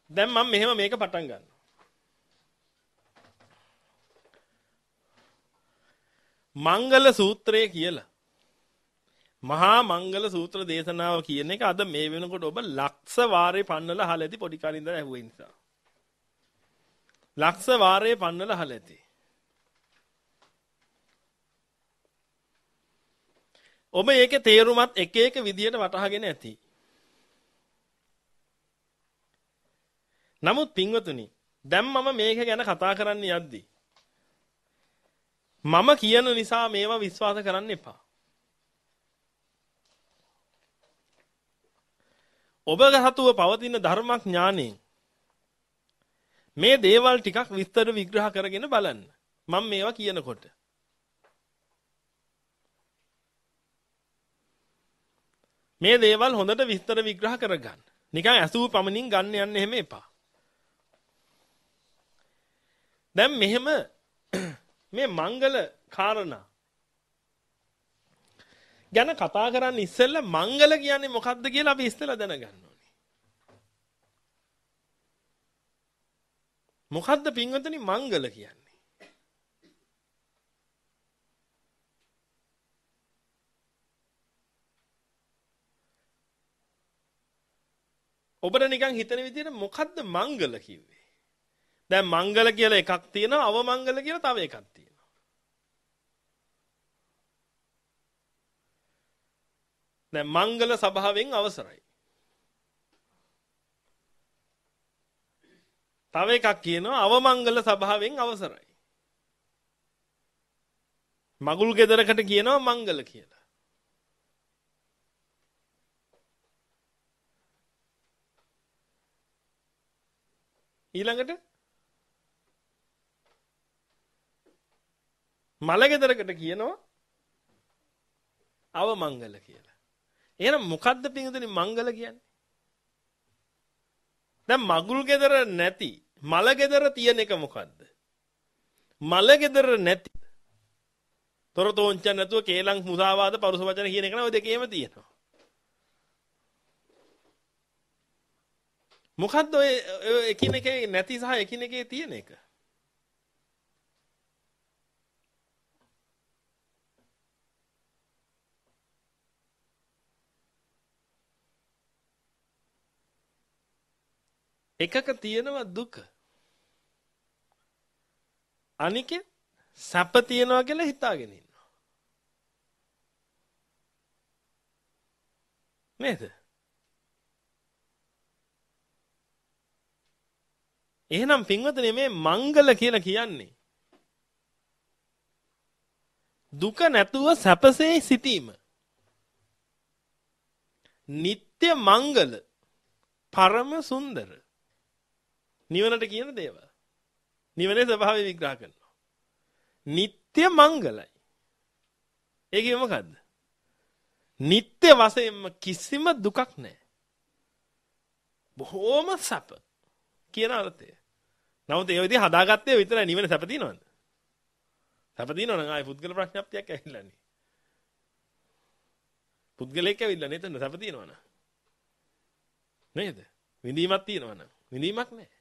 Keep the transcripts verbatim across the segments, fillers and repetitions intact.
දැන් මම මෙහෙම මේක පටන් ගන්නවා. මංගල සූත්‍රය කියලා. මහා මංගල සූත්‍ර දේශනාව කියන එක අද මේ වෙනකොට ඔබ ලක්ෂ වාරේ පන්නලා අහලා ඇති පොඩි කාලේ ඉඳලා ඇහුවේ නිසා. ලක්ෂ වාරේ පන්නලා අහලා ඇති. ඔබ ඒකේ තේරුමත් එක එක විදියට වටහාගෙන ඇති. නමුත් පින්වතුනි දැන් මම මේක ගැන කතා කරන්න යද්දි මම කියන නිසා මේවා විශ්වාස කරන්න එපා. ඔබ ගහතුව පවතින ධර්මඥානෙන් මේ දේවල් ටිකක් විස්තර විග්‍රහ කරගෙන බලන්න. මම මේවා කියනකොට මේ දේවල් හොඳට විස්තර විග්‍රහ කරගන්න. නිකන් ඇසූ පමණින් ගන්න යන්න එහෙම එපා. දැන් මෙහෙම මේ මංගල කාරණා ගැන කතා කරන්න ඉස්සෙල්ලා මංගල කියන්නේ මොකක්ද කියලා අපි ඉස්සෙල්ලා දැනගන්න ඕනේ. මොකද්ද පින්වතුනි මංගල කියන්නේ? ඔබට නිකන් හිතන විදිහට මොකද්ද මංගල කිව්වේ? දැන් මංගල කියලා එකක් තියෙනවා, අවමංගල කියලා තව එකක් තියෙනවා. දැන් මංගල සභාවෙන් අවසරයි. තව එකක් කියනවා අවමංගල සභාවෙන් අවසරයි. මගුල් ගෙදරකට කියනවා මංගල කියලා. ඊළඟට මල ගෙදරකට කියනවා අවමංගල කියලා. එහෙනම් මොකද්ද පින්වතුනි මංගල කියන්නේ? දැන් මගුල් ගෙදර නැති මල ගෙදර තියෙන එක මොකද්ද? මල ගෙදර නැති තොරතෝංච නැතුව කේලම් මුසාවාද පරුස වචන කියන එක නේ ඔය දෙකේම තියෙනවා. මොකද්ද ඔය එකිනෙකේ නැති සහ එකිනෙකේ තියෙන එක? එකක තියෙනවා දුක. අනිකේ සැප තියෙනවා කියලා හිතාගෙන ඉන්නවා. නේද? එහෙනම් පින්වතුනි මේ මංගල කියලා කියන්නේ දුක නැතුව සැපසේ සිටීම. නিত্য මංගල පරම සුන්දර නිවනට කියන දේවල්. නිවනේ ස්වභාවය විග්‍රහ කරනවා. නিত্য මංගලයි. ඒ කියන්නේ මොකද්ද? නিত্য වශයෙන්ම කිසිම දුකක් නැහැ. බොහෝම සැප කියන අර්ථය. නමුත් ඒ විදිහ හදාගත්තේ විතරයි නිවන සැප තියනවද? සැප තියනවනම් ආයේ පුද්ගල ප්‍රඥාප්තියක් ඇවිල්ලා නේ. පුද්ගලයෙක් ඇවිල්ලා නේද සැප තියනවනම්. නේද? විඳීමක් තියනවනම් විඳීමක් නැහැ.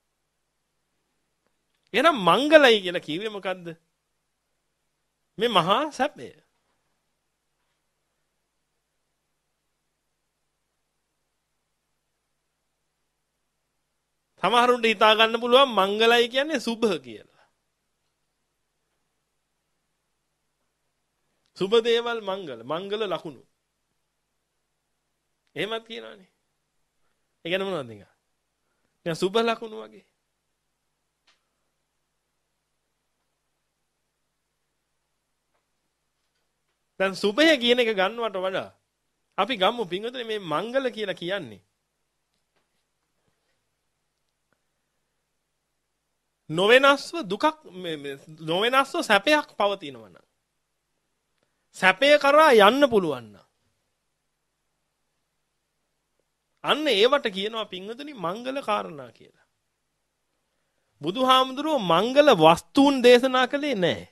එහෙනම් මංගලයි කියලා කිව්වේ මොකද්ද? මේ මහා සැපය. සමහරුන්ට හිතා ගන්න පුළුවන් මංගලයි කියන්නේ සුභ කියලා. සුභ දේවල් මංගල, මංගල ලකුණු. එහෙමත් කියනවනේ. ඒ කියන්නේ මොනවද නිකන්? නිකන් සුභ ලකුණු වගේ. දැන් සුභය කියන එක ගන්නවට වඩා අපි ගමු පින්වතුනි මේ මංගල කියලා කියන්නේ නොවෙනස්ව දුකක් නොවෙනස්ව සැපයක් පවතිනවා නම් සැපය කරා යන්න පුළුවන් නම් අන්න ඒවට කියනවා පින්වතුනි මංගල කාරණා කියලා. බුදුහාමුදුරුවෝ මංගල වස්තුන් දේශනා කළේ නැහැ.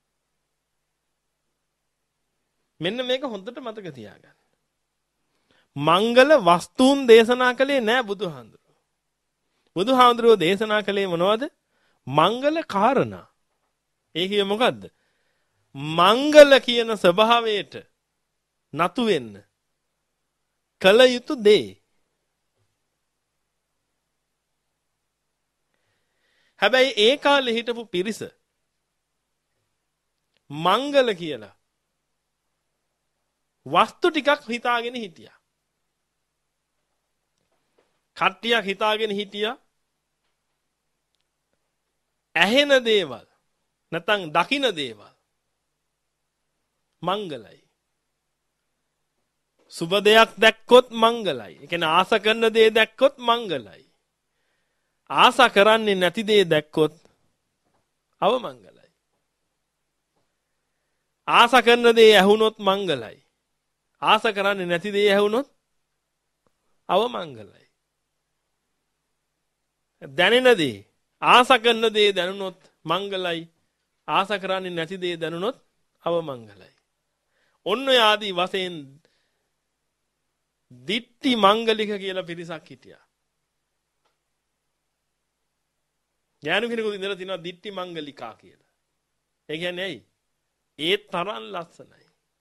මෙන්න මේක හොඳට මතක තියාගන්න. මංගල වස්තුන් දේශනා කළේ නෑ බුදුහාඳුරෝ. බුදුහාඳුරෝ දේශනා කළේ මොනවද? මංගල කාරණා. ඒ කියේ මොකද්ද? මංගල කියන ස්වභාවයට නතු වෙන්න කල යුතු දේ. හැබැයි ඒ කාලේ හිටපු පිරිස මංගල කියලා වස්තු ටිකක් හිතාගෙන හිටියා. කට්ටියක් හිතාගෙන හිටියා ඇහෙන දේවල් නැත්නම් දකින දේවල් මංගලයි. සුබ දෙයක් දැක්කොත් මංගලයි. ඒ කියන්නේ ආස කරන දේ දැක්කොත් මංගලයි. ආස කරන්නේ නැති දේ දැක්කොත් අවමංගලයි. ආස කරන දේ ඇහුනොත් මංගලයි. ආස කරන්නේ නැති දේ ඇහුනොත් අවමංගලයි. දැනෙන දේ ආස කරන දේ දැනුනොත් මංගලයි. ආස කරන්නේ නැති දේ දැනුනොත් අවමංගලයි. ඔන්න ඔය ආදී වශයෙන් දිට්ටි මංගලික කියලා පිරිසක් හිටියා. ඥාන කෙනෙකුට ඉඳලා තිනවා දිට්ටි මංගලිකා කියලා. ඒ කියන්නේ ඇයි? ඒ තරම් ලස්සනයි.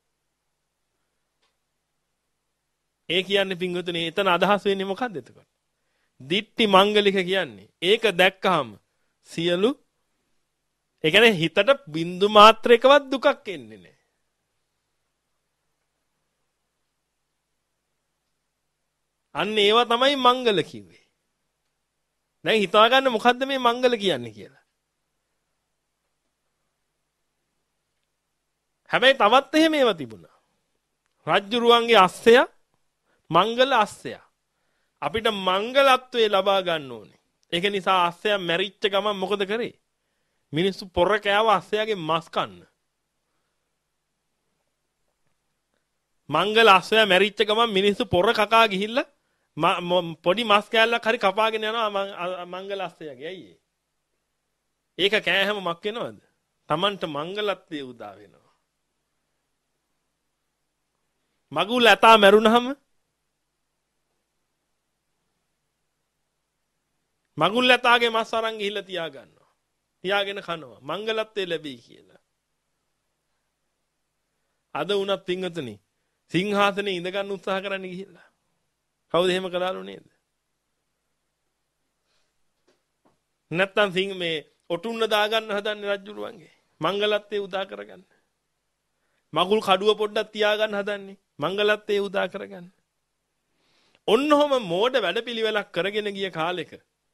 ඒ කියන්නේ පින්වතුනි එතන අදහස් වෙන්නේ මොකක්ද එතකොට? දිට්ටි මංගලික කියන්නේ ඒක දැක්කහම සියලු ඒ කියන්නේ හිතට බින්දු මාත්‍රයකවත් දුකක් එන්නේ නැහැ. අන්න ඒවා තමයි මංගල කිව්වේ. දැන් හිතා ගන්න මොකද්ද මේ මංගල කියන්නේ කියලා. හැබැයි තවත් එහෙම ඒවා තිබුණා. රජ්ජුරුවන්ගේ අස්සය මංගල අස්සය. අපිට මංගලත්වයේ ලබා ගන්න ඕනේ. ඒක නිසා අස්සය මැරිච්ච ගමන් මොකද කරේ? මිනිස්සු පොර කෑව අස්සයාගේ මස් කන්න. මංගල අස්සය මැරිච්ච ගමන් මිනිස්සු පොර කකා ගිහිල්ලා පොඩි මස් කෑල්ලක් හරි කපාගෙන යනවා මංගල අස්සයාගේ. ඇයි ඒ? ඒක කෑහැම මක් වෙනවද? Tamanට මංගලත්වයේ උදා වෙනවා. මගුල් ඇතා මැරුණහම මගුල් ඇතාගේ මස් අරන් ගිහිල්ලා තියා ගන්නවා. තියාගෙන කනවා. මංගලත්වයේ ලැබෙයි කියලා. අද උනත් පින්වතුනි සිංහාසනේ ඉඳ ගන්න උත්සාහ කරන්න ගිහිල්ලා. කවුද එහෙම කළාලු නේද? නැත්තම් සිං මේ ඔටුන්න දාගන්න හදන්නේ රජුරුවන්ගේ. මංගලත්වයේ උදා කරගන්න. මගුල් කඩුව පොඩ්ඩක් තියාගන්න හදන්නේ. මංගලත්වයේ උදා කරගන්න. ඔන්නෝම මෝඩ වැඩපිළිවෙලක් කරගෙන ගිය කාලෙක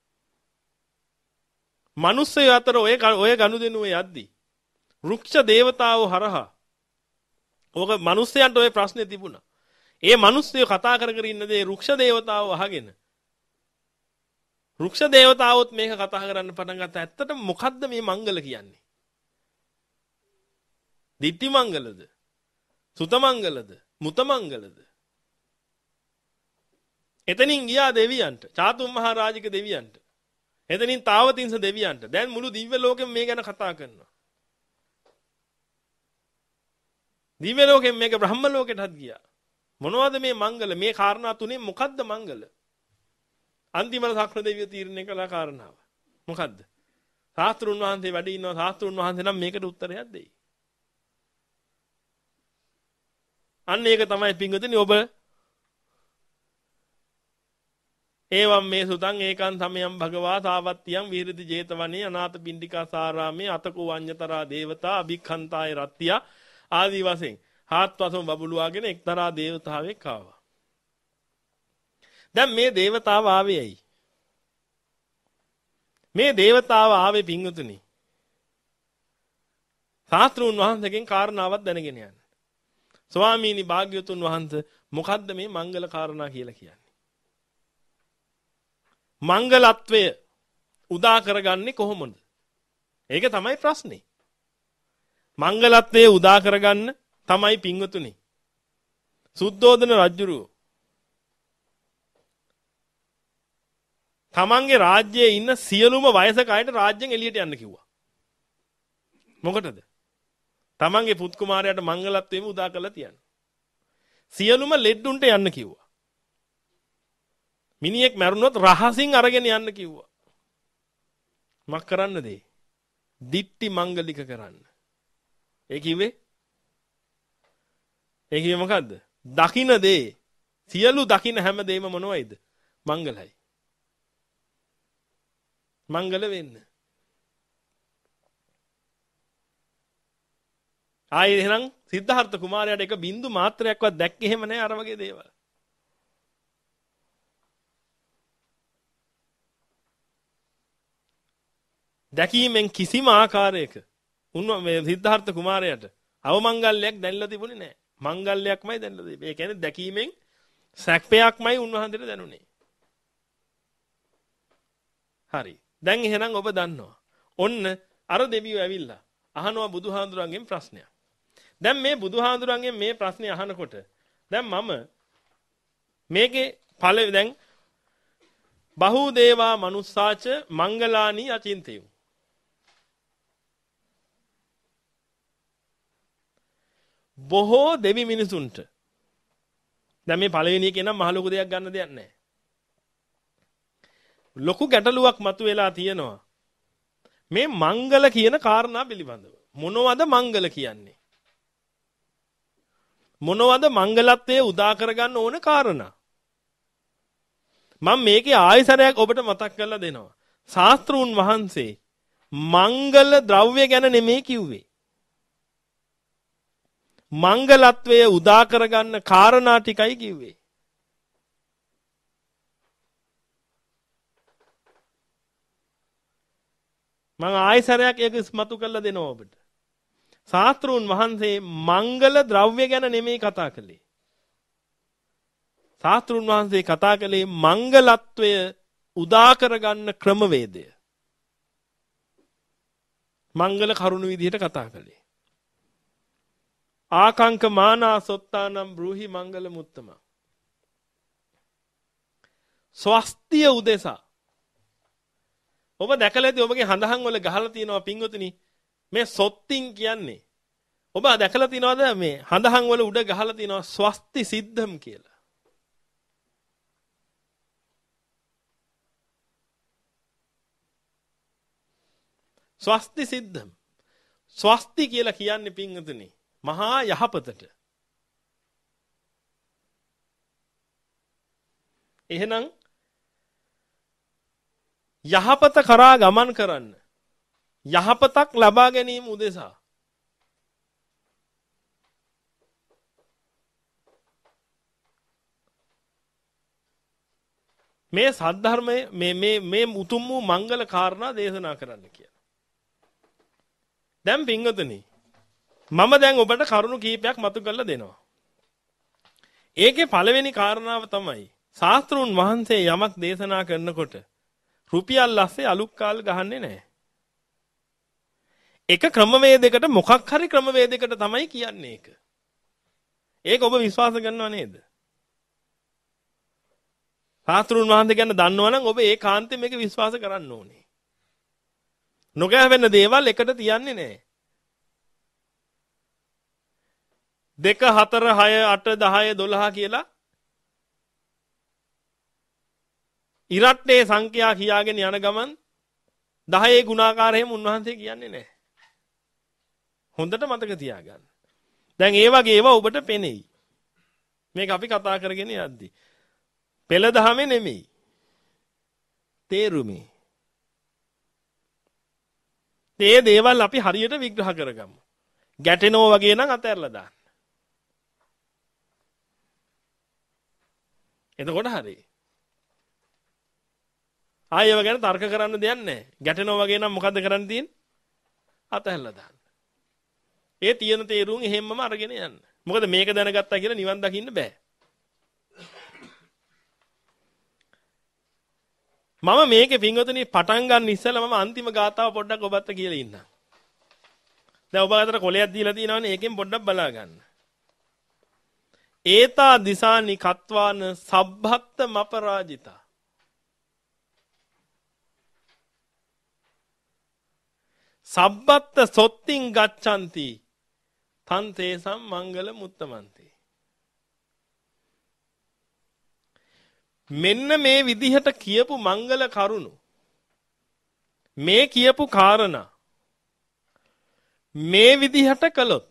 මිනිස්සු අතර ඔය ඔය ගනුදෙනුව යද්දි වෘක්ෂ දේවතාවෝ හරහා ඕක මිනිස්සයන්ට ඔය ප්‍රශ්නේ තිබුණා. ඒ මිනිස්සු කතා කර කර ඉන්න දේ වෘක්ෂ දේවතාවෝ අහගෙන වෘක්ෂ දේවතාවොත් මේක කතා කරන්න පටන් ගත්තා. ඇත්තටම මොකද්ද මේ මංගල කියන්නේ? දිට්ටි මංගලද? සුත මංගලද? මුත මංගලද? එතනින් ගියා දෙවියන්ට, චාතුම් මහා රාජික දෙවියන්ට. එතනින් තාවතින්ස දෙවියන්ට. දැන් මුළු දිව්‍ය ලෝකෙම මේ ගැන කතා කරනවා. දිව්‍ය ලෝකෙම මේක බ්‍රහ්ම ලෝකෙටත් ගියා. මොනවද මේ මංගල? මේ කාරණා තුනේ මොකද්ද මංගල? අන්තිමට සක්‍ර දෙවියෝ තීරණය කළ කාරණාව. මොකද්ද? ශාස්ත්‍රුන් වහන්සේ වැඩ ඉන්නවා. ශාස්ත්‍රුන් වහන්සේ නම් මේකට උත්තරයක් දෙයි. අන්න ඒක තමයි පින්වතුනි ඔබ ඒවම් මේ සුතං ඒකං සමයං භගවා තාවත්තියං විහෙරති 제තවනේ අනාථ පිණ්ඩිකා සාරාමේ අතකෝ වඤ්ඤතරා දේවතා අභික්ඛන්තාය රත්තිය ආදී වශයෙන් හාත්වසම බබළුවාගෙන එක්තරා දේවතාවෙක් ආවා. දැන් මේ දේවතාව ආවේ ඇයි? මේ දේවතාව ආවේ පින්වතුනි ශාස්ත්‍රුන් වහන්සේගෙන් කාරණාවක් දැනගෙන යන්න. ස්වාමීනි භාග්‍යවතුන් වහන්සේ මොකද්ද මේ මංගල කාරණා කියලා කියන්නේ? මංගලත්වය උදා කරගන්නේ කොහොමද? ඒක තමයි ප්‍රශ්නේ. මංගලත්වය උදා කරගන්න තමයි පින්වතුනි සුද්ධෝදන රජුරුව තමන්ගේ රාජ්‍යයේ ඉන්න සියලුම වයසක අයට රාජ්‍යයෙන් එළියට යන්න කිව්වා. මොකටද? තමන්ගේ පුත් කුමාරයාට මංගලත්වයම උදා කරලා තියන්න. සියලුම ලෙඩුන්ට යන්න කිව්වා. මිනිහෙක් මැරුණොත් රහසින් අරගෙන යන්න කිව්වා. මක් කරන්නද? දිට්ටි මංගලික කරන්න. ඒ කිව්වේ ඒ කිව්වේ මොකද්ද? දකින්න දේ සියලු දකින්න හැම දෙයක්ම මොනවයිද? මංගලයි. මංගල වෙන්න. ආයේ එහෙනම් සිද්ධාර්ථ කුමාරයාට එක බින්දු මාත්‍රයක්වත් දැක්කේ එහෙම නැහැ අර වගේ දේවල්. දැකීමෙන් කිසිම ආකාරයක උන් මේ සිද්ධාර්ථ කුමාරයාට අවමංගල්‍යයක් දැනලා තිබුණේ නැහැ. මංගල්‍යයක්මයි දැනලා තිබේ. ඒ කියන්නේ දැකීමෙන් සැපයක්මයි උන්වහන්සේට දැනුනේ. හරි. දැන් එහෙනම් ඔබ දන්නවා. ඔන්න අර දෙවියෝ ඇවිල්ලා අහනවා බුදුහාඳුරන්ගෙන් ප්‍රශ්නයක්. දැන් මේ බුදුහාඳුරන්ගෙන් මේ ප්‍රශ්නේ අහනකොට දැන් මම මේකේ ඵලෙ දැන් බහූ දේවා මනුස්සාච මංගලානි අචින්තයෝ. බොහෝ දෙවි මිනිසුන්ට දැන් මේ පළවෙනි එකේ නම් මහ ලොකු දෙයක් ගන්න දෙයක් නැහැ. ලොකු ගැටලුවක් මතුවලා තියෙනවා. මේ මංගල කියන කාරණා පිළිබඳව. මොනවද මංගල කියන්නේ? මොනවද මංගලත්වයේ උදා කරගන්න ඕන කාරණා? මම මේකේ ආයසරයක් ඔබට මතක් කරලා දෙනවා. ශාස්ත්‍රූන් වහන්සේ මංගල ද්‍රව්‍ය ගැන නෙමෙයි කිව්වේ. මංගලත්වයේ උදා කරගන්න කාරණා ටිකයි කිව්වේ. මම ආයසරයක් ඒක ඉස්මතු කරලා දෙනවා ඔබට. ශාස්ත්‍රූන් වහන්සේ මංගල ද්‍රව්‍ය ගැන නෙමෙයි කතා කළේ. ශාස්ත්‍රූන් වහන්සේ කතා කළේ මංගලත්වය උදා කරගන්න ක්‍රමවේදය. මංගල කරුණ විදිහට කතා කළේ. ආකංක මානා සොත්තානම් බ්‍රූහි මංගල මුත්තම. ස්වස්තිය උදෙසා. ඔබ දැකලා ඇති ඔබගේ හඳහන් වල ගහලා තියෙනවා පින්වතුනි මේ සොත්තින් කියන්නේ. ඔබ දැකලා තියෙනවද මේ හඳහන් වල උඩ ගහලා තියෙනවා ස්වස්ති සිද්ධම් කියලා. ස්වස්ති සිද්ධම්. ස්වස්ති කියලා කියන්නේ පින්වතුනි මහා යහපතට. එහෙනම් යහපත කරා ගමන් කරන්න යහපතක් ලබා ගැනීම උදෙසා මේ සද්ධර්මයේ මේ මේ මේ උතුම් වූ මංගල කාරණා දේශනා කරන්න කියලා. දැන් පින්වතුනි මම දැන් ඔබට කරුණු කීපයක් මතු කරලා දෙනවා. ඒකේ පළවෙනි කාරණාව තමයි ශාස්ත්‍රූන් වහන්සේ යමක් දේශනා කරනකොට රුපියල් ලස්සේ අලුත් කාල් ගහන්නේ නැහැ. එක ක්‍රමවේදයකට මොකක් හරි ක්‍රමවේදයකට තමයි කියන්නේ ඒක. ඒක ඔබ විශ්වාස කරනව නේද? ශාස්ත්‍රූන් වහන්සේ ගැන දන්නවනම් ඔබ ඒ කාන්තේ මේක විශ්වාස කරන්න ඕනේ. නොගැවෙන දේවල් එකට තියන්නේ නැහැ. දෙක හතර හය අට දහය දොළහ කියලා ඉරට්ටේ සංඛ්‍යා කියාගෙන යන ගමන් දහයේ ගුණාකාරයෙන් උන්වහන්සේ කියන්නේ නැහැ. හොඳට මතක තියාගන්න. දැන් ඒ වගේ ඒවා ඔබට පෙනෙයි. මේක අපි කතා කරගෙන යද්දි. පෙළ දහමේ නෙමෙයි. තේරුමේ. මේ දේවල් අපි හරියට විග්‍රහ කරගමු. ගැටෙනෝ වගේ නම් අතහැරලා දාන්න. එතකොට හරි. ආයෙව ගැන තර්ක කරන්න දෙයක් නැහැ. ගැටෙනෝ වගේ නම් මොකද්ද කරන්න තියෙන්නේ? අතහැරලා දාන්න. ඒ තියෙන තේරුම් එහෙම්මම අරගෙන යන්න. මොකද මේක දැනගත්තා කියලා නිවන් දකින්න බෑ. මම මේකේ පින්වතුනි පටන් ගන්න ඉස්සෙල්ලා මම අන්තිම ගාතාව පොඩ්ඩක් ඔබත් කියලා ඉන්නම්. දැන් ඔබ අතට කොලයක් දීලා තියෙනවනේ ඒකෙන් පොඩ්ඩක් බලා ගන්න. ඒතා දිසානි කත්වාන සබ්බත්ත මපරාජිතා. සබ්බත්ත සොත්තින් ගච්ඡanti තන් තේසම් මංගල මුත්තමන්ති. මෙන්න මේ විදිහට කියපු මංගල කරුණු මේ කියපු කාරණා මේ විදිහට කළොත්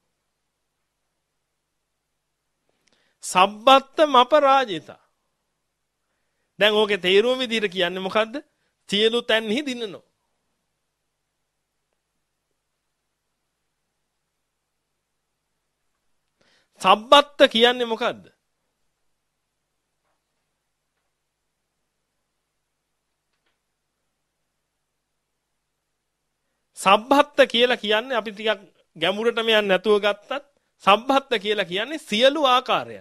සබ්බත්ත මපරාජිතා. දැන් ඕකේ තේරුම විදිහට කියන්නේ මොකද්ද? සියලු තැන්හි දිනනෝ. සබ්බත්ත කියන්නේ මොකද්ද? සබ්බත්ත කියලා කියන්නේ අපි ටිකක් ගැඹුරටම යන්නේ නැතුව ගත්තත් සබ්බත්ත කියලා කියන්නේ සියලු ආකාරයන්.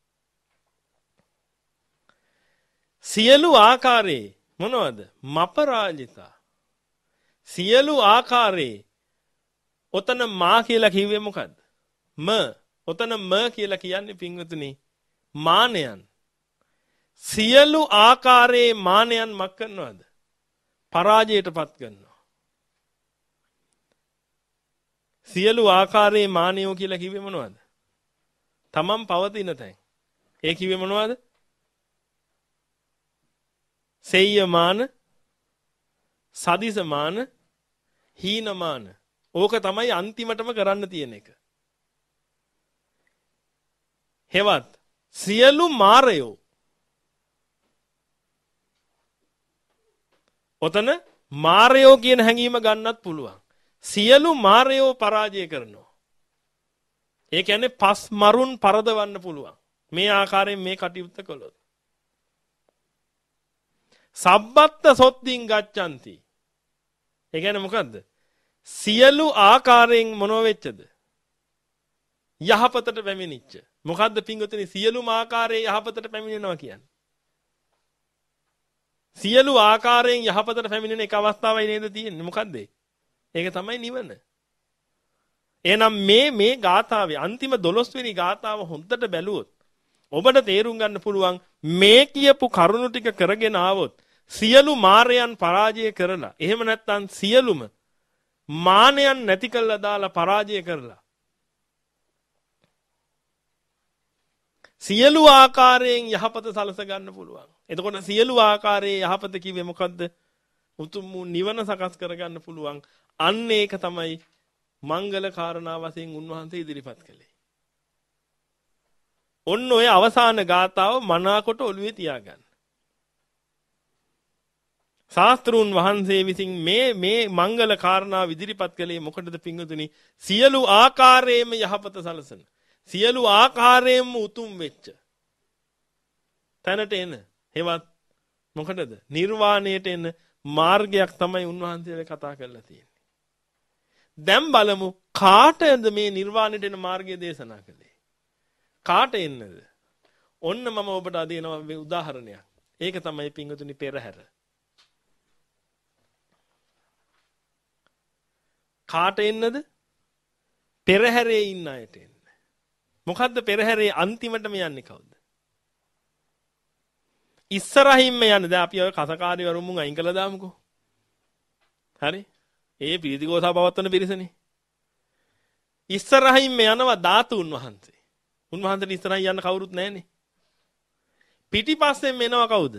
සියලු ආකාරයේ මොනවද? මපරාජිතා. සියලු ආකාරයේ ඔතන මා කියලා කිව්වේ මොකද්ද? ම. ඔතන ම කියලා කියන්නේ පින්වතුනි මානයන්. සියලු ආකාරයේ මානයන් මක් කරනවද? පරාජයටපත් කරනවා. සියලු ආකාරයේ මානයෝ කියලා කිව්වේ මොනවද? තමන් පවතින තැන්. ඒ කිව්වේ මොනවද? සෙය්‍යමාන, සදිසමාන, හීනමාන. ඕක තමයි අන්තිමටම කරන්න තියෙන එක. හෙවත් සියලු මාරයෝ ඔතන මාරයෝ කියන හැඟීම ගන්නත් පුළුවන්. සියලු මාරයෝ පරාජය කරනවා. ඒ කියන්නේ පස් මරුන් පරදවන්න පුළුවන්. මේ ආකාරයෙන් මේ කටයුත්ත කළොත්. සබ්බත්ත සොත්තිං ගච්ඡanti. ඒ කියන්නේ මොකද්ද? සියලු ආකාරයෙන් මොනව වෙච්චද? යහපතට පැමිණිච්ච. මොකද්ද පින්වතුනි සියලුම ආකාරයේ යහපතට පැමිණෙනවා කියන්නේ? සියලු ආකාරයෙන් යහපතට පැමිණෙන එක අවස්ථාවයි නේද තියෙන්නේ? මොකද්ද ඒ? ඒක තමයි නිවන. එහෙනම් මේ මේ ගාථාවේ අන්තිම දොළොස් වෙනි ගාථාව හොඳට බැලුවොත් ඔබට තේරුම් ගන්න පුළුවන් මේ කියපු කරුණු ටික කරගෙන ආවොත් සියලු මායයන් පරාජය කරලා එහෙම නැත්නම් සියලුම මානයන් නැති කළා දාලා පරාජය කරලා සියලු ආකාරයෙන් යහපත සලස ගන්න පුළුවන්. එතකොට සියලු ආකාරයේ යහපත කිව්වේ මොකද්ද? උතුම් නිවන සකස් කරගන්න පුළුවන්. අන්න ඒක තමයි මංගල කාරණා වශයෙන් උන්වහන්සේ ඉදිරිපත් කළේ. ඔන්න ඔය අවසාන ගාථාව මනාකොට ඔළුවේ තියාගන්න. ශාස්ත්‍රූන් වහන්සේ විසින් මේ මේ මංගල කාරණා ඉදිරිපත් කළේ මොකටද පින්වතුනි? සියලු ආකාරයෙන්ම යහපත සලසන. සියලු ආකාරයෙන්ම උතුම් වෙච්ච තැනට එන හෙවත් මොකටද? නිර්වාණයට එන මාර්ගයක් තමයි උන්වහන්සේලා කතා කරලා තියෙන්නේ. දැන් බලමු කාටද මේ නිර්වාණයට එන මාර්ගය දේශනා කළේ? කාට එන්නද? ඔන්න මම ඔබට අදිනවා මේ උදාහරණයක්. ඒක තමයි පින්වතුනි පෙරහැර. කාට එන්නද? පෙරහැරේ ඉන්න අයට එන්න. මොකද්ද පෙරහැරේ අන්තිමටම යන්නේ කවුද? ඉස්සරහින්ම යන්නේ. දැන් අපි ඔය කසකාරී වරුමුන් අයින් කළා දාමුකෝ. හරි? ඒ ප්‍රීතිගෝසා පවත්වන පිරිසනේ. ඉස්සරහින්ම යනවා ධාතුන් වහන්සේ. උන්වහන්සේට ඉස්සරහින් යන්න කවුරුත් නැහනේ. පිටිපස්සෙන් එනවා කවුද?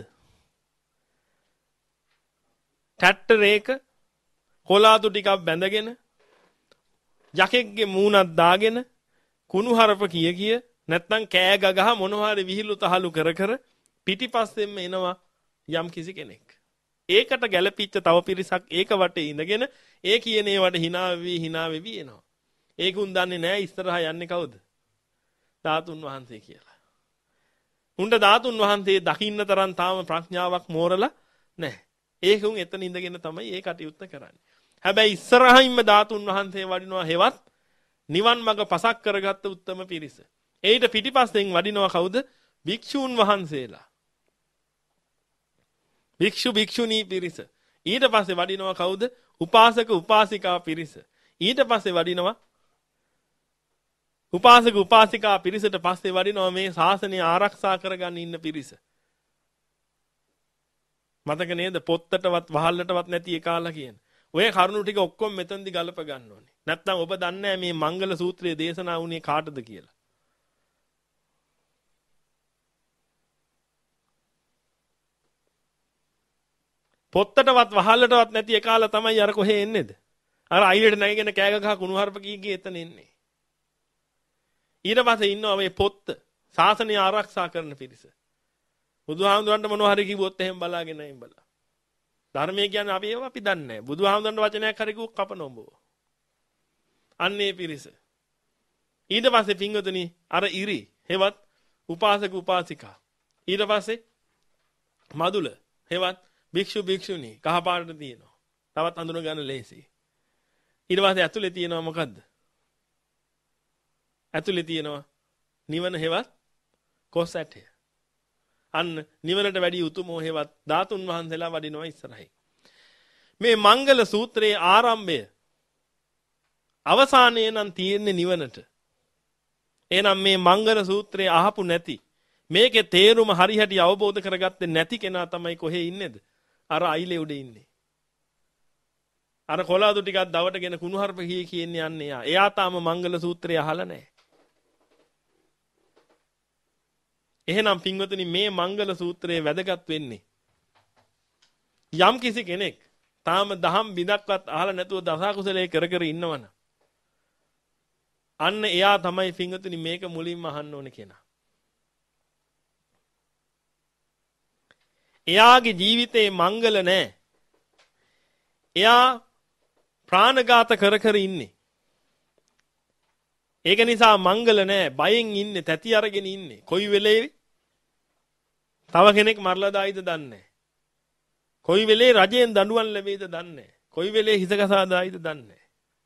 ටැට්ටරේක කොලාතු ටිකක් බැඳගෙන යකෙක්ගේ මූණක් දාගෙන කුණුහරප කිය කිය නැත්නම් කෑ ගගහ මොනවා හරි විහිළු තහළු කර කර පිටිපස්සෙන්ම එනවා යම් කිසි කෙනෙක්. ඒකට ගැළපීච්ච තව පිරිසක් ඒක වටේ ඉඳගෙන ඒ කියන ඒවට hina වෙවි hina වෙවි එනවා. ඒකුන් දන්නේ නැහැ ඉස්සරහා යන්නේ කවුද? ධාතුන් වහන්සේ කියලා. උන්ට ධාතුන් වහන්සේ දකින්න තරම් තාම ප්‍රඥාවක් මෝරලා නැහැ. ඒකුන් එතන ඉඳගෙන තමයි ඒ කටයුත්ත කරන්නේ. හැබැයි ඉස්සරහින්ම ධාතුන් වහන්සේ වඩිනවා හෙවත් නිවන් මඟ පසක් කරගත්ත උත්තම පිරිස. ඒිට පිටිපස්සෙන් වඩිනවා කවුද? භික්ෂූන් වහන්සේලා. භික්ෂු භික්ෂුණී පිරිස. ඊට පස්සේ වඩිනවා කවුද? උපාසක උපාසිකා පිරිස. ඊට පස්සේ වඩිනවා උපාසක උපාසිකා පිරිසට පස්සේ වඩිනවා මේ ශාසනය ආරක්ෂා කරගන්න ඉන්න පිරිස. මතක නේද? පොත්තටවත් වහල්ලටවත් නැති එකාලා කියන. ඔය කරුණු ටික ඔක්කොම මෙතනදි ගලප ගන්න ඕනේ. නැත්නම් ඔබ දන්නේ මේ මංගල සූත්‍රයේ දේශනා වුණේ කාටද කියලා. පොත්තටවත් වහල්ලටවත් නැති එකාලා තමයි අර කොහේ එන්නේද? අර අයිලට නැගගෙන කෑග ගහ කුණුහරුප කී කී එතන ඉන්නේ. ඊට පස්සේ ඉන්නවා මේ පොත්ත ශාසනය ආරක්ෂා කරන පිරිස. බුදුහාමුදුරන්ට මොනවා හරි කිව්වොත් එහෙම බලාගෙන ඉන්න බලා. ධර්මයේ කියන්නේ අපි ඒව අපි දන්නේ නැහැ. බුදුහාමුදුරන්ට වචනයක් හරි කිව්වොත් කපනොඹව. අන්නේ පිරිස. ඊට පස්සේ පින්වතුනි අර ඉරි හෙවත් උපාසක උපාසිකා. ඊට පස්සේ මදුල හෙවත් භික්ෂු භික්ෂුණී කහපාටට තියෙනවා. තවත් අඳුන ගන්න ලේසි. ඊට පස්සේ ඇතුලේ තියෙනවා මොකද්ද? ඇතුලේ තියෙනවා නිවන හෙවත් කොස් ඇටය. අන්න නිවනට වැඩි උතුමෝ හෙවත් ධාතුන් වහන්සේලා වඩිනවා ඉස්සරහින්. මේ මංගල සූත්‍රයේ ආරම්භය අවසානයේ නම් තියෙන්නේ නිවනට. එහෙනම් මේ මංගල සූත්‍රයේ අහපු නැති මේකේ තේරුම හරියට අවබෝධ කරගත්තේ නැති කෙනා තමයි කොහේ ඉන්නේද? අර අයිලේ උඩ ඉන්නේ. අර කොලාදු ටිකක් දවටගෙන කුණුහරුප කී කියන්නේ යන්නේ යා. එයා තාම මංගල සූත්‍රය අහලා නැහැ. එහෙනම් පින්වතුනි මේ මංගල සූත්‍රයේ වැදගත් වෙන්නේ යම් කිසි කෙනෙක් තාම දහම් බිඳක්වත් අහලා නැතුව දස කුසලයේ කර කර ඉන්නවනම් අන්න එයා තමයි පින්වතුනි මේක මුලින්ම අහන්න ඕනේ කෙනා. එයාගේ ජීවිතේ මංගල නැහැ. එයා ප්‍රාණඝාත කර කර ඉන්නේ. ඒක නිසා මංගල නැහැ. බයෙන් ඉන්නේ, තැති අරගෙන ඉන්නේ. කොයි වෙලේ තව කෙනෙක් මරලා දායිද දන්නේ නැහැ. කොයි වෙලේ රජයෙන් දඬුවම් ලැබෙයිද දන්නේ නැහැ. කොයි වෙලේ හිසකසා දායිද දන්නේ නැහැ.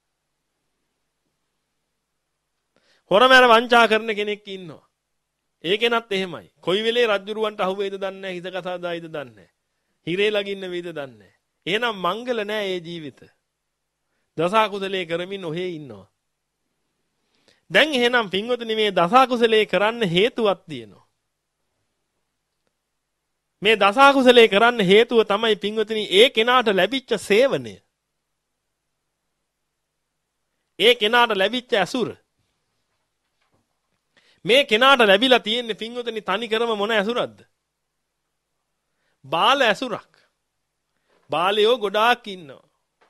හොරමෑර වංචා කරන කෙනෙක් ඉන්නවා. ඒ කෙනත් එහෙමයි. කොයි වෙලේ රජුරුවන්ට අහු වේද දන්නේ නැහැ. හිසකසා දායිද දන්නේ නැහැ. හිරේ ලගින්න වේද දන්නේ නැහැ. එහෙනම් මංගල නැහැ ඒ ජීවිත. දස කුසලයේ කරමින් ඔහේ ඉන්නවා. දැන් එහෙනම් පින්වතුනි මේ දස කුසලයේ කරන්න හේතුවක් තියෙනවා. මේ දස කුසලයේ කරන්න හේතුව තමයි පින්වතුනි ඒ කෙනාට ලැබිච්ච සේවනය. ඒ කෙනාට ලැබිච්ච ඇසුර. මේ කෙනාට ලැබිලා තියෙන්නේ පින්වතුනි තනි කරම මොන ඇසුරක්ද? බාල ඇසුරක්. බාලයෝ ගොඩාක් ඉන්නවා.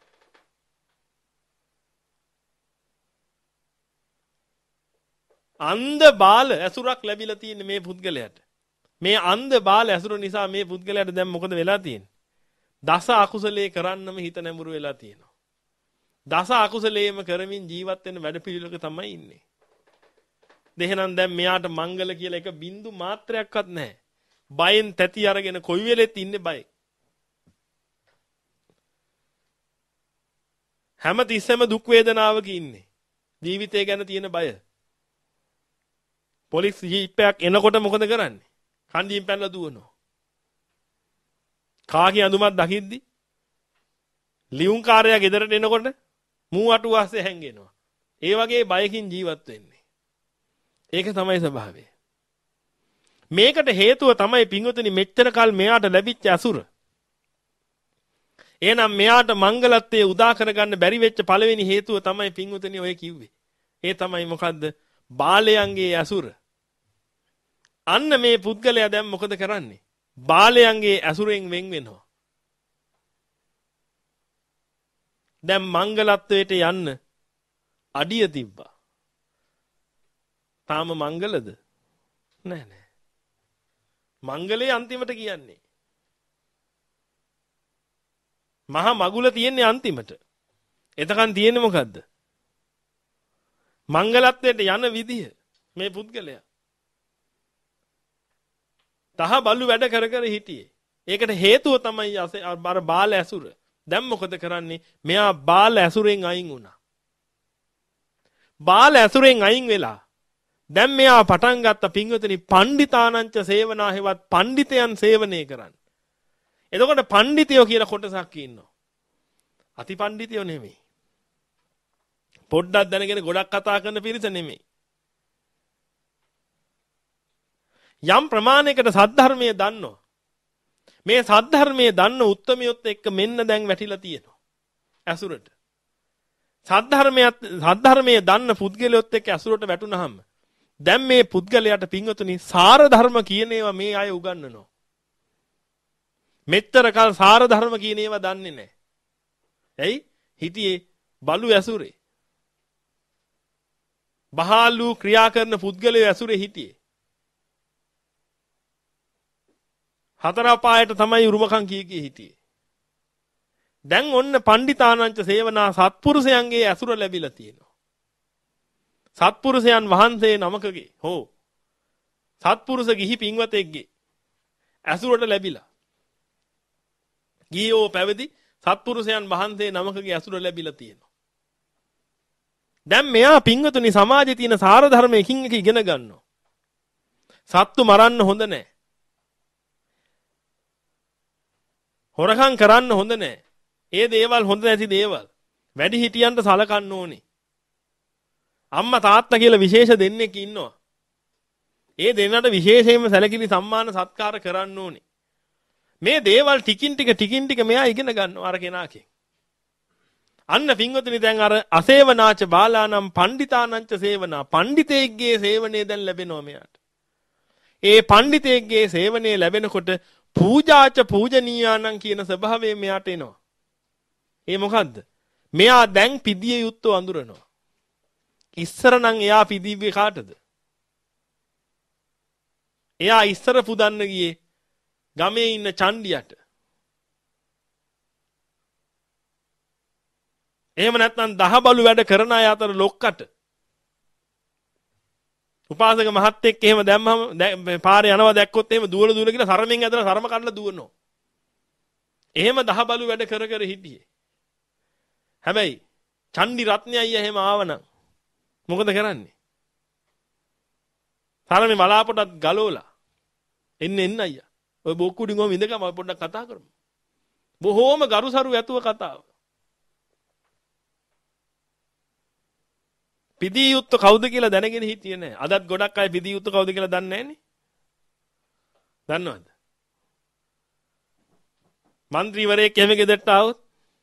අන්ධ බාල ඇසුරක් ලැබිලා තියෙන්නේ මේ පුද්ගලයාට. මේ අන්ධ බාල ඇසුර නිසා මේ පුද්ගලයාට දැන් මොකද වෙලා තියෙන්නේ? දස අකුසලයේ කරන්නම හිත නැඹුරු වෙලා තියෙනවා. දස අකුසලයේම කරමින් ජීවත් වෙන වැඩපිළිවෙලක තමයි ඉන්නේ. දෙහෙනම් දැන් මෙයාට මංගල කියලා එක බින්දු මාත්‍රයක්වත් නැහැ. බයෙන් තැති අරගෙන කොයි වෙලෙත් ඉන්නේ බය. හැම තිස්සෙම දුක් වේදනාවක ඉන්නේ. ජීවිතය ගැන තියෙන බය. පොලිස් ජීප් එකක් එනකොට මොකද කරන්නේ? කණ්ඩියෙන් පැනලා දුවනවා. කාගේ අඳුමක් දකිද්දි ලියුම් කාර්යය ගෙදරට එනකොට මූ අටු වාසේ හැංගෙනවා. ඒ වගේ බයකින් ජීවත් වෙන්නේ. ඒක තමයි ස්වභාවය. මේකට හේතුව තමයි පින්වතුනි මෙච්චර කල් මෙයාට ලැබිච්ච අසුර. එහෙනම් මෙයාට මංගලත්වයේ උදා කරගන්න බැරි වෙච්ච පළවෙනි හේතුව තමයි පින්වතුනි ඔය කිව්වේ. ඒ තමයි මොකද්ද? බාලයන්ගේ අසුර. අන්න මේ පුද්ගලයා දැන් මොකද කරන්නේ? බාලයන්ගේ අසුරෙන් වෙන් වෙනවා. දැන් මංගලත්වයට යන්න අඩිය තිබ්බා. තාම මංගලද? නෑ නෑ. මංගලේ අන්තිමට කියන්නේ. මහා මගුල තියෙන්නේ අන්තිමට. එතකන් තියෙන්නේ මොකද්ද? මංගලත්වයට යන විදිය මේ පුද්ගලයා. තහ බලු වැඩ කර කර හිටියේ. ඒකට හේතුව තමයි අර බාල ඇසුර. දැන් මොකද කරන්නේ? මෙයා බාල ඇසුරෙන් අයින් වුණා. බාල ඇසුරෙන් අයින් වෙලා දැන් මෙයා පටන් ගත්ත පින්වතුනි පණ්ඩිතානංච සේවනා හේවත් පණ්ඩිතයන් සේවනය කරන්න. එතකොට පණ්ඩිතයෝ කියලා කොටසක් ඉන්නවා. අති පණ්ඩිතයෝ නෙමෙයි. පොඩ්ඩක් දැනගෙන ගොඩක් කතා කරන පිරිස නෙමෙයි. යම් ප්‍රමාණයකට සද්ධර්මයේ දන්නවා. මේ සද්ධර්මයේ දන්න උත්තමියොත් එක්ක මෙන්න දැන් වැටිලා තියෙනවා. ඇසුරට. සද්ධර්මයත් සද්ධර්මයේ දන්න පුද්ගලයොත් එක්ක ඇසුරට වැටුනහම දැන් මේ පුද්ගලයාට පින්වතුනි සාර ධර්ම කියන ඒවා මේ අය උගන්වනවා. මෙච්චර කල් සාර ධර්ම කියන ඒවා දන්නේ නැහැ. ඇයි? හිටියේ බලු ඇසුරේ. බහාලු ක්‍රියා කරන පුද්ගලයෝ ඇසුරේ හිටියේ. හතර පායට තමයි උරුමකම් කී කී හිටියේ. දැන් ඔන්න පණ්ඩිතානංච සේවනා සත්පුරුෂයන්ගේ ඇසුර ලැබිලා තියෙනවා. සත්පුරුෂයන් වහන්සේ නමකගේ හෝ සත්පුරුෂ ගිහි පින්වතෙක්ගේ ඇසුරට ලැබිලා. ගියෝ පැවිදි සත්පුරුෂයන් වහන්සේ නමකගේ ඇසුර ලැබිලා තියෙනවා. දැන් මෙයා පින්වතුනි සමාජයේ තියෙන සාර ධර්ම එකින් එක ඉගෙන ගන්නවා. සත්තු මරන්න හොඳ නැහැ. හොරකම් කරන්න හොඳ නැහැ. ඒ දේවල් හොඳ නැති දේවල්. වැඩි හිටියන්ට සලකන්න ඕනේ. අම්මා තාත්තා කියලා විශේෂ දෙන්නෙක් ඉන්නවා. ඒ දෙන්නට විශේෂයෙන්ම සැලකිලි සම්මාන සත්කාර කරන්න ඕනේ. මේ දේවල් ටිකින් ටික ටිකින් ටික මෙයා ඉගෙන ගන්නවා අර කෙනාගෙන්. අන්න පින්වතුනි දැන් අර අසේවනාච බාලානම් පණ්ඩිතානංච සේවනා පණ්ඩිතෙක්ගේ සේවනයේ දැන් ලැබෙනවා මෙයාට. ඒ පණ්ඩිතෙක්ගේ සේවනයේ ලැබෙනකොට පූජාච පූජනීයානම් කියන ස්වභාවය මෙයාට එනවා. ඒ මොකද්ද? මෙයා දැන් පිදිය යුත්තෝ අඳුරනවා. ඉස්සර නම් එයා පිදිව්වේ කාටද? එයා ඉස්සර පුදන්න ගියේ ගමේ ඉන්න චණ්ඩියට. එහෙම නැත්නම් දහබලු වැඩ කරන අය අතර ලොක්කට. උපාසක මහත්තයෙක් එහෙම දැම්මම පාරේ යනවා දැක්කොත් එහෙම දුවල දුවල කියලා සරමෙන් ඇදලා සරම කඩලා දුවනවා. එහෙම දහබලු වැඩ කර කර හිටියේ. හැබැයි චණ්ඩි රත්නයයි එහෙම ආවනම් මොකද කරන්නේ? සරමේ බලාපොටත් ගලවලා එන්න එන්න අයියා. ඔය බොක්කුඩින් ගොම ඉඳගම පොඩ්ඩක් කතා කරමු. බොහෝම ගරුසරු ඇතුව කතාව. පිදී යුත්ත කවුද කියලා දැනගෙන හිටියේ නැහැ. අදත් ගොඩක් අය පිදී යුත්ත කවුද කියලා දන්නේ නැහනේ. දන්නවද? മന്ത്രിවරයෙක් එහෙම ගෙදරට ආවොත්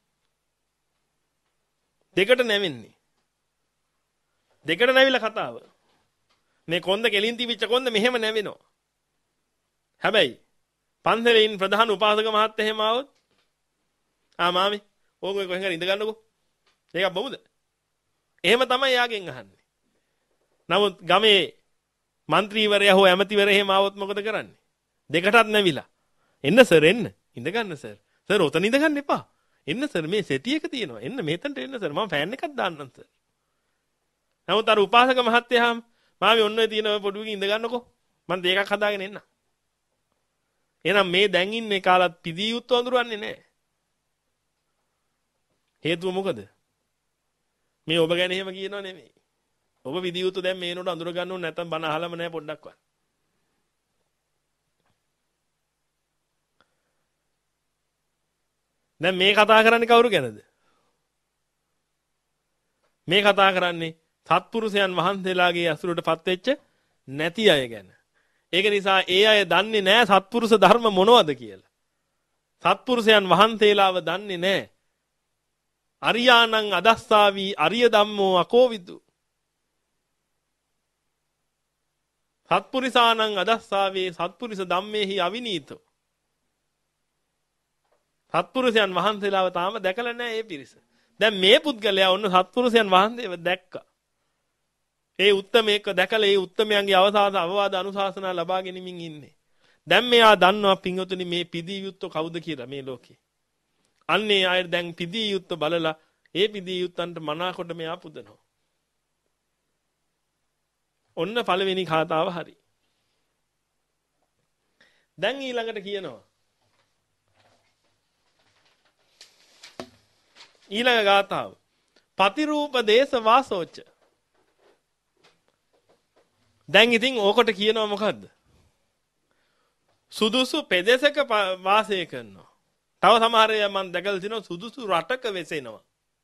දෙකට නැවෙන්නේ. දෙකට නැවිලා කතාව. මේ කොන්ද කෙලින් තිබිච්ච කොන්ද මෙහෙම නැවෙනවා. හැබැයි පන්සලේ ඉන්න ප්‍රධාන උපාසක මහත්තයා එහෙම ආවොත් ආ මාමි ඕගොල්ලෝ කොහෙන් හරි ඉඳ ගන්නකෝ. මේක බොමුද? එහෙම තමයි යාගෙන් අහන්නේ. නමුත් ගමේ മന്ത്രിවරයා හෝ ඇමතිවරයා එහෙම ආවොත් මොකද කරන්නේ? දෙකටත් නැවිලා. එන්න සර් එන්න. ඉඳ ගන්න සර්. සර් ඔතන ඉඳ ගන්න එපා. එන්න සර් මේ සෙටි එක තියෙනවා. එන්න මෙතනට එන්න සර්. මම ෆෑන් එකක් දාන්නම් සර්. නමුත් අර උපාසක මහත්තයාම මාමි ඔන්න ඔය තියෙන ඔය පොඩුවකින් ඉඳ ගන්නකෝ. මම දෙකක් හදාගෙන එන්න. එහෙනම් මේ දැන් ඉන්නේ කාලත් පිදී යුත්තු අඳුරන්නේ නැහැ. හේතුව මොකද? මේ ඔබ ගැන එහෙම කියනව නෙමෙයි. ඔබ පිදී යුත්තු දැන් මේනොට අඳුර ගන්න ඕනේ නැත්නම් බන අහලම නැහැ පොඩ්ඩක්වත්. දැන් මේ කතා කරන්නේ කවුරු ගැනද? මේ කතා කරන්නේ සත්පුරුෂයන් වහන්සේලාගේ අසුරටපත් වෙච්ච නැති අය ගැන. ඒක නිසා ඒ අය දන්නේ නැහැ සත්පුරුෂ ධර්ම මොනවද කියලා. සත්පුරුෂයන් වහන්සේලාව දන්නේ නැහැ. අරියාණං අදස්සාවි අරිය ධම්මෝ අකෝවිදු. සත්පුරිසාණං අදස්සාවේ සත්පුරිස ධම්මේහි අවිනීතෝ. සත්පුරුෂයන් වහන්සේලාව තාම දැකලා නැහැ මේ පිරිස. දැන් මේ පුද්ගලයා ඔන්න සත්පුරුෂයන් වහන්සේව දැක්කා. ඒ උත්තමයක දැකලා ඒ උත්තමයන්ගේ අවසාද අවවාද අනුශාසනා ලබා ගැනීමෙන් ඉන්නේ. දැන් මෙයා දන්නවා පින්වතුනි මේ පිදී යුත්ත කවුද කියලා මේ ලෝකේ. අන්නේ අය දැන් පිදී යුත්ත බලලා ඒ පිදී යුත්තන්ට මනාකොට මෙයා පුදනවා. ඔන්න පළවෙනි කතාව හරි. දැන් ඊළඟට කියනවා ඊළඟ ගාථාව පතිරූප දේශ වාසෝච. දැන් ඉතින් ඕකට කියනවා මොකද්ද? සුදුසු පෙදෙසක වාසය කරනවා. තව සමහර අය මම දැකලා තිනවා සුදුසු රටක වෙසෙනවා.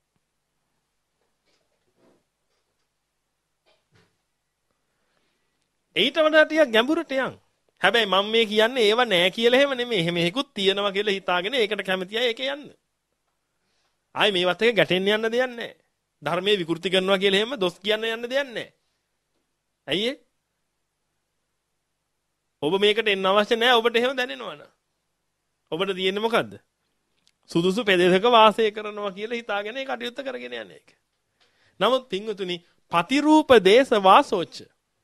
ඊට වඩා ටිකක් ගැඹුරට යන්. හැබැයි මම මේ කියන්නේ ඒව නෑ කියලා එහෙම නෙමෙයි. එහෙම එකකුත් තියෙනවා කියලා හිතාගෙන ඒකට කැමති අය ඒක යන්න. ආයි මේවත් එක ගැටෙන්න යන්න දෙයක් නෑ. ධර්මයේ විකෘති කරනවා කියලා එහෙම දොස් කියන්න යන්න දෙයක් නෑ. ඇයි ඒ? ඔබ මේකට එන්න අවශ්‍ය නෑ ඔබට එහෙම දැනෙනවා න ะ. ඔබට තියෙන්නේ මොකද්ද? සුදුසු පෙදෙසක වාසය කරනවා කියලා හිතාගෙන ඒ කටයුත්ත කරගෙන යන එක. නමුත් පින්වතුනි පතිරූප දේශ වාසෝච්ච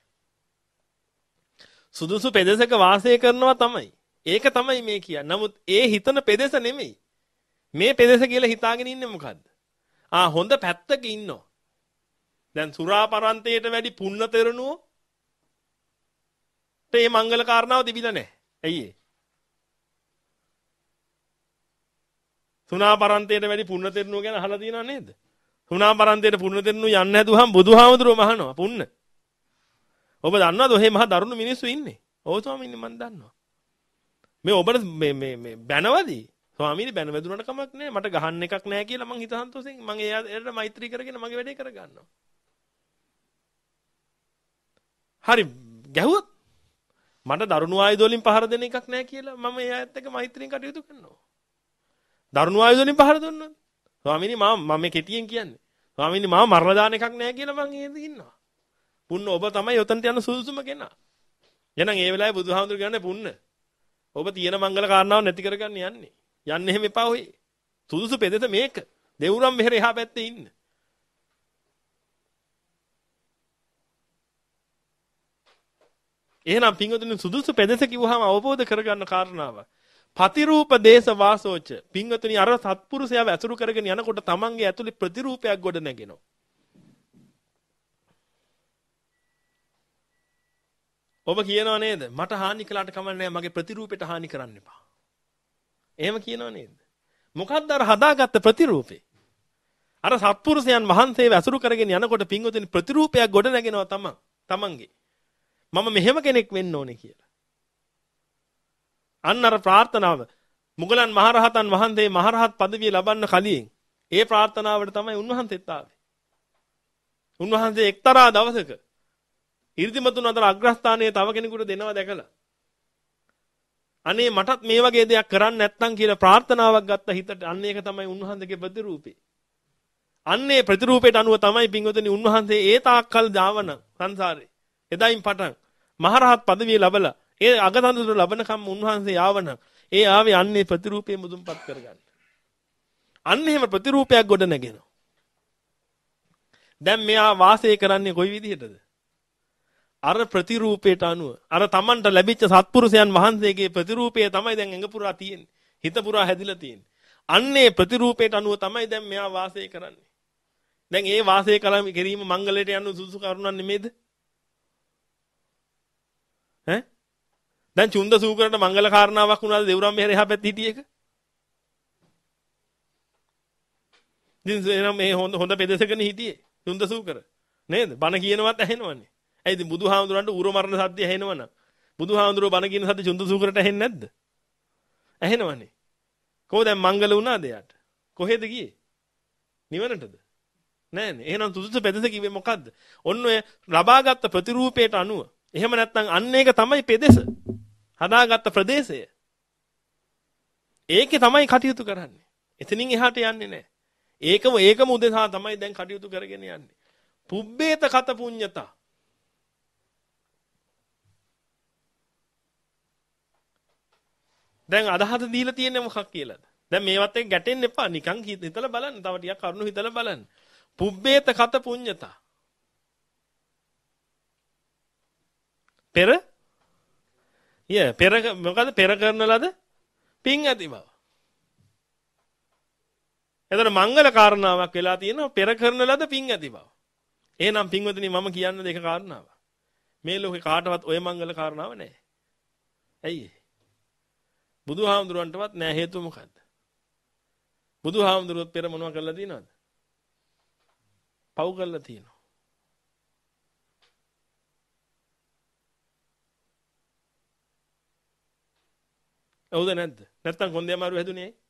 සුදුසු පෙදෙසක වාසය කරනවා තමයි. ඒක තමයි මේ කියන්නේ. නමුත් ඒ හිතන පෙදෙස නෙමෙයි. මේ පෙදෙස කියලා හිතාගෙන ඉන්නේ මොකද්ද? ආ හොඳ පැත්තක ඉන්නවා. දැන් සුරාපරන්තයට වැඩි පුණ්‍ය තෙරණුවෝ මේ මංගල කාරණාව තිබිලා නැහැ. ඇයි ඒ? සුනාපරන්තයට වැඩි පුණ්‍ය තෙරණුවෝ ගැන අහලා තියෙනව නේද? සුනාපරන්තයට පුණ්‍ය තෙරණුවෝ යන්නේ නැතුවම බුදුහාමුදුරුවෝ මහනවා පුණ්‍ය. ඔබ දන්නවද ඔහේ මහ දරුණු මිනිස්සු ඉන්නේ? ඔව් ස්වාමීනි මම දන්නවා. මේ ඔබට මේ මේ මේ බැනවදී? ස්වාමීනි බැන වැදුනට කමක් නැහැ. මට ගහන්න එකක් නැහැ කියලා මං හිත සන්තෝෂෙන් මං එයාට මෛත්‍රී කරගෙන මගේ වැඩේ කරගන්නවා. හරි ගැහුවොත් මට දරුණු ආයුධ වලින් පහර දෙන එකක් නැහැ කියලා මම එයාත් එක්ක මෛත්‍රියෙන් කටයුතු කරනවා. දරුණු ආයුධ වලින් පහර දුන්නොත් ස්වාමීනි මම මම මේ කෙටියෙන් කියන්නේ. ස්වාමීනි මම මරලා දාන එකක් නැහැ කියලා මං එහෙද ඉන්නවා. පුන්න ඔබ තමයි යොතන්ට යන සුදුසුම කෙනා. එහෙනම් ඒ වෙලාවේ බුදුහාමුදුරු කියන්නේ පුන්න. ඔබ තියෙන මංගල කාරණාව නැති කරගන්න යන්නේ. යන්න එහෙම එපා ඔය. සුදුසු පෙදෙත මේක. දෙවුරම් මෙහෙර එහා පැත්තේ ඉන්න. එහෙනම් පින්වතුනි සුදුසු පෙදෙස කිව්වහම අවබෝධ කරගන්න කාරණාව. පතිරූප දේශ වාසෝච පින්වතුනි අර සත්පුරුෂයව ඇසුරු කරගෙන යනකොට තමන්ගේ ඇතුලේ ප්‍රතිරූපයක් ගොඩ නැගෙනවා. ඔබ කියනවා නේද? මට හානි කළාට කමක් නැහැ මගේ ප්‍රතිරූපෙට හානි කරන්න එපා. එහෙම කියනවා නේද? මොකද්ද අර හදාගත්ත ප්‍රතිරූපේ? අර සත්පුරුෂයන් වහන්සේව ඇසුරු කරගෙන යනකොට පින්වතුනි ප්‍රතිරූපයක් ගොඩ නැගෙනවා තමන්. තමන්ගේ. මම මෙහෙම කෙනෙක් වෙන්න ඕනේ කියලා. අන්න අර ප්‍රාර්ථනාව මුගලන් මහරහතන් වහන්සේ මහරහත් පදවිය ලබන්න කලින් ඒ ප්‍රාර්ථනාවට තමයි උන්වහන්සේත් ආවේ. උන්වහන්සේ එක්තරා දවසක 이르දිමතුන් අතර අග්‍රස්ථානයේ තව කෙනෙකුට දෙනවා දැකලා අනේ මටත් මේ වගේ දෙයක් කරන්න නැත්නම් කියලා ප්‍රාර්ථනාවක් ගත්ත හිතට අන්න ඒක තමයි උන්වහන්සේගේ ප්‍රතිරූපේ. අන්නේ ප්‍රතිරූපයට අනුව තමයි පින්වතුනි උන්වහන්සේ ඒ තාක්කල් දාවන සංසාරේ එදායින් පටන් මහරහත් පදවිය ලැබලා ඒ අගතඳුර ලබනකම් උන්වහන්සේ ආවන ඒ ආවේ අන්නේ ප්‍රතිරූපේ මුදුන්පත් කරගන්න. අන්න එහෙම ප්‍රතිරූපයක් ගොඩ නැගෙනවා. දැන් මෙයා වාසය කරන්නේ කොයි විදිහටද? අර ප්‍රතිරූපයට අනුව අර Tamanට ලැබිච්ච සත්පුරුෂයන් වහන්සේගේ ප්‍රතිරූපය තමයි දැන් ඇඟ පුරා තියෙන්නේ. හිත පුරා හැදිලා තියෙන්නේ. අන්නේ ප්‍රතිරූපයට අනුව තමයි දැන් මෙයා වාසය කරන්නේ. දැන් ඒ වාසය කිරීම මංගලයට යන සුසු කරුණක් නෙමෙයිද? ඈ දැන් චුන්ද සූකරට මංගල කාරණාවක් වුණාද දෙවුරම් මෙහෙර එහා පැත්තේ හිටියේක? දින් මේ හොඳ හොඳ පෙදෙසකනේ හිටියේ චුන්ද සූකර නේද? බණ කියනවත් ඇහෙනවනේ. ඇයි ඉතින් බුදුහාමුදුරන්ට ඌර මරණ සද්දය ඇහෙනවනම් බුදුහාමුදුරෝ බණ කියන සද්ද චුන්ද සූකරට ඇහෙන්නේ නැද්ද? ඇහෙනවනේ. කොහොද දැන් මංගල වුණාද යාට? කොහෙද ගියේ? නිවනටද? නෑනේ. එහෙනම් සුදුසු පෙදෙස කිව්වේ මොකද්ද? ඔන්න ඔය ලබාගත් ප්‍රතිරූපයට අනුව එහෙම නැත්නම් අන්න ඒක තමයි පෙදෙස. හදාගත්ත ප්‍රදේශය. ඒකේ තමයි කටයුතු කරන්නේ. එතනින් එහාට යන්නේ නැහැ. ඒකම ඒකම උදෙසා තමයි දැන් කටයුතු කරගෙන යන්නේ. පුබ්බේත කත පුඤ්ඤතා. දැන් අදහස දීලා තියෙන්නේ මොකක් කියලාද? දැන් මේවත් එක්ක ගැටෙන්න එපා. නිකන් හිතලා බලන්න. තව ටිකක් කරුණු හිතලා බලන්න. පුබ්බේත කත පුඤ්ඤතා. පෙර ය පෙර මොකද පෙර කරන ලද පින් ඇති බව. එතන මංගල කාරණාවක් වෙලා තියෙනවා පෙර කරන ලද පින් ඇති බව. එහෙනම් පින්වතුනි මම කියන්න දෙක කාරණාවක්. මේ ලෝකේ කාටවත් ඔය මංගල කාරණාව නැහැ. ඇයි ඒ? බුදුහාමුදුරන්ටවත් නැහැ හේතුව මොකද්ද? බුදුහාමුදුරුවෝ පෙර මොනව කරලා තියෙනවද? පව් කරලා තියෙනවා. ඔව්ද නැද්ද? නැත්තම් කොන්දේ අමාරු හැදුනේ ඇයි?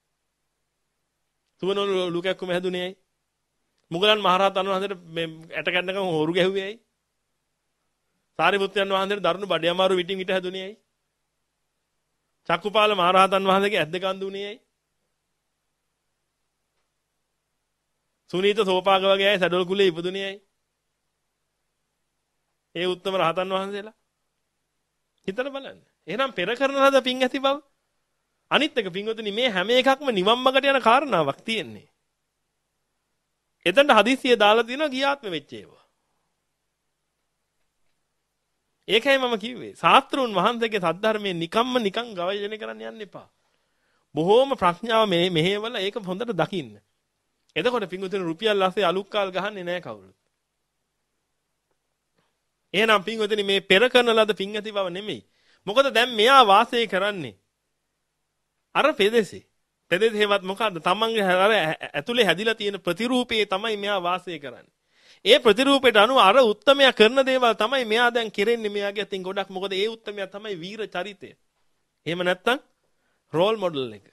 සුවනෝලු ලුකැක්කුම හැදුනේ ඇයි? මුගලන් මහරහතන් වහන්සේට මේ ඇට කැඩනකම් හොරු ගැහුවේ ඇයි? සාරිපුත්‍රයන් වහන්සේට දරුණු බඩේ අමාරු විටින් විට හැදුනේ ඇයි? චක්කුපාල මහරහතන් වහන්සේගේ ඇද්ද කන්දුනේ ඇයි? සුනීත සෝපාග වගේ අය සැඩොල් කුලේ ඉපදුනේ ඇයි? ඒ උත්තම රහතන් වහන්සේලා හිතලා බලන්න. එහෙනම් පෙර කරන ලද පින් ඇති බව අනිත් එක පින්වතුනි මේ හැම එකක්ම නිවන් මාර්ගට යන කාරණාවක් තියෙන්නේ. එතනට හදිස්සිය දාලා තියෙනවා ගියාත්ම වෙච්ච ඒවා. ඒකයි මම කිව්වේ ශාස්ත්‍රෝන් වහන්සේගේ සද්ධර්මයේ නිකම්ම නිකං ගවේෂණය කරන්න යන්න එපා. බොහෝම ප්‍රඥාව මේ මෙහෙවල ඒක හොඳට දකින්න. එතකොට පින්වතුනි රුපියල් අස්සේ අලුක්කාල් ගහන්නේ නැහැ කවුරුත්. එහෙනම් පින්වතුනි මේ පෙර කරන ලද පින් ඇති බව නෙමෙයි. මොකද දැන් මෙයා වාසය කරන්නේ අර පෙදෙසේ. පෙදෙසේවත් මොකද්ද? තමන්ගේ අර ඇතුලේ හැදිලා තියෙන ප්‍රතිරූපේ තමයි මෙයා වාසය කරන්නේ. ඒ ප්‍රතිරූපයට අනුව අර උත්තමයා කරන දේවල් තමයි මෙයා දැන් කෙරෙන්නේ මෙයාගේ අතින් ගොඩක්. මොකද ඒ උත්තමයා තමයි වීර චරිතය. එහෙම නැත්තම් රෝල් මොඩල් එක.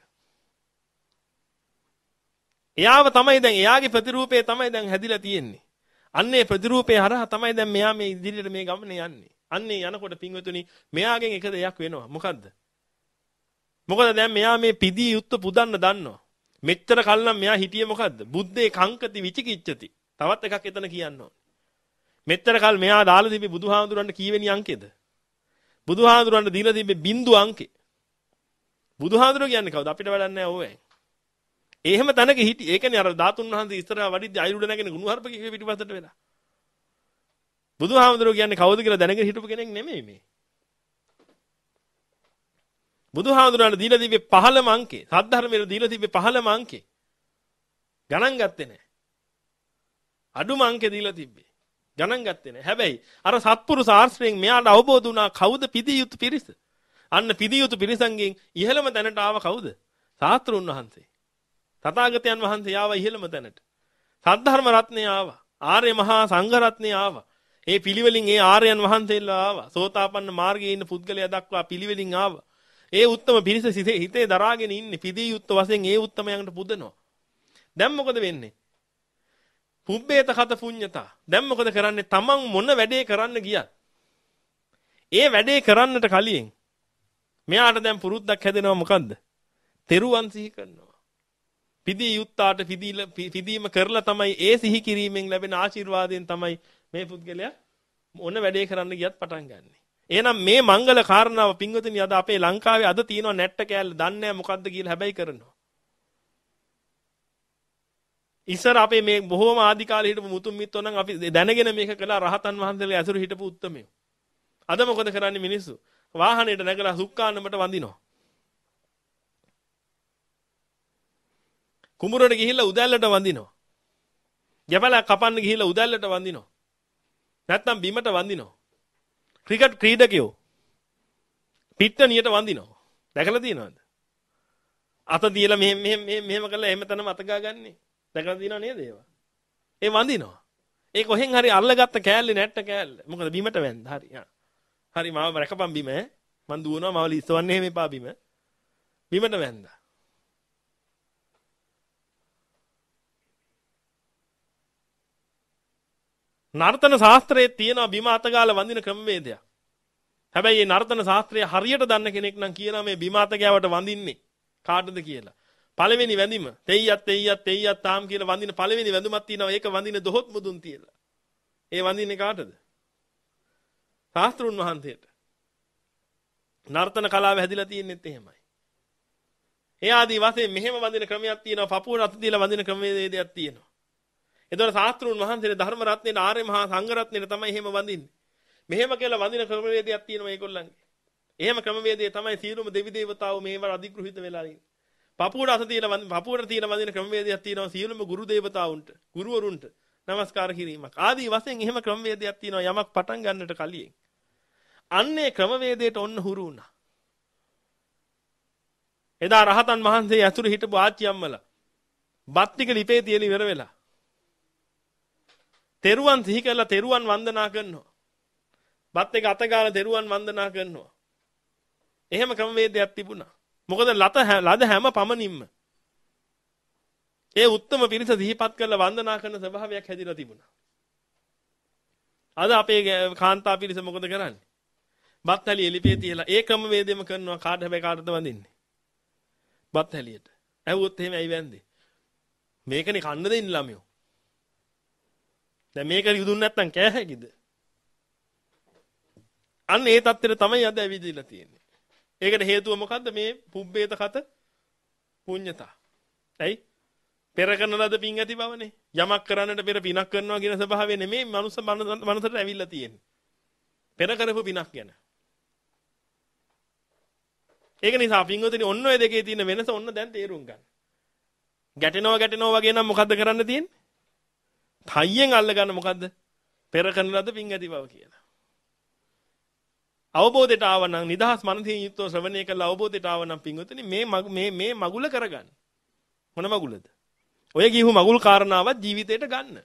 එයාව තමයි දැන් එයාගේ ප්‍රතිරූපේ තමයි දැන් හැදිලා තියෙන්නේ. අන්නේ ප්‍රතිරූපේ හරහා තමයි දැන් මෙයා මේ ඉදිරියට මේ ගමනේ යන්නේ. අන්නේ යනකොට පින්වතුනි මෙයාගෙන් එක දෙයක් වෙනවා. මොකද්ද? මොකද දැන් මෙයා මේ පිදී යුත්ත පුදන්න දන්නවා. මෙච්චර කල්නම් මෙයා හිටියේ මොකද්ද? බුද්දේ කංකති විචිකිච්ඡති. තවත් එකක් එතන කියන්න ඕනේ. මෙච්චර කල් මෙයා දාලා තිබි බුදුහාමුදුරන්ට කීවෙනි අංකෙද? බුදුහාමුදුරන්ට දීලා තිබි බිංදු අංකේ. බුදුහාමුදුර කියන්නේ කවුද? අපිට වැඩක් නැහැ ඕවෙන්. එහෙම තැනක හිටි. ඒ කියන්නේ අර ධාතුන් වහන්සේ ඉස්සරහා වඩිද්දී අයිරුඩ නැගෙන ගුණහර්ප කිව්වේ පිටිපස්සට වෙලා. බුදුහාමුදුර කියන්නේ කවුද කියලා දැනගෙන හිටපු කෙනෙක් නෙමෙයි මේ. බුදුහාමුදුරන්ට දීලා තිබ්බේ පහළම අංකේ. සද්ධර්මයට දීලා තිබ්බේ පහළම අංකේ. ගණන් ගත්තේ නැහැ. අඩුම අංකේ දීලා තිබ්බේ. ගණන් ගත්තේ නැහැ. හැබැයි අර සත්පුරුෂ ආශ්‍රයෙන් මෙයාට අවබෝධ වුණා කවුද පිදී යුතු පිරිස. අන්න පිදී යුතු පිරිසංගෙන් ඉහළම තැනට ආව කවුද? ශාස්ත්‍රුන් වහන්සේ. තථාගතයන් වහන්සේ ආව ඉහළම තැනට. සද්ධර්ම රත්නය ආවා. ආර්ය මහා සංඝ රත්නය ආවා. ඒ පිළිවෙලින් ඒ ආර්යයන් වහන්සේලා ආවා. සෝතාපන්න මාර්ගයේ ඉන්න පුද්ගලයා දක්වා පිළිවෙලින් ආවා. ඒ උත්තම පිරිස හිතේ දරාගෙන ඉන්නේ පිදී යුත්ත වශයෙන් ඒ උත්තමයන්ට පුදනවා. දැන් මොකද වෙන්නේ? පුබ්බේත කත පුඤ්ඤතා. දැන් මොකද කරන්නේ? තමන් මොන වැඩේ කරන්න ගියත් ඒ වැඩේ කරන්නට කලින් මෙයාට දැන් පුරුද්දක් හැදෙනවා මොකද්ද? තෙරුවන් සිහි කරනවා. පිදී යුත්තාට පිදීම කරලා තමයි ඒ සිහි කිරීමෙන් ලැබෙන ආශිර්වාදයෙන් තමයි මේ පුද්ගලයා මොන වැඩේ කරන්න ගියත් පටන් ගන්නෙ. එහෙනම් මේ මංගල කාරණාව පින්වතුනි අද අපේ ලංකාවේ අද තියෙනවා නැට්ට කෑල්ල දන්නේ නැහැ මොකද්ද කියලා හැබැයි කරනවා. ඉස්සර අපේ මේ බොහෝම ආදි කාලේ හිටපු මුතුන් මිත්තෝ නම් අපි දැනගෙන මේක කළා රහතන් වහන්සේලා ඇසුරු හිටපු උත්තමයෝ. අද මොකද කරන්නේ මිනිස්සු? වාහනේට නැගලා සුක්කාන්නමට වඳිනවා. කුඹුරට ගිහිල්ලා උදැල්ලට වඳිනවා. ගැපලක් කපන්න ගිහිල්ලා උදැල්ලට වඳිනවා. නැත්නම් බිමට වඳිනවා. ක්‍රිකට් ක්‍රීඩකයෝ පිට්ටනියට වඳිනවා. දැකලා තියෙනවද? අත තියලා මෙහෙම මෙහෙම මෙහෙම කරලා එහෙම තනම අත ගාගන්නේ. දැකලා තියෙනව නේද ඒවා? ඒ වඳිනවා. ඒ කොහෙන් හරි අල්ලගත්ත කෑල්ලේ නැට්ට කෑල්ල. මොකද බිමට වැන්ද? හරි. හා. හරි මාව රැකපන් බිම ඈ. මං දුවනවා මාව ලිස්සවන්නේ එහෙම එපා බිම. බිමට වැන්දා. නර්තන ශාස්ත්‍රයේ තියෙන බිම අතගාලා වඳින ක්‍රමවේදයක්. හැබැයි මේ නර්තන ශාස්ත්‍රය හරියට දන්න කෙනෙක් නම් කියනවා මේ බිම අතගෑවට වඳින්නේ කාටද කියලා. පළවෙනි වැඳීම තෙයියත් තෙයියත් තෙයියත් තාම් කියලා වඳින පළවෙනි වැඳුමක් තියෙනවා. ඒක වඳින දොහොත් මුදුන් තියලා. ඒ වඳින්නේ කාටද? ශාස්ත්‍රුන් වහන්සේට. නර්තන කලාව හැදිලා තියෙන්නේත් එහෙමයි. ඒ ආදී වශයෙන් මෙහෙම වඳින ක්‍රමයක් තියෙනවා. පපුව රත් දීලා වඳින ක්‍රමවේදයක් තියෙනවා. එතකොට ශාස්ත්‍රුන් වහන්සේගේ ධර්ම රත්නයේ ආර්ය මහා සංඝ රත්නයේ තමයි එහෙම වඳින්නේ. මෙහෙම කියලා වඳින ක්‍රමවේදයක් තියෙනවා ඒගොල්ලන්ගේ. එහෙම ක්‍රමවේදයේ තමයි සියලුම දෙවි දේවතාවෝ මේවර අධිග්‍රහිත වෙලා ඉන්නේ. පපුවට අත තියලා වඳින පපුවට තියලා වඳින ක්‍රමවේදයක් තියෙනවා සියලුම ගුරු දේවතාවුන්ට, ගුරුවරුන්ට নমස්කාර කිරීමක්. ආදී වශයෙන් එහෙම ක්‍රමවේදයක් තියෙනවා යමක් පටන් ගන්නට කලින්. අන්නේ ක්‍රමවේදයට ඔන්න හුරු වුණා. එදා රහතන් වහන්සේ ඇතුළේ හිටපු ආච්චි අම්මලා බත් ටික ලිපේ තියලා ඉවර වෙලා තෙරුවන් සිහි කරලා තෙරුවන් වන්දනා කරනවා. බත් එක අත ගාලා තෙරුවන් වන්දනා කරනවා. එහෙම ක්‍රමවේදයක් තිබුණා. මොකද ලත ලද හැම පමණින්ම ඒ උත්තම පිරිස සිහිපත් කරලා වන්දනා කරන ස්වභාවයක් හැදිලා තිබුණා. අද අපේ කාන්තා පිරිස මොකද කරන්නේ? බත් හැලිය එලිපේ තියලා ඒ ක්‍රමවේදෙම කරනවා. කාට හැබැයි කාටද වඳින්නේ? බත් හැලියට. ඇහුවොත් එහෙම ඇයි වැන්දේ? මේකනේ කන්න දෙන්න ළමයෝ. දැන් මේක යුදුන් නැත්තම් කෑ හැකිද? අන්න ඒ தත්තෙට තමයි අද ඇවිදලා තියෙන්නේ. ඒකට හේතුව මොකද්ද? මේ පුබ්බේත කත පුඤ්ඤතා. ඇයි? පෙර කරන ලද පින් ඇති බවනේ. යමක් කරන්නට පෙර පිනක් කරනවා කියන ස්වභාවය නෙමෙයි මනුස්ස මනසට ඇවිල්ලා තියෙන්නේ. පෙර කරපු පිනක් ගැන. ඒක නිසා පින්වතුනි ඔන්න ඔය දෙකේ තියෙන වෙනස ඔන්න දැන් තේරුම් ගන්න. ගැටෙනවා ගැටෙනවා වගේ නම් මොකද්ද කරන්න තියෙන්නේ? තයියෙන් අල්ල ගන්න මොකද්ද? පෙර කරන ලද පින් ඇති බව කියලා. අවබෝධයට ආවනම් නිදහස් මනසින් යුක්තව ශ්‍රවණය කළ අවබෝධයට ආවනම් පින්වතුනි මේ මේ මේ මගුල කරගන්න. මොන මගුලද? ඔය ගිහු මගුල් කාරණාවත් ජීවිතේට ගන්න.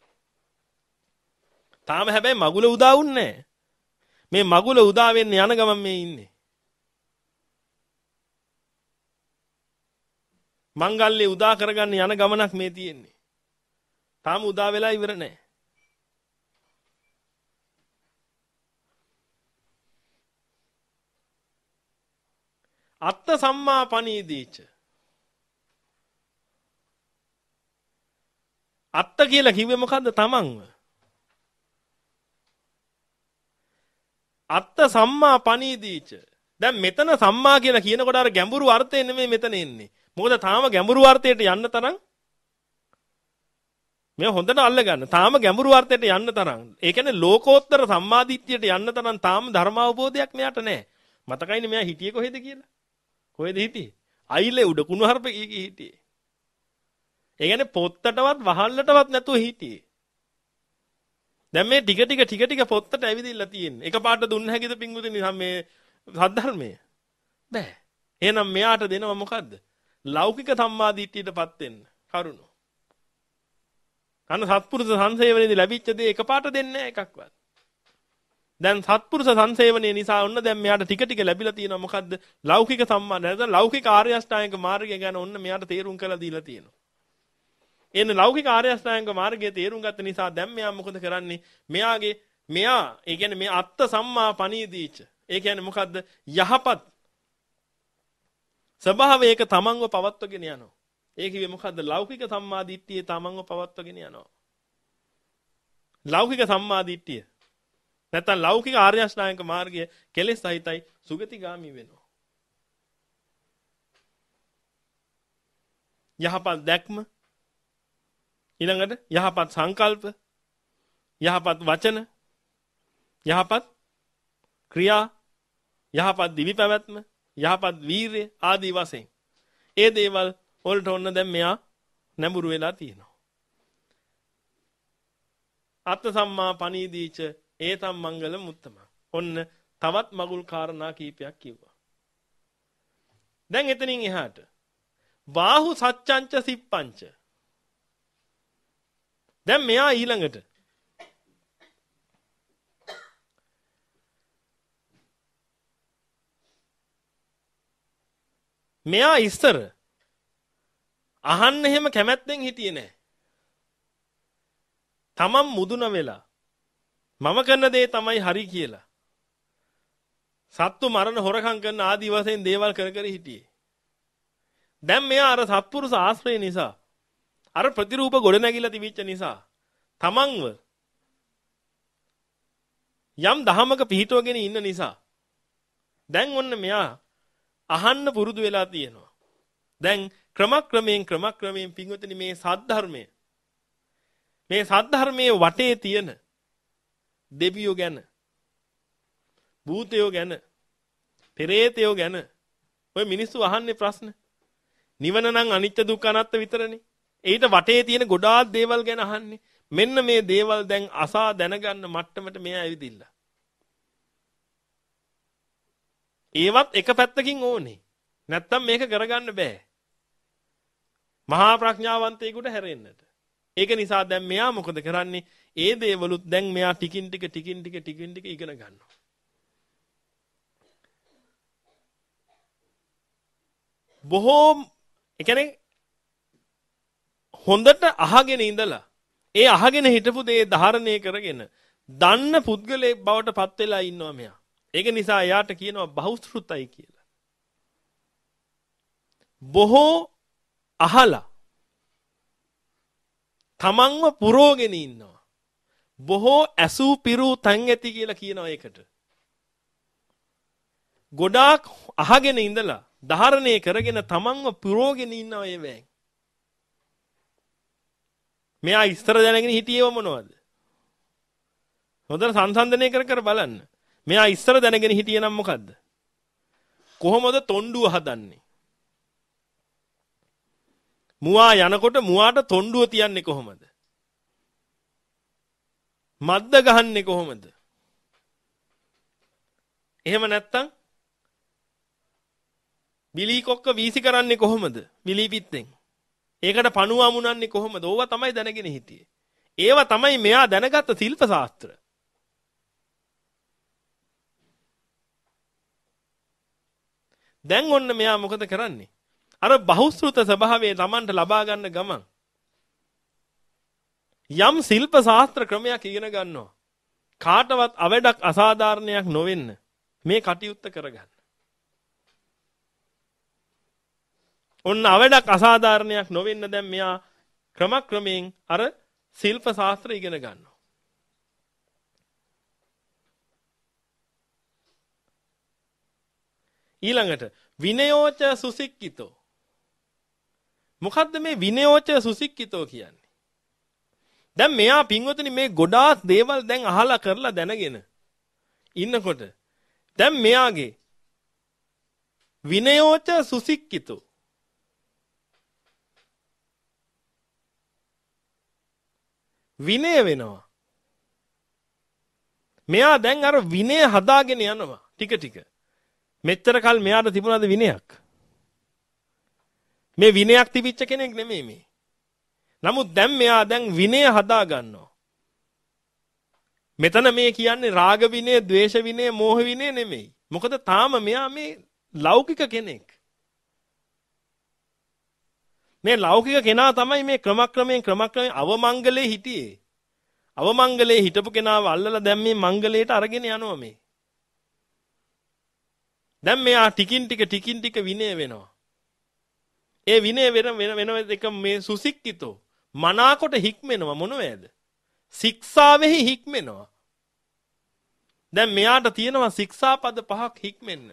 තාම හැබැයි මගුල උදා වුන්නේ නැහැ. මේ මගුල උදා වෙන්න යන ගමන් මේ ඉන්නේ. මංගල්‍ය උදා කරගන්න යන ගමනක් මේ තියෙන්නේ. තාම උදා වෙලා ඉවර නැහැ. අත්ත සම්මා පනීදීච. අත්ත කියලා කිව්වේ මොකද්ද? තමන්ව. අත්ත සම්මා පනීදීච. දැන් මෙතන සම්මා කියලා කියනකොට අර ගැඹුරු අර්ථය නෙමෙයි මෙතන එන්නේ. මොකද තාම ගැඹුරු අර්ථයට යන්න තරම් මේ හොඳට අල්ල ගන්න. තාම ගැඹුරු අර්ථයට යන්න තරම්. ඒ කියන්නේ ලෝකෝත්තර සම්මාදිට්ඨියට යන්න තරම් තාම ධර්ම අවබෝධයක් මෙයාට නැහැ. මතකයිනේ මෙයා හිටියේ කොහෙද කියලා? කොහෙද හිටියේ? අයිලේ උඩ කුණුහරුපේ හිටියේ. ඒ කියන්නේ පොත්තටවත් වහල්ලටවත් නැතුව හිටියේ. දැන් මේ ටික ටික ටික ටික පොත්තට ඇවිදින්න තියෙන්නේ. එකපාරට දුන්න හැකිද පිංගුතුනි මේ සද්ධර්මය? බෑ. එහෙනම් මෙයාට දෙනවා මොකද්ද? ලෞකික සම්මාදිට්ඨියටපත් වෙන්න කරුණ. අන්න සත්පුරුෂ සංසේවනයේදී ලැබිච්ච දේ එකපාරට දෙන්නේ නැහැ එකක්වත්. දැන් සත්පුරුෂ සංසේවනයේ නිසා ඔන්න දැන් මෙයාට ටික ටික ලැබිලා තියෙනවා මොකද්ද? ලෞකික සම්මා නැත්නම් ලෞකික ආර්ය අෂ්ටාංගික මාර්ගය ගැන ඔන්න මෙයාට තේරුම් කරලා දීලා තියෙනවා. එන්න ලෞකික ආර්ය අෂ්ටාංගික මාර්ගයේ තේරුම් ගත්ත නිසා දැන් මෙයා මොකද කරන්නේ? මෙයාගේ මෙයා ඒ කියන්නේ මේ අත්ත සම්මා පනීදීච. ඒ කියන්නේ මොකද්ද? යහපත් ස්වභාවයක තමන්ව පවත්වගෙන යනවා. ඒ කිව්වේ මොකද්ද? ලෞකික සම්මාදිට්ඨිය තමන්ව පවත්වගෙන යනවා. ලෞකික සම්මාදිට්ඨිය නැත්නම් ලෞකික ආර්ය අෂ්ටාංගික මාර්ගය කෙලෙස් සහිතයි සුගතිගාමි වෙනවා. යහපත් දැක්ම ඊළඟට යහපත් සංකල්ප යහපත් වචන යහපත් ක්‍රියා යහපත් දිවි පැවැත්ම යහපත් වීරිය ආදී වශයෙන් ඒ දේවල් වලට ඔන්න දැන් මෙයා නැඹුරු වෙලා තියෙනවා. අත්ථ සම්මා පනීදීච ඒතම් මංගල මුත්තම. ඔන්න තවත් මගුල් කාරණා කීපයක් කිව්වා. දැන් එතනින් එහාට බාහු සච්ඡංච සිප්පංච. දැන් මෙයා ඊළඟට මෙයා ඉස්සර අහන්න එහෙම කැමැත්තෙන් හිටියේ නෑ. තමන් මුදුන වෙලා මම කරන දේ තමයි හරි කියලා. සත්තු මරණ හොරකම් කරන ආදි වශයෙන් දේවල් කර කර හිටියේ. දැන් මෙයා අර සත්පුරුෂ ආශ්‍රය නිසා අර ප්‍රතිරූප ගොඩ නැගිලා තිබිච්ච නිසා තමන්ව යම් දහමක පිහිටවගෙන ඉන්න නිසා දැන් ඔන්න මෙයා අහන්න පුරුදු වෙලා තියෙනවා. දැන් ක්‍රමක්‍රමයෙන් ක්‍රමක්‍රමයෙන් පින්වතුනි මේ සද්ධර්මය මේ සද්ධර්මයේ වටේ තියෙන දෙවියෝ ගැන භූතයෝ ගැන පෙරේතයෝ ගැන ඔය මිනිස්සු අහන්නේ ප්‍රශ්න. නිවන නම් අනිත්‍ය දුක්ඛ අනාත්ම විතරනේ. ඊට වටේ තියෙන ගොඩාක් දේවල් ගැන අහන්නේ. මෙන්න මේ දේවල් දැන් අසා දැනගන්න මට්ටමට මෙයා ඇවිදිලා. ඒවත් එක පැත්තකින් ඕනේ. නැත්තම් මේක කරගන්න බෑ. මහා ප්‍රඥාවන්තයෙකුට හැරෙන්නට. ඒක නිසා දැන් මෙයා මොකද කරන්නේ? ඒ දේවලුත් දැන් මෙයා ටිකින් ටික ටිකින් ටික ටිකින් ටික ඉගෙන ගන්නවා. බොහෝ ඒ කියන්නේ හොඳට අහගෙන ඉඳලා ඒ අහගෙන හිටපු දේ ධාරණය කරගෙන දන්න පුද්ගලයෙක් බවට පත් වෙලා ඉන්නවා මෙයා. ඒක නිසා එයාට කියනවා බහුශෘතයි කියලා. බොහෝ අහලා තමන්ව පුරෝගෙන ඉන්නවා. බොහෝ ඇසූ පිරූ තන් ඇති කියලා කියනවා ඒකට. ගොඩාක් අහගෙන ඉඳලා ධාරණය කරගෙන තමන්ව පුරෝගෙන ඉන්නවා ඒ වෑන්. මෙයා ඉස්තර දැනගෙන හිටියේව මොනවද? හොඳට සංසන්දනය කර කර බලන්න. මෙයා ඉස්තර දැනගෙන හිටියේ නම් මොකද්ද? කොහොමද තොණ්ඩුව හදන්නේ? මුවා යනකොට මුවාට තොණ්ඩුව තියන්නේ කොහොමද? මද්ද ගහන්නේ කොහොමද? එහෙම නැත්තම් බිලී කොක්ක වීසි කරන්නේ කොහොමද? බිලී පිටෙන්. ඒකට පණුව අමුණන්නේ කොහොමද? ඕවා තමයි දැනගෙන හිටියේ. ඒවා තමයි මෙයා දැනගත්ත ශිල්ප ශාස්ත්‍ර. දැන් ඔන්න මෙයා මොකද කරන්නේ? අර බහුශ්‍රృత ස්වභාවයේ Tamanට ලබා ගන්න ගමන් යම් ශිල්ප ශාස්ත්‍ර ක්‍රමයක් ඉගෙන ගන්නවා. කාටවත් අවඩක් අසාධාරණයක් නොවෙන්න මේ කටයුත්ත කරගන්න. ඔන්න අවඩක් අසාධාරණයක් නොවෙන්න දැන් මෙයා ක්‍රමක්‍රමයෙන් අර ශිල්ප ශාස්ත්‍ර ඉගෙන ගන්නවා. ඊළඟට විනයෝච සුසික්කිතෝ. මොකද්ද මේ විනයෝච සුසික්කිතෝ කියන්නේ? දැන් මෙයා පින්වතුනි මේ ගොඩාක් දේවල් දැන් අහලා කරලා දැනගෙන ඉන්නකොට දැන් මෙයාගේ විනයෝච සුසික්කිතෝ විනය වෙනවා. මෙයා දැන් අර විනය හදාගෙන යනවා ටික ටික. මෙච්චර කල් මෙයාට තිබුණාද විනයක්? මේ විනයක් තිබිච්ච කෙනෙක් නෙමෙයි මේ. නමුත් දැන් මෙයා දැන් විනය හදා ගන්නවා. මෙතන මේ කියන්නේ රාග විනය, ద్వේෂ විනය, මෝහ විනය නෙමෙයි. මොකද තාම මෙයා මේ ලෞකික කෙනෙක්. මේ ලෞකික කෙනා තමයි මේ ක්‍රමක්‍රමයෙන් ක්‍රමක්‍රමයෙන් අවමංගලේ හිටියේ. අවමංගලේ හිටපු කෙනාව අල්ලලා දැන් මේ මංගලයට අරගෙන යනවා මේ. දැන් මෙයා ටිකින් ටික ටිකින් ටික විනය වෙනවා. ඒ විනය වෙන වෙන වෙන එක මේ සුසික්කිතෝ මනාකොට හික්මෙනවා මොනවද? ශික්ෂාවෙහි හික්මෙනවා. දැන් මෙයාට තියෙනවා ශික්ෂාපද පහක් හික්මෙන්න.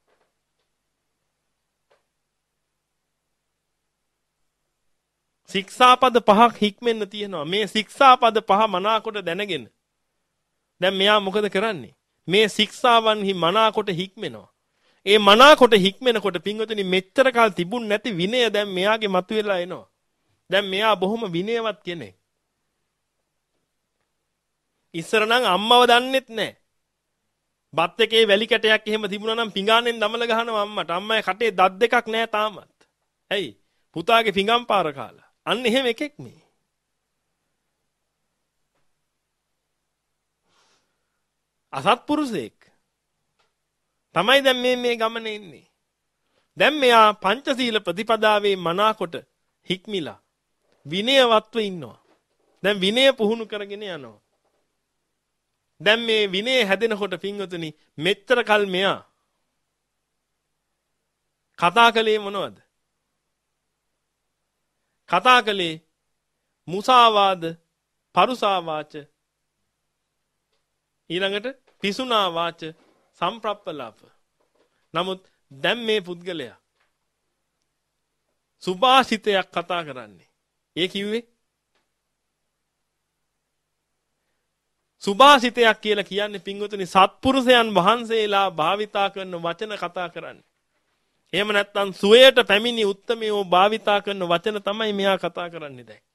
ශික්ෂාපද පහක් හික්මෙන්න තියෙනවා. මේ ශික්ෂාපද පහ මනාකොට දැනගෙන දැන් මෙයා මොකද කරන්නේ? මේ ශික්ෂාවන්හි මනාකොට හික්මෙනවා. ඒ මනාකොට හික්මෙනකොට පින්වතුනි මෙච්චර කාල තිබුණ නැති විනය දැන් මෙයාගේ මතුවෙලා එනවා. දැන් මෙයා බොහොම විනයවත් කෙනෙක්. ඉස්සර නම් අම්මව දන්නෙත් නැහැ. බත් එකේ වැලි කැටයක් එහෙම තිබුණා නම් පිඟානෙන් දමල ගහනවා අම්මට. අම්මගේ කටේ දත් දෙකක් නැහැ තාමත්. ඇයි? පුතාගේ පිඟම් පාර කාලා. අන්න එහෙම එකෙක් මේ. අසත්පුරුෂයෙක්. තමයි දැන් මේ මේ ගමනේ ඉන්නේ. දැන් මෙයා පංචශීල ප්‍රතිපදාවේ මනාකොට හික්මිලා විනයවත්ව ඉන්නවා. දැන් විනය පුහුණු කරගෙන යනවා. දැන් මේ විනය හැදෙනකොට පින්වතුනි මෙච්චර කල් මෙයා කතා කළේ මොනවද? කතා කළේ මුසාවාද, පරුසා වාච, ඊළඟට පිසුනා වාච, සම්ප්‍රප්පලාප. නමුත් දැන් මේ පුද්ගලයා සුභාසිතයක් කතා කරන්නේ. ඒ කිව්වේ සුභාසිතයක් කියලා කියන්නේ පින්වතුනි සත්පුරුෂයන් වහන්සේලා භාවිතා කරන වචන කතා කරන්නේ. එහෙම නැත්නම් සුවයට පැමිණි උත්තමයෝ භාවිතා කරන වචන තමයි මෙයා කතා කරන්නේ දැන්.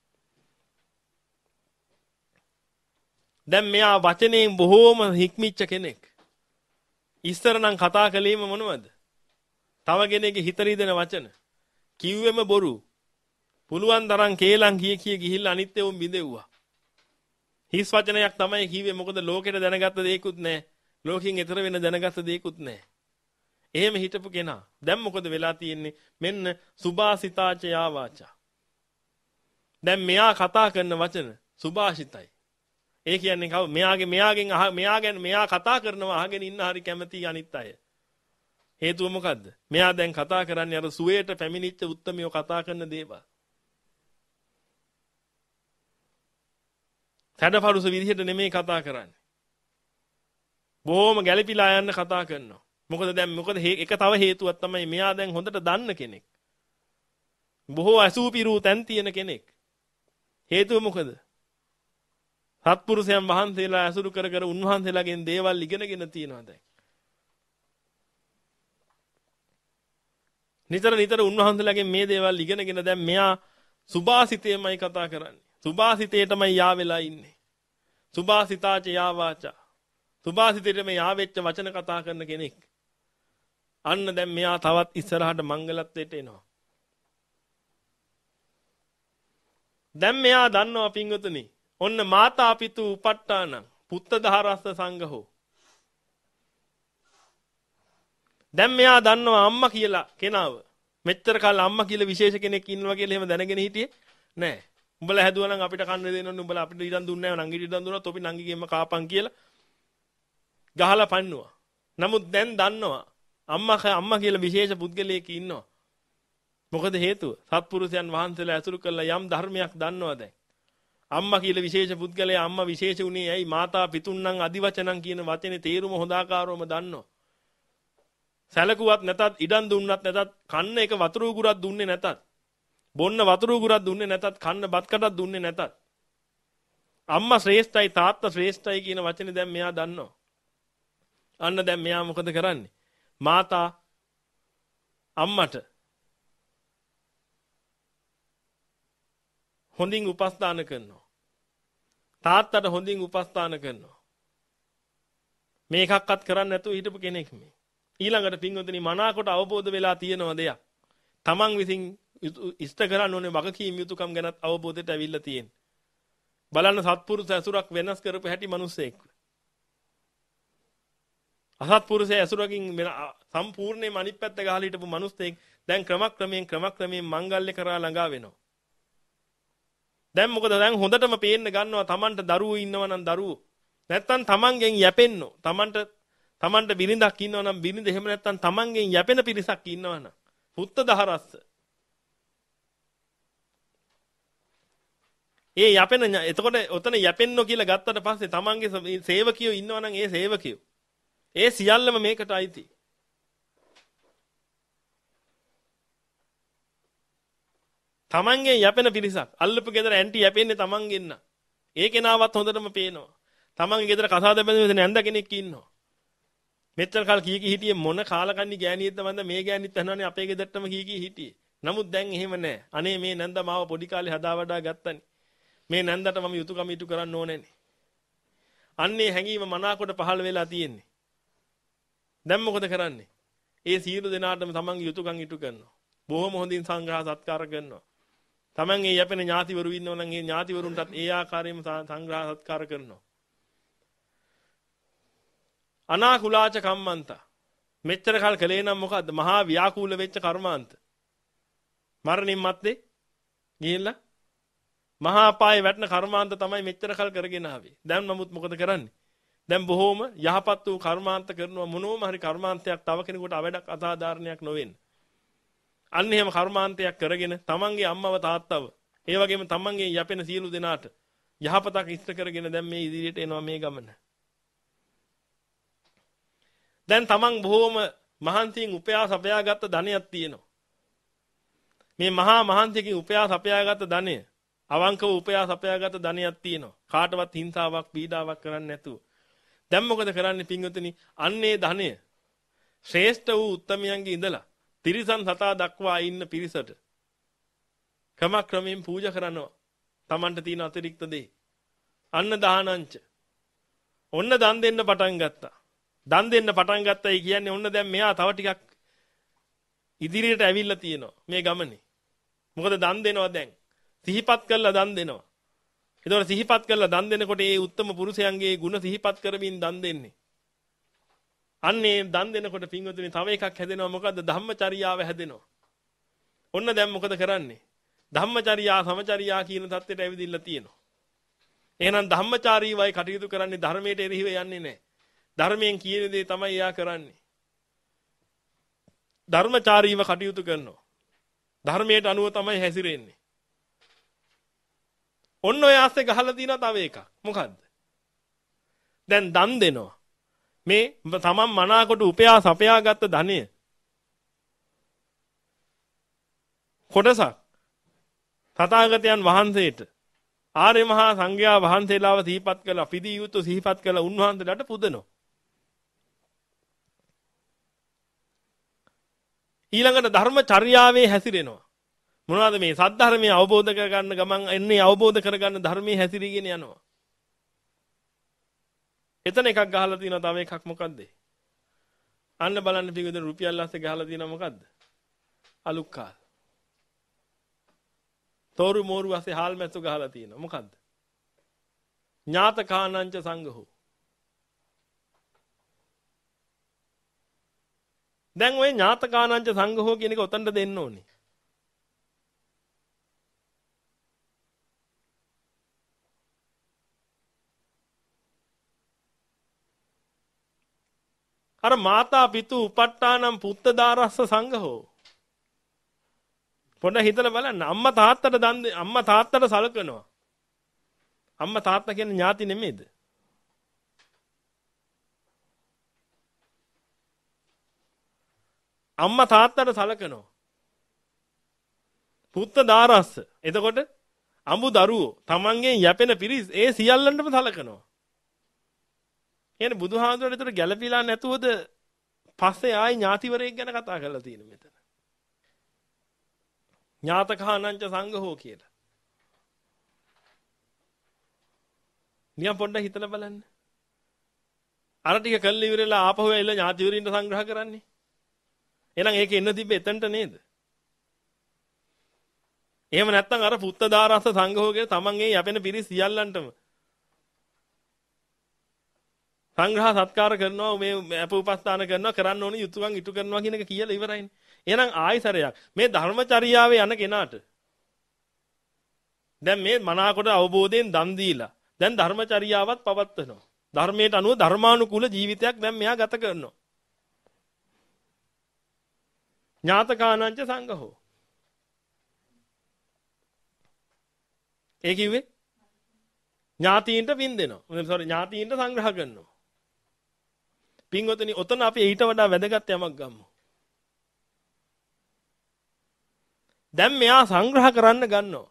දැන් මෙයා වචනයෙන් බොහෝම හික්මිච්ච කෙනෙක්. ඉස්සර නම් කතා කළේම මොනවද? තව කෙනෙක්ගේ හිත රිදෙන වචන. කිව්වෙම බොරු. පුළුවන් තරම් කේලම් කිය කිය ගිහිල්ලා අනිත් ඒවා බිඳෙව්වා. හිස් වචනයක් තමයි කිව්වේ. මොකද ලෝකෙට දැනගත්ත දෙයක්වත් නැහැ. ලෝකෙන් ඈතර වෙන දැනගත්ත දෙයක්වත් නැහැ. එහෙම හිටපු කෙනා දැන් මොකද වෙලා තියෙන්නේ? මෙන්න සුභාසිතාච යාවාචා. දැන් මෙයා කතා කරන වචන සුභාසිතයි. ඒ කියන්නේ කව මෙයාගේ මෙයාගෙන් අහ මෙයාගෙන් මෙයා කතා කරනවා අහගෙන ඉන්න හරි කැමති අනිත් අය. හේතුව මොකද්ද? මෙයා දැන් කතා කරන්නේ අර සුවේට පැමිණිච්ච උත්තමියෝ කතා කරන දේවල්. සැඩපරුස විදිහට නෙමෙයි කතා කරන්නේ. බොහොම ගැළපීලා යන්න කතා කරනවා. මොකද දැන් මොකද එක තව හේතුවක් තමයි මෙයා දැන් හොඳට දන්න කෙනෙක්. බොහෝ අසූපිරු තැන් තියෙන කෙනෙක්. හේතුව මොකද? සත්පුරුෂයන් වහන්සේලා ඇසුරු කර කර උන්වහන්සේලාගෙන් දේවල් ඉගෙනගෙන තියෙනවා දැන්. නිතර නිතර උන්වහන්සේලාගෙන් මේ දේවල් ඉගෙනගෙන දැන් මෙයා සුභාසිතේමයි කතා කරන්නේ. සුභාසිතේටමයි යා වෙලා ඉන්නේ. සුභාසිතාච යා වාචා. සුභාසිතේටම යා වෙච්ච වචන කතා කරන කෙනෙක්. අන්න දැන් මෙයා තවත් ඉස්සරහට මංගලත්වයට එනවා. දැන් මෙයා දන්නවා පින්වතුනි. ඔන්න මාතා පිතු උපට්ඨාන පුත්ත දහරස්ස සංඝහෝ. දැන් මෙයා දන්නවා අම්මා කියලා කෙනාව. මෙච්චර කාල අම්මා කියලා විශේෂ කෙනෙක් ඉන්නවා කියලා එහෙම දැනගෙන හිටියේ නෑ. උඹලා හැදුවා නම් අපිට කන්න දෙන්න ඕනේ. උඹලා අපිට ඉඩම් දුන්නේ නැහැ. නංගිට ඉඩම් දුන්නා. තොපි නංගිගෙම කාපන් කියලා ගහලා පන්නුවා. නමුත් දැන් දන්නවා අම්මා අම්මා කියලා විශේෂ පුද්ගලයෙක් ඉන්නවා. මොකද හේතුව? සත්පුරුෂයන් වහන්සේලා ඇසුරු කළා යම් ධර්මයක් දන්නවා දැන්. අම්මා කියලා විශේෂ පුද්ගලයා අම්මා විශේෂ උනේ ඇයි? මාතා පිතුන්නම් අදිවචනං කියන වචනේ තේරුම හොදාකාරවම දන්නවා. සැලකුවත් නැතත් ඉඩම් දුන්නත් නැතත් කන්න එක වතුර උගුරක් දුන්නේ නැතත් බොන්න වතුර උගුරක් දුන්නේ නැතත් කන්න බත් කටක් දුන්නේ නැතත් අම්මා ශ්‍රේෂ්ඨයි තාත්තා ශ්‍රේෂ්ඨයි කියන වචනේ දැන් මෙයා දන්නවා. අන්න දැන් මෙයා මොකද කරන්නේ? මාතා අම්මට හොඳින් උපස්ථාන කරනවා. තාත්තට හොඳින් උපස්ථාන කරනවා. මේකක්වත් කරන්නේ නැතුව හිටපු කෙනෙක් මේ. ඊළඟට පින්වතුනි මනාකොට අවබෝධ වෙලා තියෙනවා දෙයක්. තමන් විසින් ඉෂ්ට කරන්න ඕනේ වගකීම් යුතුකම් ගැනත් අවබෝධයට ඇවිල්ලා තියෙන්නේ. බලන්න සත්පුරුෂ ඇසුරක් වෙනස් කරපු හැටි මිනිස්සෙක්. අසත්පුරුෂ ඇසුරකින් සම්පූර්ණයෙන්ම අනිත් පැත්ත ගහලා හිටපු මිනිස්සෙක් දැන් ක්‍රමක්‍රමයෙන් ක්‍රමක්‍රමයෙන් මංගල්‍ය කරා ළඟා වෙනවා. දැන් මොකද දැන් හොඳටම පේන්න ගන්නවා තමන්ට දරුවෝ ඉන්නවා නම් දරුවෝ. නැත්තම් තමන්ගෙන් යැපෙන්න. තමන්ට තමන්ට බිරිඳක් ඉන්නවා නම් බිරිඳ එහෙම නැත්තම් තමන්ගෙන් යැපෙන පිරිසක් ඉන්නවා නම් පුත්ත දහරස්ස. ඒ යැපෙන එතකොට ඔතන යැපෙන්නෝ කියලා ගත්තට පස්සේ තමන්ගේ සේවකයෝ ඉන්නවා නම් ඒ සේවකයෝ. ඒ සියල්ලම මේකට අයිති. තමන්ගේ යැපෙන පිරිසක්. අල්ලපු ගෙදර ඇන්ටි යැපෙන්නේ තමන්ගෙන් නා. ඒ කෙනාවත් හොඳටම පේනවා. තමන්ගේ ගෙදර කසාද බැඳගෙන නැන්ද කෙනෙක් ඉන්නවා. මෙච්චර කාල කී කී හිටියේ මොන කාලකන්ණි ගෑණියෙක්ද මන්ද මේ ගෑණිත් අහනවානේ අපේ ගෙදරටම කී කී හිටියේ. නමුත් දැන් එහෙම නැහැ. අනේ මේ නැන්ද මාව පොඩි කාලේ හදා වඩා ගත්තනේ. මේ නැන්දට මම යුතුයකම ඉටු කරන්න ඕනේනේ. අන්නේ හැඟීම මනාකොට පහළ වෙලා තියෙන්නේ. දැන් මොකද කරන්නේ? ඒ සියලු දෙනාටම තමන්ගේ යුතුයකම් ඉටු කරනවා. බොහොම හොඳින් සංග්‍රහ සත්කාර කරනවා. තමන්ගේ යැපෙන ඥාතිවරු ඉන්නෝ නම් ඒ ඥාතිවරුන්ටත් ඒ ආකාරයෙන්ම සංග්‍රහ සත්කාර කරනවා. අනාකුලාච කම්මන්ත. මෙච්චර කල් කලේ නම් මොකද්ද? මහා ව්‍යාකූල වෙච්ච කර්මාන්ත. මරණින් මත්තේ ගිහිල්ලා මහා අපායේ වැටෙන කර්මාන්ත තමයි මෙච්චර කල් කරගෙන ආවේ. දැන් නමුත් මොකද කරන්නේ? දැන් බොහෝම යහපත් වූ කර්මාන්ත කරනවා මොනෝම හරි කර්මාන්තයක් තව කෙනෙකුට අවඩක් අසාධාරණයක් නොවෙන්න. අන්න එහෙම කර්මාන්තයක් කරගෙන තමන්ගේ අම්මව තාත්තව ඒ වගේම තමන්ගේ යැපෙන සියලු දෙනාට යහපතක් ඉෂ්ට කරගෙන දැන් මේ ඉදිරියට එනවා මේ ගමන. දැන් තමන් බොහෝම මහන්සියෙන් උපයා සපයාගත්ත ධනයක් තියෙනවා. මේ මහා මහන්සියකින් උපයා සපයාගත්ත ධනය අවංකව උපයා සපයාගත්ත ධනයක් තියෙනවා. කාටවත් හිංසාවක් පීඩාවක් කරන්නේ නැතුව. දැන් මොකද කරන්නේ පින්වතුනි? අන්නේ ධනය ශ්‍රේෂ්ඨ වූ උත්තමයන්ගේ ඉඳලා තිරිසන් සතා දක්වා ඉන්න පිරිසට ක්‍රමක්‍රමයෙන් පූජා කරනවා. Tamanට තියෙන අතිරික්ත දේ. අන්න දානංච. ඔන්න දන් දෙන්න පටන් ගත්තා. දන් දෙන්න පටන් ගත්තයි කියන්නේ ඔන්න දැන් මෙයා තව ටිකක් ඉදිරියට ඇවිල්ලා තියෙනවා මේ ගමනේ. මොකද දන් දෙනවා දැන්. සිහිපත් කරලා දන් දෙනවා. ඒතකොට සිහිපත් කරලා දන් දෙනකොට ඒ උත්තම පුරුෂයන්ගේ ගුණ සිහිපත් කරමින් දන් දෙන්නේ. අන්නේ දන් දෙනකොට පින්වතුනි තව එකක් හැදෙනවා. මොකද්ද? ධම්මචර්යාව හැදෙනවා. ඔන්න දැන් මොකද කරන්නේ? ධම්මචර්යා සමචර්යා කියන தත්ත්වයට ඇවිදින්න තියෙනවා. එහෙනම් ධම්මචාරීවයි කටයුතු කරන්නේ ධර්මයට එරෙහිව යන්නේ නැහැ. ධර්මයෙන් කියන දේ තමයි එයා කරන්නේ. ධර්මචාරීව කටයුතු කරනවා. ධර්මයට අනුව තමයි හැසිරෙන්නේ. ඔන්න ඔය ආස්සේ ගහලා තියෙනවා තව එකක්. මොකද්ද? දැන් දන් දෙනවා. මේ තමන් මනාකොට උපයා සපයාගත්ත ධනය කොටසක් තථාගතයන් වහන්සේට ආර්ය මහා සංඝයා වහන්සේලාව සිහිපත් කළා පිදී යුතු සිහිපත් කළා උන්වහන්සේලාට පුදනවා. ඊළඟට ධර්මචර්යාවේ හැසිරෙනවා. මොනවද මේ සද්ධර්මයේ අවබෝධ කරගන්න ගමන් එන්නේ අවබෝධ කරගන්න ධර්මයේ හැසිරීගෙන යනවා. එතන එකක් ගහලා තියෙනවා තව එකක් මොකද්ද? අන්න බලන්න පිටුදෙන රුපියල් අස්සේ ගහලා තියෙනවා මොකද්ද? අලුක්කාල්. තෝරු මෝරු අස්සේ හාල් මැස්සු ගහලා තියෙනවා මොකද්ද? ඥාතකානංච සංඝෝ. දැන් ওই ඥාතකානංච සංඝෝ කියන එක උතන්ට දෙන්න ඕනේ. අර මාතා පිතු උපට්ඨානම් පුත්තදාරස්ස සංඝෝ. පොඩ්ඩක් හිතලා බලන්න අම්මා තාත්තට දන් අම්මා තාත්තට සලකනවා. අම්මා තාත්තා කියන්නේ ඥාති නෙමෙයිද? අම්මා තාත්තට සලකනවා. පුත්තදාරස්ස. එතකොට අඹු දරුවෝ තමන්ගෙන් යැපෙන පිරිස් ඒ සියල්ලන්ටම සලකනවා. කියන්නේ බුදුහාමුදුරනේ ඒතර ගැළපීලා නැතුවද පස්සේ ආයි ඥාතිවරයෙක් ගැන කතා කරලා තියෙන මෙතන. ඥාතකානංච සංඝෝ කියලා. නිකන් පොඩ්ඩක් හිතලා බලන්න. අර ටික කල්ලි ඉවරලා ආපහු ඇවිල්ලා ඥාතිවරින්ට සංග්‍රහ කරන්නේ. එහෙනම් ඒක එන්න තිබ්බේ එතනට නේද? එහෙම නැත්නම් අර පුත්තදාරස්ස සංඝෝ කියලා තමන්ගේ යැපෙන පිරිස් සියල්ලන්ටම සංග්‍රහ සත්කාර කරනවා මේ අප උපස්ථාන කරනවා කරන්න ඕනේ යුතුයන් ඉටු කරනවා කියන එක කියලා ඉවරයිනේ. එහෙනම් ආයිසරයක් මේ ධර්මචර්යාවේ යන කෙනාට දැන් මේ මනාකොට අවබෝධයෙන් දන් දීලා දැන් ධර්මචර්යාවත් පවත්වනවා. ධර්මයට අනුව ධර්මානුකූල ජීවිතයක් දැන් මෙයා ගත කරනවා. ඥාතකානංච සංඝෝ. ඒ කිව්වේ ඥාතීන්ට පින් දෙනවා. සෝරි ඥාතීන්ට සංග්‍රහ කරනවා. පින්වතුනි ඔතන අපි ඊට වඩා වැදගත් යමක් ගමු. දැන් මෙයා සංග්‍රහ කරන්න ගන්නවා.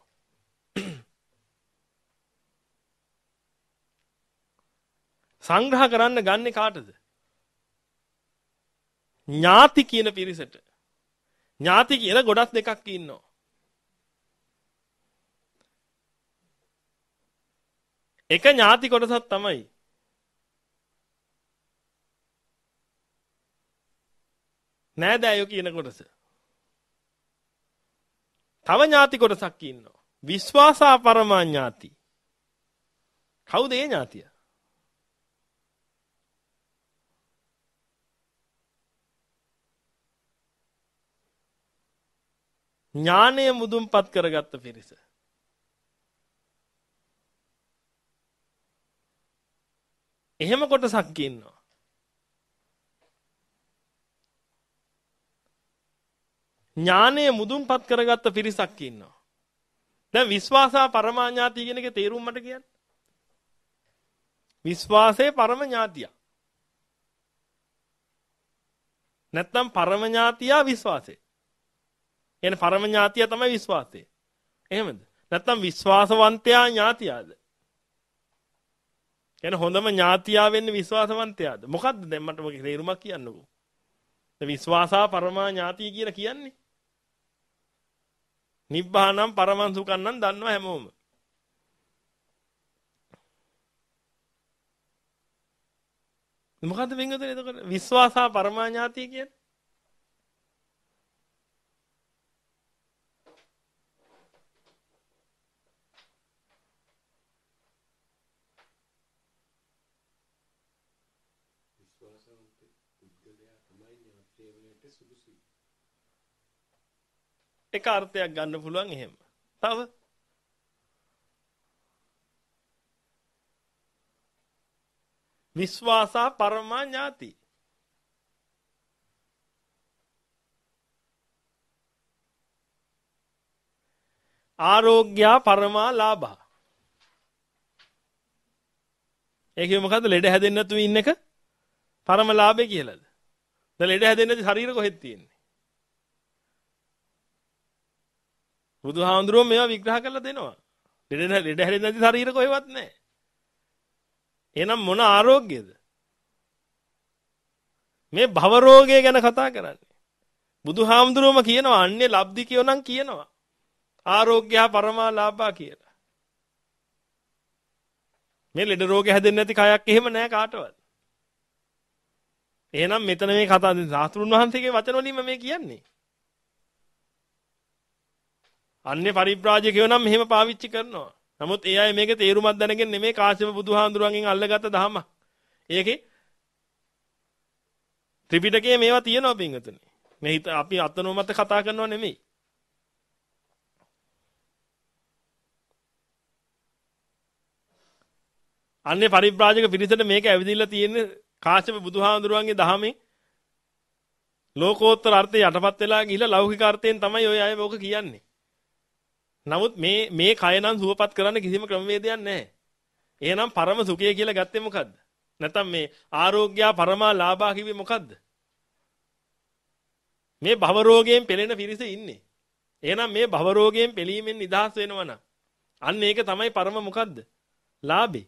සංග්‍රහ කරන්න ගන්නේ කාටද? ඥාති කියන පිරිසට. ඥාති කියලා ගොඩක් දෙකක් ඉන්නවා. එක ඥාති කොටසක් තමයි නෑදෑයෝ කියන කොටස. තව ඥාති කොටසක් ඉන්නවා. විශ්වාසා පරමා ඥාති. කවුද ඒ ඥාතිය? ඥානය මුදුන්පත් කරගත්ත පිරිස. එහෙම කොටසක් ඉන්නවා. ඥානය මුදුන්පත් කරගත්ත පිරිසක් ඉන්නවා. දැන් විශ්වාසා පරමා ඥාති කියන එකේ තේරුම මට කියන්න. විශ්වාසයේ පරම ඥාතිය. නැත්නම් පරම ඥාතියා විශ්වාසය. එන්නේ පරම ඥාතිය තමයි විශ්වාසය. එහෙමද? නැත්නම් විශ්වාසවන්තයා ඥාතියාද? එන්නේ හොඳම ඥාතියා වෙන්නේ විශ්වාසවන්තයාද? මොකද්ද දැන් මට මොකේ තේරුමක් කියන්නකෝ. දැන් විශ්වාසා පරමා ඥාතිය කියලා කියන්නේ නිබ්බානම් පරමං සුඛං නම් දන්නවා හැමෝම. මොකද්ද වෙන්නේ එතකොට? විශ්වාසා පරමා ඥාතිය කියන්නේ? එක අර්ථයක් ගන්න පුළුවන් එහෙම. තව විශ්වාසා පරමා ඥාති. ආරෝග්‍යා පරමා ලාභා. ඒකේ මොකද්ද ලෙඩ හැදෙන්නේ නැතුව ඉන්න එක පරම ලාභේ කියලාද? දැන් ලෙඩ හැදෙන්නේ නැති ශරීර කොහෙද තියෙන්නේ? බුදුහාමුදුරුවෝ මේවා විග්‍රහ කරලා දෙනවා. ලෙඩ ලෙඩ හැදෙන්නේ නැති ශරීර කොහෙවත් නැහැ. එහෙනම් මොන ආරෝග්‍යද? මේ භව රෝගය ගැන කතා කරන්නේ. බුදුහාමුදුරුවෝම කියනවා අන්නේ ලබ්ධි කියෝනම් කියනවා. ආරෝග්‍ය පරමාලාභා කියලා. මේ ලෙඩ රෝගේ හැදෙන්නේ නැති කයක් එහෙම නැහැ කාටවත්. එහෙනම් මෙතන මේ කතා සාස්ත්‍රුන් වහන්සේගේ වචන වලින්ම මේ කියන්නේ. අන්නේ පරිබ්‍රාජකයෝ නම් මෙහෙම පාවිච්චි කරනවා. නමුත් ඒ අය මේකේ තේරුමක් දැනගෙන නෙමෙයි කාශ්‍යප බුදුහාඳුරන්ගෙන් අල්ලගත්ත දහම. ඒකේ ත්‍රිපිටකයේ මේවා තියෙනවා පින්වතුනි. මේ හිත අපි අතනොමත කතා කරනවා නෙමෙයි. අන්නේ පරිබ්‍රාජක පිරිසට මේක ඇවිදින්න තියෙන්නේ කාශ්‍යප බුදුහාඳුරන්ගේ දහමේ ලෝකෝත්තර අර්ථය යටපත් වෙලා ගිහිල්ලා ලෞකික අර්ථයෙන් තමයි ඔය අය මොක කියන්නේ. නමුත් මේ මේ කය නම් සුවපත් කරන්න කිසිම ක්‍රමවේදයක් නැහැ. එහෙනම් පරම සුඛය කියලා ගත්තේ මොකද්ද? නැත්නම් මේ ආරෝග්‍ය පරමා ලාභා කිව්වේ මොකද්ද? මේ භව රෝගයෙන් පෙළෙන පිරිස ඉන්නේ. එහෙනම් මේ භව රෝගයෙන් පෙළීමෙන් නිදහස් වෙනවා නම් අන්න ඒක තමයි පරම මොකද්ද? ලාභේ.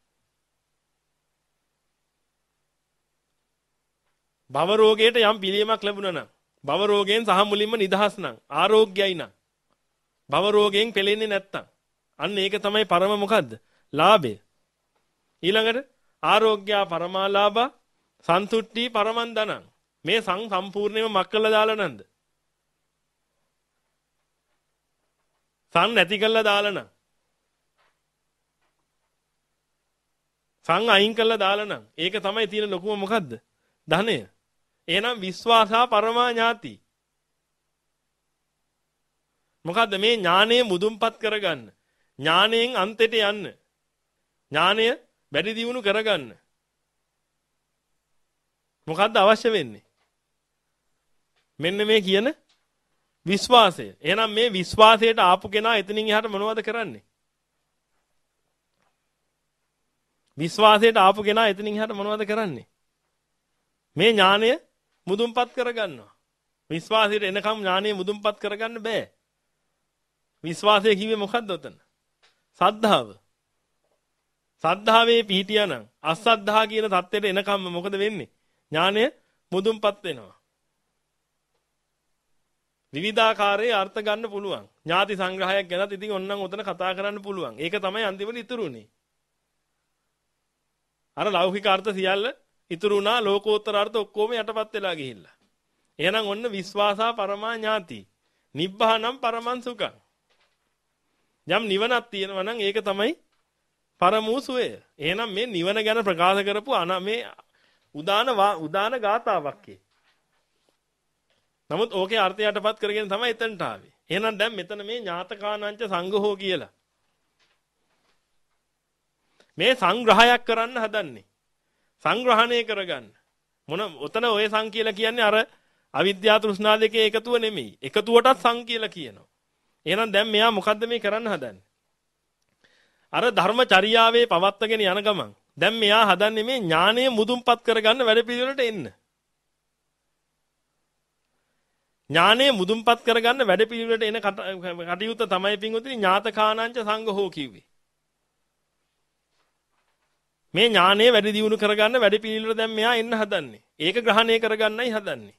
භව රෝගයට යම් පිළියමක් ලැබුණා නම් භව රෝගයෙන් සහ මුලින්ම නිදහස් නම් ආරෝග්‍යයි නම් භව රෝගයෙන් පෙළෙන්නේ නැත්තම් අන්න ඒක තමයි පරම මොකද්ද? ලාභය. ඊළඟට ආරෝග්‍ය පරමාලාභ සන්තුට්ටි පරමන් දනං. මේ සං සම්පූර්ණයෙන්ම මක් කළා දාලා නැන්ද? සං නැති කළා දාලා නම්. සං අයින් කළා දාලා නම් ඒක තමයි තියෙන ලොකුම මොකද්ද? ධනය. එහෙනම් විශ්වාසා පරමා ඥාති. මොකද්ද මේ ඥානය මුදුන්පත් කරගන්න. ඥාණයෙන් අන්තයට යන්න. ඥානය වැඩි දියුණු කරගන්න. මොකද්ද අවශ්‍ය වෙන්නේ? මෙන්න මේ කියන විශ්වාසය. එහෙනම් මේ විශ්වාසයට ආපු කෙනා එතනින් එහාට මොනවද කරන්නේ? විශ්වාසයට ආපු කෙනා එතනින් එහාට මොනවද කරන්නේ? මේ ඥානය මුදුන්පත් කරගන්නවා. විශ්වාසයට එනකම් ඥානය මුදුන්පත් කරගන්න බෑ. විශ්වාසය කිව්වේ මොකද්ද උතන? සද්ධාව. සද්ධාවේ පිහිටියානම් අසද්ධා කියන தත්ත්වයට එනකම්ම මොකද වෙන්නේ? ඥානය මුදුන්පත් වෙනවා. විවිධාකාරයේ අර්ථ ගන්න පුළුවන්. ඥාති සංග්‍රහයක් ගැනත් ඉතින් ඔන්නම් උතන කතා කරන්න පුළුවන්. ඒක තමයි අන්තිමට ඉතුරුනේ. අර ලෞකික අර්ථ සියල්ල ඉතුරු වුණා ලෝකෝත්තර අර්ථ ඔක්කොම යටපත් වෙලා ගිහිල්ලා. එහෙනම් ඔන්න විශ්වාසා පරමා ඥාති. නිබ්බානම් පරමං සුඛං. යම් නිවනක් තියෙනවා නම් ඒක තමයි පරමෝ සුවය. එහෙනම් මේ නිවන ගැන ප්‍රකාශ කරපු අන මේ උදාන උදාන ගාතාවක් ඒ. නමුත් ඕකේ අර්ථය යටපත් කරගෙන තමයි එතනට ආවේ. එහෙනම් දැන් මෙතන මේ ඥාතකානංච සංඝහෝ කියලා. මේ සංග්‍රහයක් කරන්න හදන්නේ. සංග්‍රහණය කරගන්න. මොන ඔතන ඔය සං කියලා කියන්නේ අර අවිද්‍යාව තෘෂ්ණා දෙකේ එකතුව නෙමෙයි. එකතුවටත් සං කියලා කියනවා. එහෙනම් දැන් මෙයා මොකද්ද මේ කරන්න හදන්නේ? අර ධර්මචර්යාවේ පවත්වගෙන යන ගමන් දැන් මෙයා හදන්නේ මේ ඥානය මුදුන්පත් කරගන්න වැඩපිළිවෙලට එන්න. ඥානය මුදුන්පත් කරගන්න වැඩපිළිවෙලට එන කටයුත්ත තමයි පින්වතුනි ඥාතකානංච සංඝහෝ කිව්වේ. මේ ඥානය වැඩි දියුණු කරගන්න වැඩපිළිවෙලට දැන් මෙයා එන්න හදන්නේ. ඒක ග්‍රහණය කරගන්නයි හදන්නේ.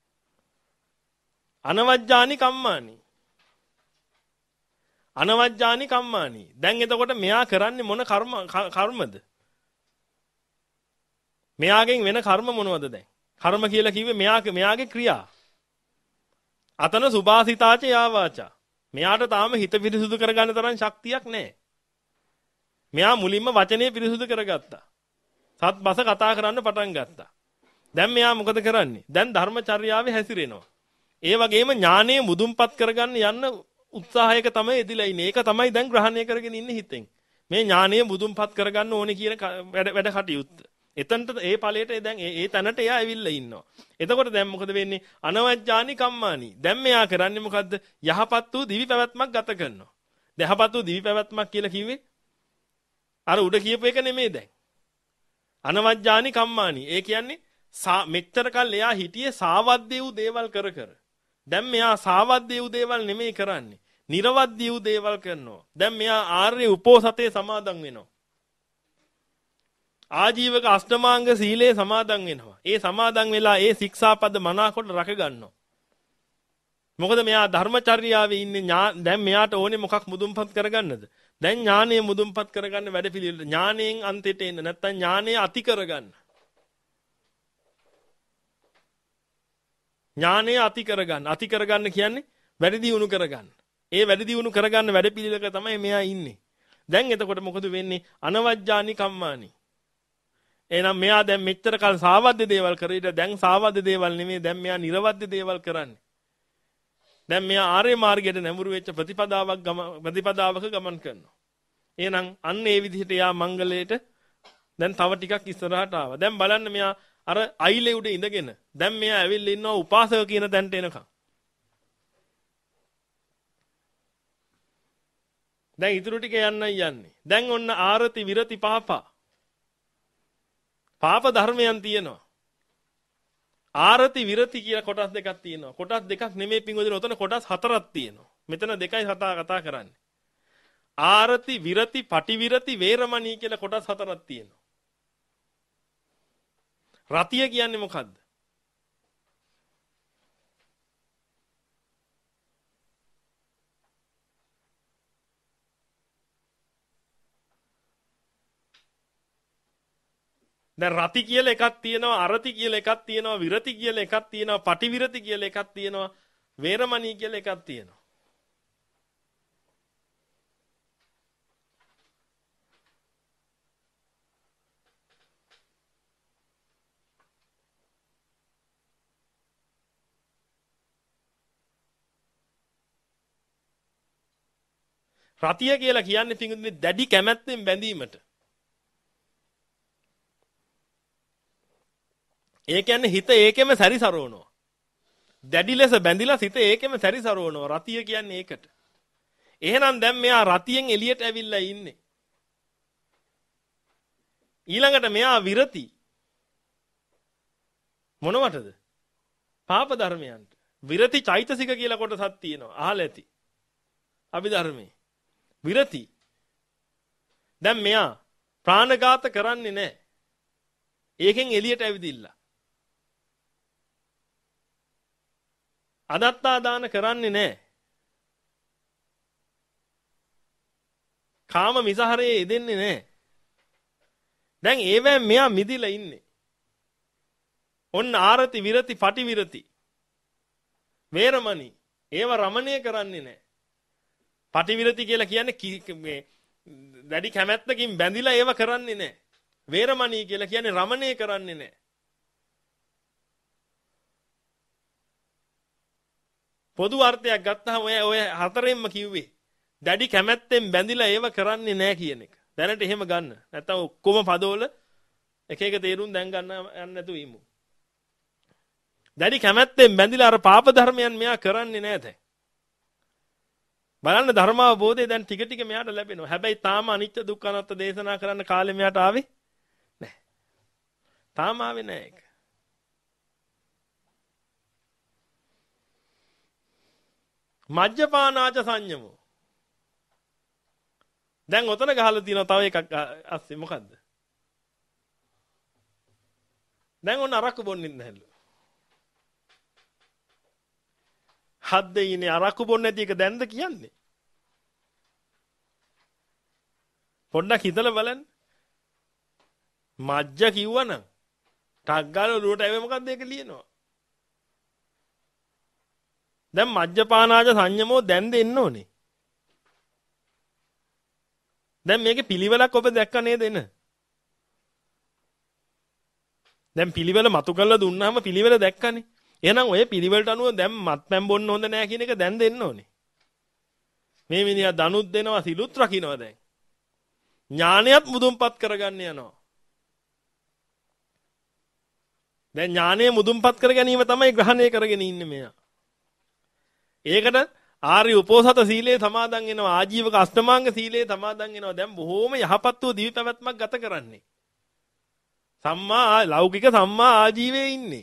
අනවජ්ජානි කම්මානි අනවජ්ජානි කම්මානි. දැන් එතකොට මෙයා කරන්නේ මොන කර්ම කර්මද? මෙයාගෙන් වෙන කර්ම මොනවද දැන්? කර්ම කියලා කිව්වේ මෙයා මෙයාගේ ක්‍රියා. අතන සුභාසිතාච යාවාචා. මෙයාට තාම හිත පිරිසුදු කරගන්න තරම් ශක්තියක් නැහැ. මෙයා මුලින්ම වචනේ පිරිසුදු කරගත්තා. සත්බස කතා කරන්න පටන් ගත්තා. දැන් මෙයා මොකද කරන්නේ? දැන් ධර්මචර්යාවේ හැසිරෙනවා. ඒ වගේම ඥානය මුදුන්පත් කරගන්න යන්න උත්සාහයක තමයි එදිලා ඉන්නේ. ඒක තමයි දැන් ග්‍රහණය කරගෙන ඉන්නේ හිතෙන්. මේ ඥානය මුදුන්පත් කරගන්න ඕනේ කියන වැඩ වැඩ කටයුත්ත. එතනට ඒ ඵලයට දැන් ඒ තැනට එයා ඇවිල්ලා ඉන්නවා. එතකොට දැන් මොකද වෙන්නේ? අනවජ්ජානි කම්මානි. දැන් මෙයා කරන්නේ මොකද්ද? යහපත් වූ දිවි පැවැත්මක් ගත කරනවා. යහපත් වූ දිවි පැවැත්මක් කියලා කිව්වේ අර උඩ කියපු එක නෙමෙයි දැන්. අනවජ්ජානි කම්මානි. ඒ කියන්නේ මෙච්චර කල් එයා හිටියේ සාවද්දී වූ දේවල් කර කර. දැන් මෙයා සාවද්දී වූ දේවල් නෙමෙයි කරන්නේ. නිර්වද්දී වූ දේවල් කරනවා. දැන් මෙයා ආර්ය උපෝසතේ සමාදන් වෙනවා. ආජීවක අෂ්ටමාංග සීලේ සමාදන් වෙනවා. ඒ සමාදන් වෙලා ඒ ශික්ෂාපද මනාකොට රැක ගන්නවා. මොකද මෙයා ධර්මචර්යාවේ ඉන්නේ. දැන් මෙයාට ඕනේ මොකක් මුදුන්පත් කරගන්නද? දැන් ඥානය මුදුන්පත් කරගන්න වැඩපිළිවෙල. ඥානයෙන් අන්තයට එන්න නැත්නම් ඥානය අති කරගන්න. ඥානය අති කරගන්න. අති කරගන්න කියන්නේ වැඩි දියුණු කරගන්න. ඒ වැඩි දියුණු කරගන්න වැඩපිළිවෙලක තමයි මෙයා ඉන්නේ. දැන් එතකොට මොකද වෙන්නේ? අනවජ්ජානි කම්මානි. එහෙනම් මෙයා දැන් මෙච්චර කල් සාවද්ද දේවල් කරේට දැන් සාවද්ද දේවල් නෙමෙයි දැන් මෙයා නිර්වද්ද දේවල් කරන්නේ. දැන් මෙයා ආර්ය මාර්ගයට නැඹුරු වෙච්ච ප්‍රතිපදාවක් ප්‍රතිපදාවක ගමන් කරනවා. එහෙනම් අන්න ඒ විදිහට යා මංගලයට දැන් තව ටිකක් ඉස්සරහට ආවා. දැන් බලන්න මෙයා අර අයිලේ උඩ ඉඳගෙන දැන් මෙයා ඇවිල්ලා ඉන්නවා උපාසක කියන තැනට එනකම්. දැන් ඊටු ටික යන්නයි යන්නේ. දැන් ඔන්න ආරති විරති පාපා. පාප ධර්මයන් තියෙනවා. ආරති විරති කියලා කොටස් දෙකක් තියෙනවා. කොටස් දෙකක් නෙමෙයි පින්වදින උතන කොටස් හතරක් තියෙනවා. මෙතන දෙකයි කතා කතා කරන්නේ. ආරති විරති පටිවිරති වේරමණී කියලා කොටස් හතරක් තියෙනවා. රතිය කියන්නේ මොකද්ද? දැන් රති කියලා එකක් තියෙනවා, අරති කියලා එකක් තියෙනවා, විරති කියලා එකක් තියෙනවා, පටිවිරති කියලා එකක් තියෙනවා, වේරමණී කියලා එකක් තියෙනවා. රතිය කියලා කියන්නේ පිඟුනේ දැඩි කැමැත්තෙන් බැඳීමට. ඒ කියන්නේ හිත ඒකෙම සැරිසරවනවා. දැඩි ලෙස බැඳිලා හිත ඒකෙම සැරිසරවනවා. රතිය කියන්නේ ඒකට. එහෙනම් දැන් මෙයා රතියෙන් එළියට ඇවිල්ලා ඉන්නේ. ඊළඟට මෙයා විරති. මොනවටද? පාප ධර්මයන්ට. විරති චෛතසික කියලා කොටසක් තියෙනවා. අහලා ඇති. අභිධර්මයේ. විරති. දැන් මෙයා ප්‍රාණඝාත කරන්නේ නැහැ. ඒකෙන් එළියට ඇවිදින්න. අදත්තා දාන කරන්නේ නැහැ. කාම මිසහරයේ යෙදෙන්නේ නැහැ. දැන් ඒවෙන් මෙයා මිදිලා ඉන්නේ. ඔන්න ආරති විරති පටි විරති. වේරමණී. ඒව රමණය කරන්නේ නැහැ. පටි විරති කියලා කියන්නේ මේ දැඩි කැමැත්තකින් බැඳිලා ඒව කරන්නේ නැහැ. වේරමණී කියලා කියන්නේ රමණය කරන්නේ නැහැ. පොදු අර්ථයක් ගත්තාම ඔය ඔය හතරෙන්ම කිව්වේ දැඩි කැමැත්තෙන් බැඳිලා ඒව කරන්නේ නැහැ කියන එක. දැනට එහෙම ගන්න. නැත්තම් ඔක්කොම පදවල එක එක තේරුම් දැන් ගන්න යන්න නැතුව ඉමු. දැඩි කැමැත්තෙන් බැඳිලා අර පාප ධර්මයන් මෙයා කරන්නේ නැහැ දැන්. බලන්න ධර්මාවබෝධය දැන් ටික ටික මෙයාට ලැබෙනවා. හැබැයි තාම අනිත්‍ය දුක්ඛ අනාත්ම දේශනා කරන්න කාලෙ මෙයාට ආවේ නැහැ. තාම ආවේ නැහැ ඒක. මජ්ජපානාච සංයමෝ. දැන් ඔතන ගහලා තියෙනවා තව එකක් අස්සේ මොකද්ද? දැන් ඔන්න අරක්කු බොන්නේ නැහැලු. හද්දේ ඉන්නේ අරක්කු බොන්නේ නැති එක දැන්ද කියන්නේ? පොඩ්ඩක් හිතලා බලන්න. මජ්ජ කිව්වනම් ටක් ගාලා ඔලුවට ඇවේ මොකද්ද ඒක ලියනවා. දැන් මජ්ජපානාච සංයමෝ දැන් දෙන්න ඕනේ. දැන් මේකේ පිළිවෙලක් ඔබ දැක්ක නේද එන? දැන් පිළිවෙල මතු කරලා දුන්නාම පිළිවෙල දැක්කනේ. එහෙනම් ඔය පිළිවෙලට අනුව දැන් මත්පැන් බොන්න හොඳ නෑ කියන එක දැන් දෙන්න ඕනේ. මේ මිනිහා දනුත් දෙනවා සිලුත් රකින්නවා දැන්. ඥානයත් මුදුන්පත් කරගන්න යනවා. දැන් ඥානය මුදුන්පත් කර ගැනීම තමයි ග්‍රහණය කරගෙන ඉන්නේ මෙයා. ඒකට ආර්ය උපෝසත සීලේ සමාදන් වෙනවා. ආජීවක අෂ්ටමාංග සීලේ සමාදන් වෙනවා. දැන් බොහෝම යහපත් වූ දිවි පැවැත්මක් ගත කරන්නේ. සම්මා ලෞකික සම්මා ආජීවයේ ඉන්නේ.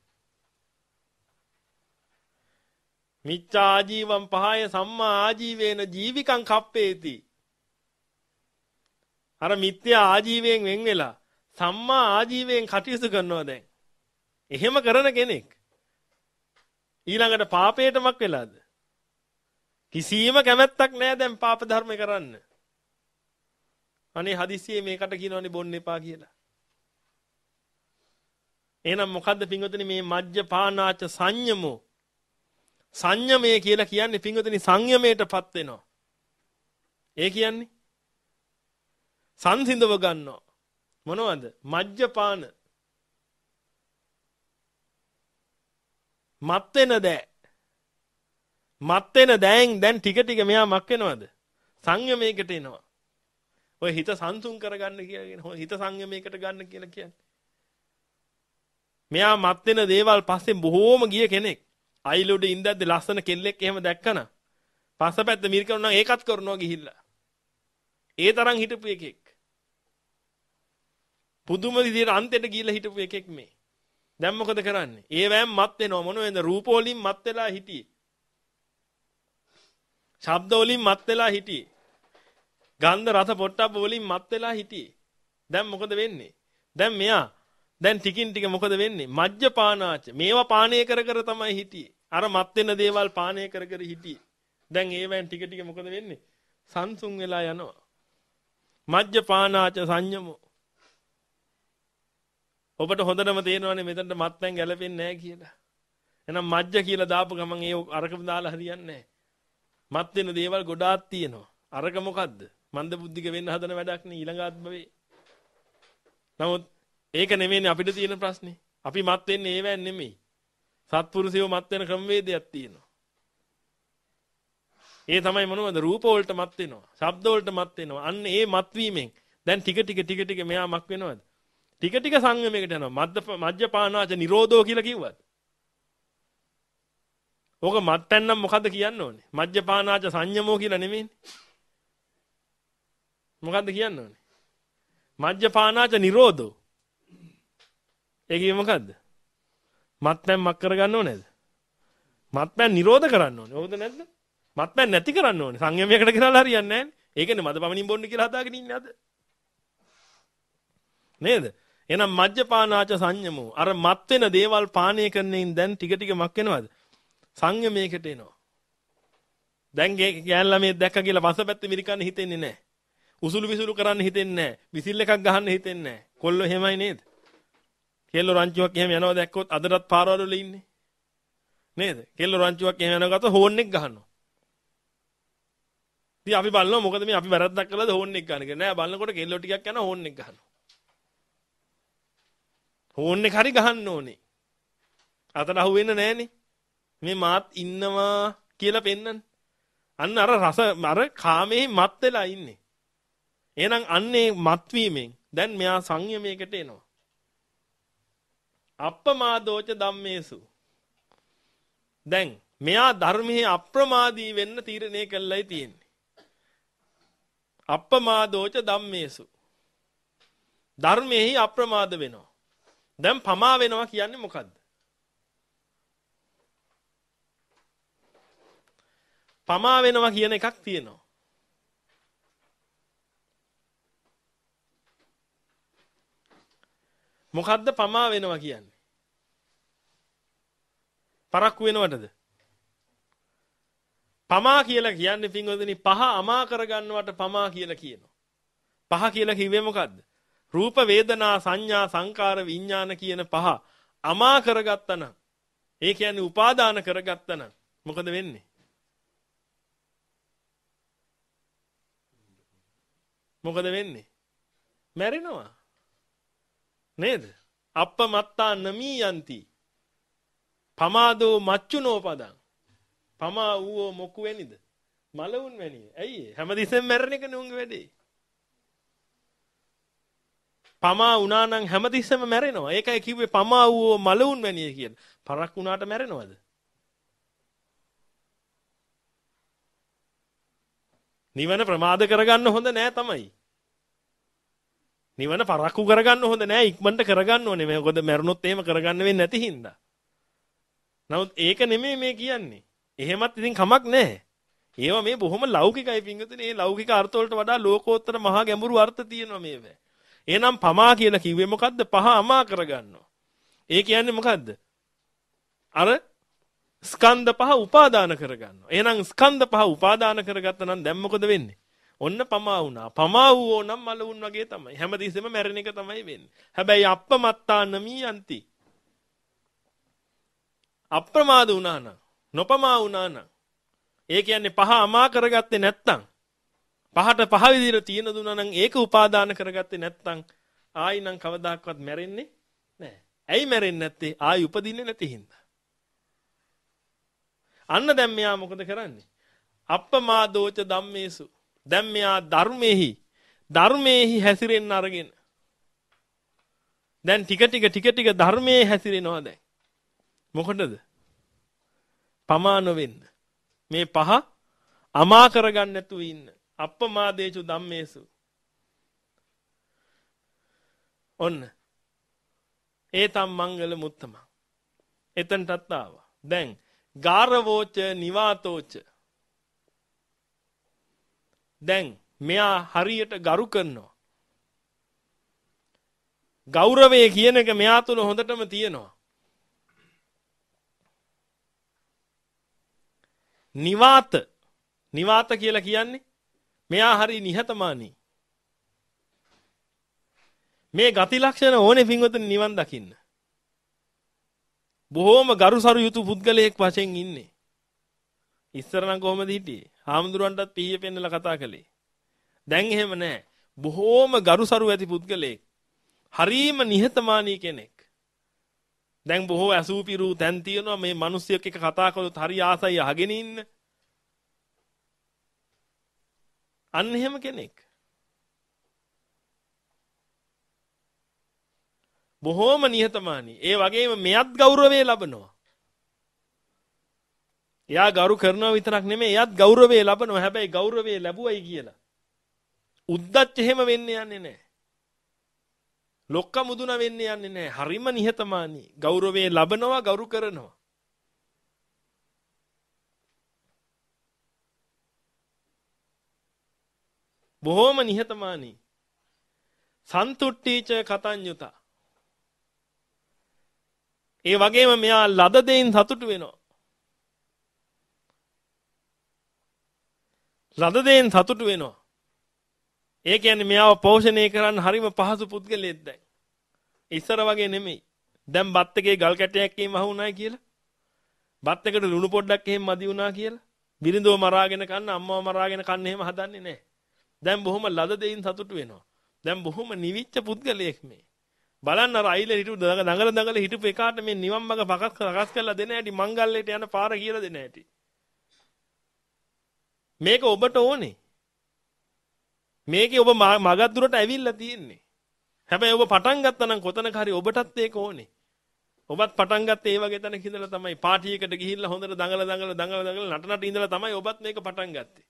මිච්ඡා ආජීවම් පහය සම්මා ආජීවේන ජීවිකං කප්පේති. අර මිත්‍යා ආජීවයෙන් වෙන් වෙලා සම්මා ආජීවයෙන් කටයුතු කරනවා දැන්. එහෙම කරන කෙනෙක් ඊළඟට පාපයටමක් වෙලාද? කිසිම කැමැත්තක් නැහැ දැන් පාප ධර්ම කරන්න. අනේ හදිස්සියේ මේකට කියනවනේ බොන්න එපා කියලා. එහෙනම් මොකද්ද පින්වතුනි මේ මජ්ජපානාච සංයමෝ? සංයමය කියලා කියන්නේ පින්වතුනි සංයමයටපත් වෙනවා. ඒ කියන්නේ සංසිඳව ගන්නවා. මොනවද? මජ්ජපාන. මත් වෙන දෑ. මත් වෙන දෑන් දැන් ටික ටික මෙයා මක් වෙනවද? සංයමයකට එනවා. ඔය හිත සංසුන් කරගන්න කියලා හිත සංයමයකට ගන්න කියලා කියන්නේ. මෙයා මත් වෙන දේවල් පස්සේ බොහෝම ගිය කෙනෙක්. අයිලුඩ ඉඳද්දි ලස්සන කෙල්ලෙක් එහෙම දැක්කන පස්සපැත්ත මිරිකනවා නම් ඒකත් කරනවා ගිහිල්ලා. ඒ තරම් හිටපු එකෙක්. පුදුම විදියට අන්තයට ගිහිල්ලා හිටපු එකෙක් මේ. දැන් මොකද කරන්නේ? ඒ වෑම් මත් වෙනවා මොනවෙන්ද? රූප වලින් මත් වෙලා හිටියේ. ශබ්ද වලින් මත් වෙලා හිටියේ. ගන්ධ රස පොට්ටබ්බ වලින් මත් වෙලා හිටියේ. දැන් මොකද වෙන්නේ? දැන් මෙයා දැන් ටිකින් ටික මොකද වෙන්නේ? මජ්ජපානාච. මේවා පානය කර කර තමයි හිටියේ. අර මත් වෙන දේවල් පානය කර කර හිටියේ. දැන් ඒවෙන් ටික ටික මොකද වෙන්නේ? සංසුන් වෙලා යනවා. මජ්ජපානාච සංයමෝ. ඔබට හොඳටම තේරෙනවානේ මෙතනට මත්පැන් ගැලපෙන්නේ නැහැ කියලා. එහෙනම් මජ්ජ කියලා දාපු ගමන් ඒ අරකම දාලා හරියන්නේ නැහැ. මත් වෙන දේවල් ගොඩාක් තියෙනවා. අරක මොකද්ද? මන්ද බුද්ධික වෙන්න හදන වැඩක් නේ ඊළඟ ආත්මවේ. නමුත් ඒක නෙමෙයිනේ අපිට තියෙන ප්‍රශ්නේ. අපි මත් වෙන්නේ ඒවෙන් නෙමෙයි. සත්පුරුෂයෝ මත් වෙන ක්‍රමවේදයක් තියෙනවා. ඒ තමයි මොනවද? රූප වලට මත් වෙනවා. ශබ්ද වලට මත් වෙනවා. අන්න ඒ මත් වීමෙන් දැන් ටික ටික ටික ටික මෙයා මක් වෙනවද? ටික ටික සංයමයකට යනවා. මද්ද මජ්ජපානාච නිරෝධෝ කියලා කිව්වද? ඕක මත්පැන් නම් මොකද්ද කියන්න ඕනේ? මජ්ජපානාච සංයමෝ කියලා නෙමෙයිනේ. මොකද්ද කියන්න ඕනේ? මජ්ජපානාච නිරෝධෝ. ඒ කියේ මොකද්ද? මත්පැන් මක් කරගන්න ඕනේද? මත්පැන් නිරෝධ කරන්න ඕනේ. ඕකද නැද්ද? මත්පැන් නැති කරන්න ඕනේ. සංයමයකට කියලා හරියන්නේ නැහැ. ඒකනේ මද පමණින් බොන්න කියලා හදාගෙන ඉන්නේ අද. නේද? එහෙනම් මජ්ජපානාච සංයමෝ. අර මත් වෙන දේවල් පානය කරනෙන් දැන් ටික ටික මක් වෙනවද? සංයමයකට එනවා. දැන් ගෑල්ලා මේ දැක්ක කියලා පස්සපැත්තේ මිරිකන්න හිතෙන්නේ නැහැ. උසුළු විසුළු කරන්න හිතෙන්නේ නැහැ. විසිල් එකක් ගහන්න හිතෙන්නේ නැහැ. කොල්ලෝ එහෙමයි නේද? කෙල්ලෝ රංචුවක් එහෙම යනවා දැක්කොත් අදටත් පාරවල වල ඉන්නේ. නේද? කෙල්ලෝ රංචුවක් එහෙම යනවා ගත්තොත් හෝන් එක ගහනවා. ඉතින් අපි බලනවා මොකද මේ අපි වැරද්දක් කළාද හෝන් එක ගන්න කියලා. නෑ බලනකොට කෙල්ලෝ ටිකක් යනවා හෝන් එක ගහනවා. හෝන් එක හරි ගහන්න ඕනේ. අතට අහු වෙන්නේ නෑනේ. මේ මාත් ඉන්නවා කියලා පෙන්නන්න. අන්න අර රස අර කාමයේ මත් වෙලා ඉන්නේ. එහෙනම් අන්නේ මත් වීමෙන් දැන් මෙයා සංයමයකට එනවා. අප්පමාදෝච ධම්මේසු. දැන් මෙයා ධර්මයේ අප්‍රමාදී වෙන්න තීරණය කළයි තියෙන්නේ. අප්පමාදෝච ධම්මේසු. ධර්මයේ අප්‍රමාද වෙනවා. දැන් පමා වෙනවා කියන්නේ මොකද්ද? පමා වෙනවා කියන එකක් තියෙනවා. මොකද්ද පමා වෙනවා කියන්නේ? පරක්කු වෙනවටද? පමා කියලා කියන්නේ පින්වතුනි පහ අමා කරගන්නවට පමා කියලා කියනවා. පහ කියලා කිව්වේ මොකද්ද? රූප වේදනා සංඥා සංකාර විඥාන කියන පහ අමා කරගත්තා නම් ඒ කියන්නේ උපාදාන කරගත්තා නම් මොකද වෙන්නේ? මොකද වෙන්නේ? මැරෙනවා. නේද? අප්පමත්තා නමී යන්ති. පමාදෝ මච්චුනෝ පදං. පමා වූ මොකු වෙනිද? මලවුන් වැනිය. ඇයි? හැමතිස්සෙම මැරෙන එකනේ උන්ගේ වැඩේ. පමා වුණා නම් හැමතිස්සෙම මැරෙනවා. ඒකයි කිව්වේ පමා වූ මලවුන් වැනිය කියලා. පරක් වුණාට මැරෙනවද? නිවන ප්‍රමාද කරගන්න හොඳ නෑ තමයි. නිවන පරක්කු කරගන්න හොඳ නෑ ඉක්මනට කරගන්න ඕනේ. මේ මොකද මැරුණොත් එහෙම කරගන්න වෙන්නේ නැති හින්දා. නමුත් ඒක නෙමෙයි මේ කියන්නේ. එහෙමත් ඉතින් කමක් නැහැ. ඒවා මේ බොහොම ලෞකිකයි පිංගුතුනි. මේ ලෞකික අර්ථ වලට වඩා ලෝකෝත්තර මහා ගැඹුරු අර්ථ තියෙනවා මේවා. එහෙනම් පමා කියලා කිව්වේ මොකද්ද? පහ අමා කරගන්නවා. ඒ කියන්නේ මොකද්ද? අර ස්කන්ධ පහ උපාදාන කරගන්නවා. එහෙනම් ස්කන්ධ පහ උපාදාන කරගත්තා නම් දැන් මොකද වෙන්නේ? ඔන්න පමා වුණා. පමා වූෝ නම් මලවුන් වගේ තමයි. හැමතිස්සෙම මැරෙන එක තමයි වෙන්නේ. හැබැයි අප්පමත්තා නමියන්ති. අප්‍රමාද වුණා නම්, නොපමා වුණා නම්, ඒ කියන්නේ පහ අමා කරගත්තේ නැත්තම්, පහට පහ විදිහට තියෙන දුන්නා නම් ඒක උපාදාන කරගත්තේ නැත්තම් ආයි නම් කවදාකවත් මැරෙන්නේ නැහැ. ඇයි මැරෙන්නේ නැත්තේ? ආයි උපදින්නේ නැති හින්දා. අන්න දැන් මෙයා මොකද කරන්නේ? අප්පමාදෝච ධම්මේසු. දැන් මෙයා ධර්මෙහි ධර්මෙහි හැසිරෙන්න අරගෙන. දැන් ටික ටික ටික ටික ධර්මයේ හැසිරෙනවා දැන්. මොකටද? පමාන වෙන්න. මේ පහ අමා කරගන්න නැතුව ඉන්න. අප්පමාදේචු ධම්මේසු. ඔන්න. ඒතම් මංගල මුත්තම. එතනටත් ආවා. දැන් ගාරවෝච නිවාතෝච. දැන් මෙයා හරියට ගරු කරනවා. ගෞරවය කියන එක මෙයා තුල හොඳටම තියෙනවා. නිවාත නිවාත කියලා කියන්නේ මෙයා හරි නිහතමානී. මේ ගති ලක්ෂණ ඕනේ පින්වතුනි නිවන් දකින්න. බොහෝම ගරුසරු යුතු පුද්ගලයෙක් වශයෙන් ඉන්නේ. ඉස්සර නම් කොහොමද හිටියේ? හාමුදුරන්ටත් පිහිය පෙන්නලා කතා කළේ. දැන් එහෙම නැහැ. බොහෝම ගරුසරු ඇති පුද්ගලයෙක්. හරීම නිහතමානී කෙනෙක්. දැන් බොහෝ ඇසූපිරු තැන් තියෙනවා මේ මිනිස්සුයෙක් එක්ක කතා කළොත් හරි ආසයි අහගෙන ඉන්න. අන්න එහෙම කෙනෙක්. බොහෝම නිහතමානී. ඒ වගේම මෙයත් ගෞරවය ලබනවා. එයා ගරු කරනවා විතරක් නෙමෙයි එයාත් ගෞරවය ලබනවා. හැබැයි ගෞරවය ලැබුවයි කියලා උද්දච්ච එහෙම වෙන්නේ යන්නේ නැහැ. ලොක්ක මුදුන වෙන්නේ යන්නේ නැහැ. හරිම නිහතමානී. ගෞරවය ලබනවා, ගරු කරනවා. බොහෝම නිහතමානී. සන්තුට්ඨීච කතඤ්ඤුතා. ඒ වගේම මෙයා ලද දෙයින් සතුටු වෙනවා. ලද දෙයින් සතුටු වෙනවා. ඒ කියන්නේ මෙයාව පෝෂණය කරන්න හරිම පහසු පුද්ගලයෙක් දැන්. ඉස්සර වගේ නෙමෙයි. දැන් බත් එකේ ගල් කැටයක් එහෙම අහුණායි කියලා. බත් එකට ලුණු පොඩ්ඩක් එහෙම මදි වුණා කියලා. බිරිඳව මරාගෙන කන්න, අම්මව මරාගෙන කන්න එහෙම හදන්නේ නැහැ. දැන් බොහොම ලද දෙයින් සතුටු වෙනවා. දැන් බොහොම නිවිච්ච පුද්ගලයෙක් මේ. බලන්න අර අයිල හිටු දඟල දඟල හිටපු එකාට මේ නිවන් මඟ පකස් රකස් කරලා දෙන හැටි, මංගල්‍යයට යන පාර කියලා දෙන හැටි. මේක ඔබට ඕනේ. මේකේ ඔබ මගක් දුරට ඇවිල්ලා තියෙන්නේ. හැබැයි ඔබ පටන් ගත්තා නම් කොතනක හරි ඔබටත් ඒක ඕනේ. ඔබත් පටන් ගත්තේ ඒ වගේ තැනක ඉඳලා තමයි. පාටියකට ගිහිල්ලා හොඳට දඟල දඟල දඟල දඟල නට නට ඉඳලා තමයි ඔබත් මේක පටන් ගත්තේ.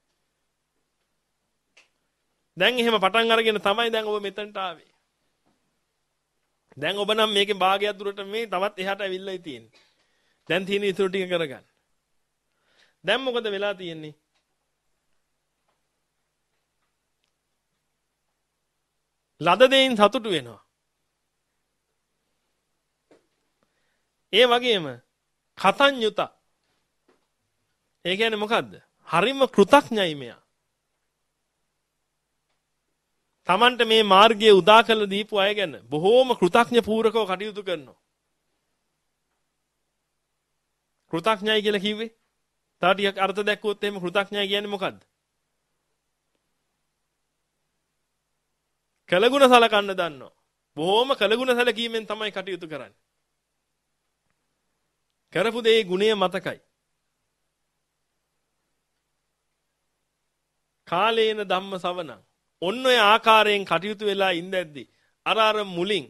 දැන් එහෙම පටන් අරගෙන තමයි දැන් ඔබ මෙතනට ආවේ. දැන් ඔබ නම් මේකේ භාගයක් දුරට මේ තවත් එහාට ඇවිල්ලායි තියෙන්නේ. දැන් තියෙන ඉතුරු ටික කරගන්න. දැන් මොකද වෙලා තියෙන්නේ? ලද දෙයින් සතුටු වෙනවා. ඒ වගේම කතඤ්ඤුත. ඒ කියන්නේ මොකද්ද? හරිම කෘතඥයි මෙයා. Tamanට මේ මාර්ගයේ උදා කළ දීපු අය ගැන බොහෝම කෘතඥ පූරකව කටයුතු කරනවා. කෘතඥයි කියලා කිව්වේ? තව ටිකක් අර්ථ දැක්වුවොත් එහෙම කෘතඥයි කියන්නේ මොකද්ද? කළගුණ සලකන්න දන්නවා. බොහෝම කළගුණ සැලකීමෙන් තමයි කටයුතු කරන්නේ. කරපු දේ ගුණය මතකයි. කාලේන ධම්ම සවණං. ඔන්න ඔය ආකාරයෙන් කටයුතු වෙලා ඉඳද්දි අර අර මුලින්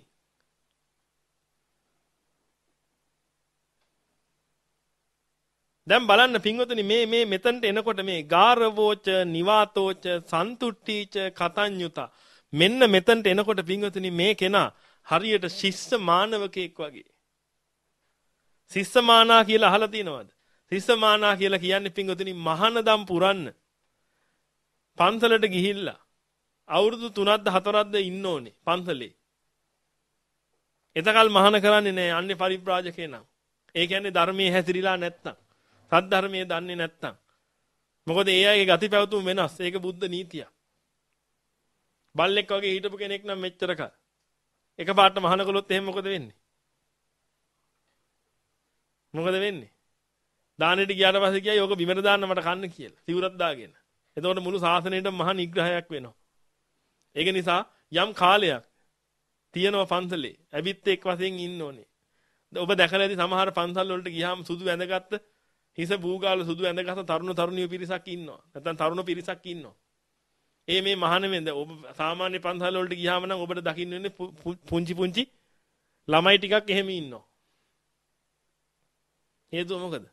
දැන් බලන්න පින්වතුනි මේ මේ මෙතනට එනකොට මේ ගාරවෝච නිවාතෝච සන්තුට්ඨීච කතඤ්ඤුත මෙන්න මෙතනට එනකොට පින්වතුනි මේ කෙනා හරියට ශිෂ්‍ය මානවකෙක් වගේ. ශිෂ්‍ය මානා කියලා අහලා තියෙනවද? ශිෂ්‍ය මානා කියලා කියන්නේ පින්වතුනි මහානදම් පුරන්න. පන්සලට ගිහිල්ලා අවුරුදු තුනක්ද හතරක්ද ඉන්න ඕනේ පන්සලේ. එතකල් මහාන කරන්නේ නැහැ අන්නේ පරිබ්‍රාජකේ නම්. ඒ කියන්නේ ධර්මයේ හැසිරීලා නැත්තම්, සද්ධර්මයේ දන්නේ නැත්තම්. මොකද ඒ අයගේ ගති පැවතුම් වෙනස්. ඒක බුද්ධ නීතිය. බල්ලෙක් වගේ හිටපු කෙනෙක් නම් මෙච්චරක එකපාරට මහාන කළොත් එහෙම මොකද වෙන්නේ? මොකද වෙන්නේ? දානෙට ගියාට පස්සේ කියයි ඕක බිමට දාන්න මට කන්න කියලා. සිවුරක් දාගෙන. එතකොට මුළු ශාසනයටම මහා නිග්‍රහයක් වෙනවා. ඒක නිසා යම් කාලයක් තියෙනවා පන්සලේ ඇවිත් එක් වශයෙන් ඉන්න ඕනේ. ඔබ දැකලා ඇති සමහර පන්සල් වලට ගියාම සුදු ඇඳගත්ත හිස බූගාල සුදු ඇඳගත්ත තරුණ තරුණිය පිරිසක් ඉන්නවා. නැත්නම් තරුණ පිරිසක් ඉන්නවා. ඒ මේ මහාන වෙන්ද ඔබ සාමාන්‍ය පන්සල් වලට ගියාම නම් ඔබට දකින්න වෙන්නේ පුංචි පුංචි ළමයි ටිකක් එහෙම ඉන්නවා. හේතුව මොකද?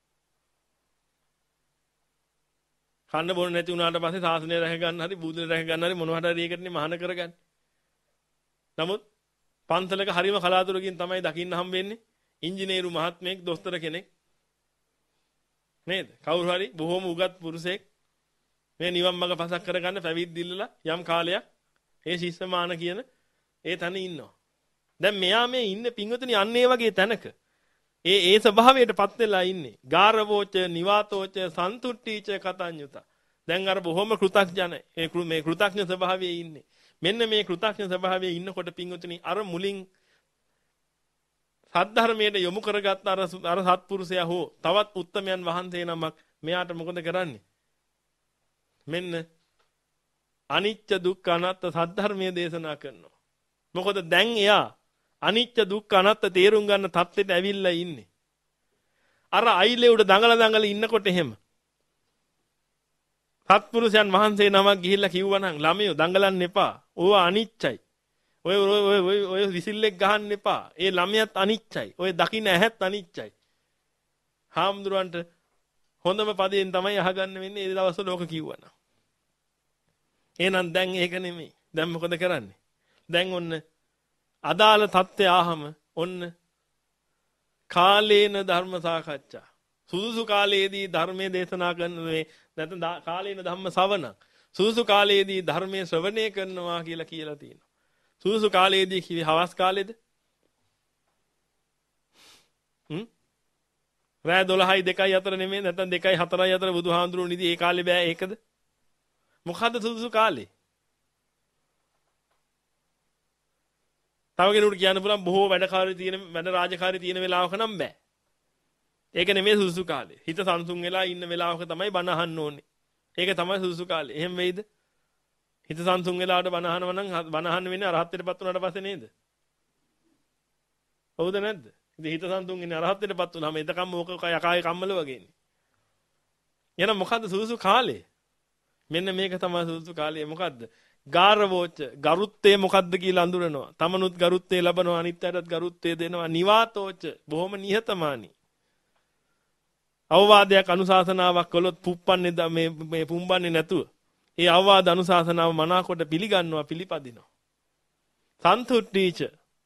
කන්න බොන්න නැති වුණාට පස්සේ සාසනය රැක ගන්න හරි බුදුන් රැක ගන්න හරි මොනවට හරි ඒකටනේ මහාන කරගන්නේ. නමුත් පන්සලක හරිම කලාතුරකින් තමයි දකින්න හම් වෙන්නේ ඉංජිනේරු මහත්මයෙක් දොස්තර කෙනෙක් නේද? කවුරු හරි බොහොම උගත් පුරුෂයෙක් මේ නිවන් මඟ පසක් කරගන්න පැවිද්දිල්ලලා යම් කාලයක් ඒ ශිෂ්‍යමාන කියන ඒ තැන ඉන්නවා. දැන් මෙයා මේ ඉන්නේ පින්වතුනි අන්න ඒ වගේ තැනක. ඒ ඒ ස්වභාවයටපත් වෙලා ඉන්නේ. ගාරවෝච නිවාතෝච සන්තුට්ඨීච කතඤ්ඤුත. දැන් අර බොහොම කෘතඥ මේ කෘතඥ ස්වභාවයේ ඉන්නේ. මෙන්න මේ කෘතඥ ස්වභාවයේ ඉන්නකොට පින්වතුනි අර මුලින් සද්ධර්මයට යොමු කරගත්ත අර අර සත්පුරුෂයා හෝ තවත් උත්තමයන් වහන්සේ නමක් මෙයාට මොකද කරන්නේ? මෙන්න අනිච්ච දුක්ඛ අනාත්ත සද්ධර්මයේ දේශනා කරනවා. මොකද දැන් එයා අනිච්ච දුක්ඛ අනාත්ත තේරුම් ගන්න තත්ත්වෙට ඇවිල්ලා ඉන්නේ. අර අයිලේ උඩ දඟල දඟල ඉන්නකොට එහෙම සත්පුරුෂයන් වහන්සේ නමක් ගිහිල්ලා කිව්වනම් ළමයෝ දඟලන්න එපා. ඕවා අනිච්චයි. ඔය ඔය ඔය ඔය විසිල්ලෙක් ගහන්න එපා. ඒ ළමයාත් අනිච්චයි. ඔය දකින්න ඇහත් අනිච්චයි. හාමුදුරන්ට හොඳම පදයෙන් තමයි අහගන්න වෙන්නේ ඒ දවස්වල ඕක කිව්වනම්. එහෙනම් දැන් ඒක නෙමෙයි. දැන් මොකද කරන්නේ? දැන් ඔන්න අදාළ தත්ත්වය ආහම ඔන්න කාලේන ධර්ම සාකච්ඡා. සුදුසු කාලයේදී ධර්මයේ දේශනා කරන මේ නැත්නම් කාලේන ධම්ම ශ්‍රවණ. සුදුසු කාලයේදී ධර්මයේ ශ්‍රවණය කරනවා කියලා කියලා තියෙනවා. සුදුසු කාලයේදී කිවි හවස් කාලේද? හ්ම්? රෑ දොළහයි දෙකයි අතර නෙමෙයි නැත්නම් දෙකයි හතරයි අතර බුදුහාඳුරුවෝ නිදි ඒ කාලේ බෑ ඒකද? මොකද්ද සුදුසු කාලේ? තව කෙනෙකුට කියන්න පුළුවන් බොහෝ වැඩකාරී තියෙන වැඩ රාජකාරී තියෙන වෙලාවක නම් බෑ. ඒක නෙමෙයි සුදුසු කාලේ. හිත සංසුන් වෙලා ඉන්න වෙලාවක තමයි බණ අහන්න ඕනේ. ඒක තමයි සුදුසු කාලේ. එහෙම වෙයිද? හිත සංසුන් වෙලාවට බණ අහනවා නම් බණ අහන්න වෙන්නේ අරහත්ත්වයටපත් වුණාට පස්සේ නේද? හවුද නැද්ද? ඉතින් හිත සංසුන් ඉන්නේ අරහත්ත්වයටපත් වුණාම එතකම් ඕක යකාගේ කම්මල වගේනේ. එහෙනම් මොකද්ද සුදුසු කාලේ? මෙන්න මේක තමයි සුදුසු කාලය. මොකද්ද? ගාරවෝච ගරුත්තේ මොකද්ද කියලා අඳුරනවා. තමනුත් ගරුත්තේ ලබනවා අනිත් අයටත් ගරුත්තේ දෙනවා. නිවාතෝච බොහොම නිහතමානී. අවවාදයක් අනුශාසනාවක් කළොත් පුප්පන්නේ මේ මේ පුම්බන්නේ නැතුව. ඒ අවවාද අනුශාසනාව මනාකොට පිළිගන්නවා පිළිපදිනවා. සන්තුට්ඨීච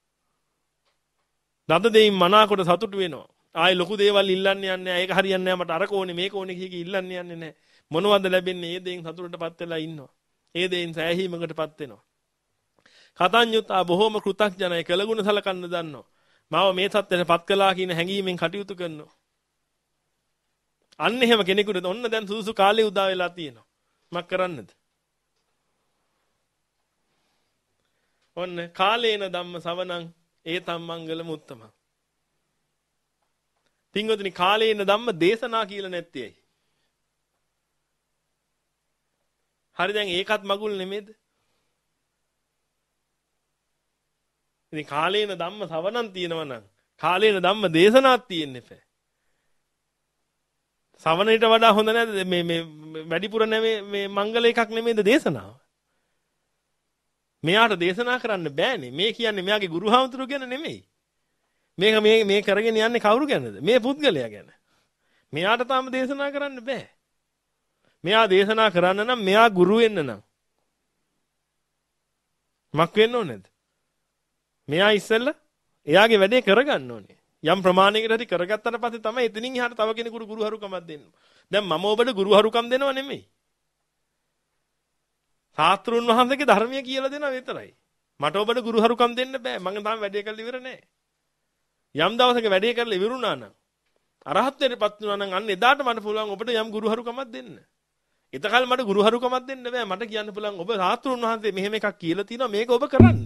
නද දෙයින් මනාකොට සතුටු වෙනවා. ආයේ ලොකු දේවල් ඉල්ලන්නේ නැහැ. ඒක හරියන්නේ නැහැ. මට අරක ඕනේ මේක ඕනේ කිය කී ඉල්ලන්නේ යන්නේ නැහැ. මොනවද ලැබෙන්නේ? ඒ දෙයින් සතුටටපත් වෙලා ඉන්නවා. ඒ දෙයින් සෑහීමකටපත් වෙනවා. කතඤ්ඤුතා බොහොම කෘතඥයි කළගුණ සලකන්න දන්නවා. මාව මේ සත්‍යයටපත් කළා කියන හැඟීමෙන් කටයුතු කරනවා. අන්න එහෙම කෙනෙකුට ඔන්න දැන් සුසු කාලේ උදා වෙලා තියෙනවා. මක් කරන්නද? ඔන්න කාලේන ධම්ම සවණං ඒතම් මංගල මුත්තම. තින්ගොතනි කාලේන ධම්ම දේශනා කියලා නැත්තේ ඇයි? හරි දැන් ඒකත් මගුල් නෙමෙයිද? ඉතින් කාලේන ධම්ම සවණං තියෙනවා නම් කාලේන ධම්ම දේශනාවක් තියෙන්න එපා. සවණේට වඩා හොඳ නැද්ද මේ මේ වැඩිපුර නෙමෙයි මේ මංගල එකක් නෙමෙයිද දේශනාව? මෙයාට දේශනා කරන්න බෑනේ. මේ කියන්නේ මෙයාගේ ගුරුහාමුදුරුවෝ ගැන නෙමෙයි. මේක මේ මේ කරගෙන යන්නේ කවුරු ගැනද? මේ පුද්ගලයා ගැන. මෙයාට තාම දේශනා කරන්න බෑ. මෙයා දේශනා කරන්න නම් මෙයා ගුරු වෙන්න නම් මක් වෙන්න ඕනේද? මෙයා ඉස්සෙල්ලා එයාගේ වැඩේ කරගන්න ඕනේ. යම් ප්‍රමාණයකට හරි කරගත්තට පස්සේ තමයි එතනින් එහාට තව කෙනෙකුට ගුරුහරුකමක් දෙන්න. දැන් මම ඔබට ගුරුහරුකම් දෙනව නෙමෙයි. සාත්‍රුන් වහන්සේගේ ධර්මය කියලා දෙනවා විතරයි. මට ඔබට ගුරුහරුකම් දෙන්න බෑ. මම තාම වැඩේ කරලා ඉවර නෑ. යම් දවසක වැඩේ කරලා ඉවරුණා නම් අරහත්ත්වයටපත් වුණා නම් අන්න එදාට මට පුළුවන් ඔබට යම් ගුරුහරුකමක් දෙන්න. එතකල් මට ගුරුහරුකමක් දෙන්න බෑ. මට කියන්න පුළුවන් ඔබ සාත්‍රුන් වහන්සේ මෙහෙම එකක් කියලා තිනවා මේක ඔබ කරන්න.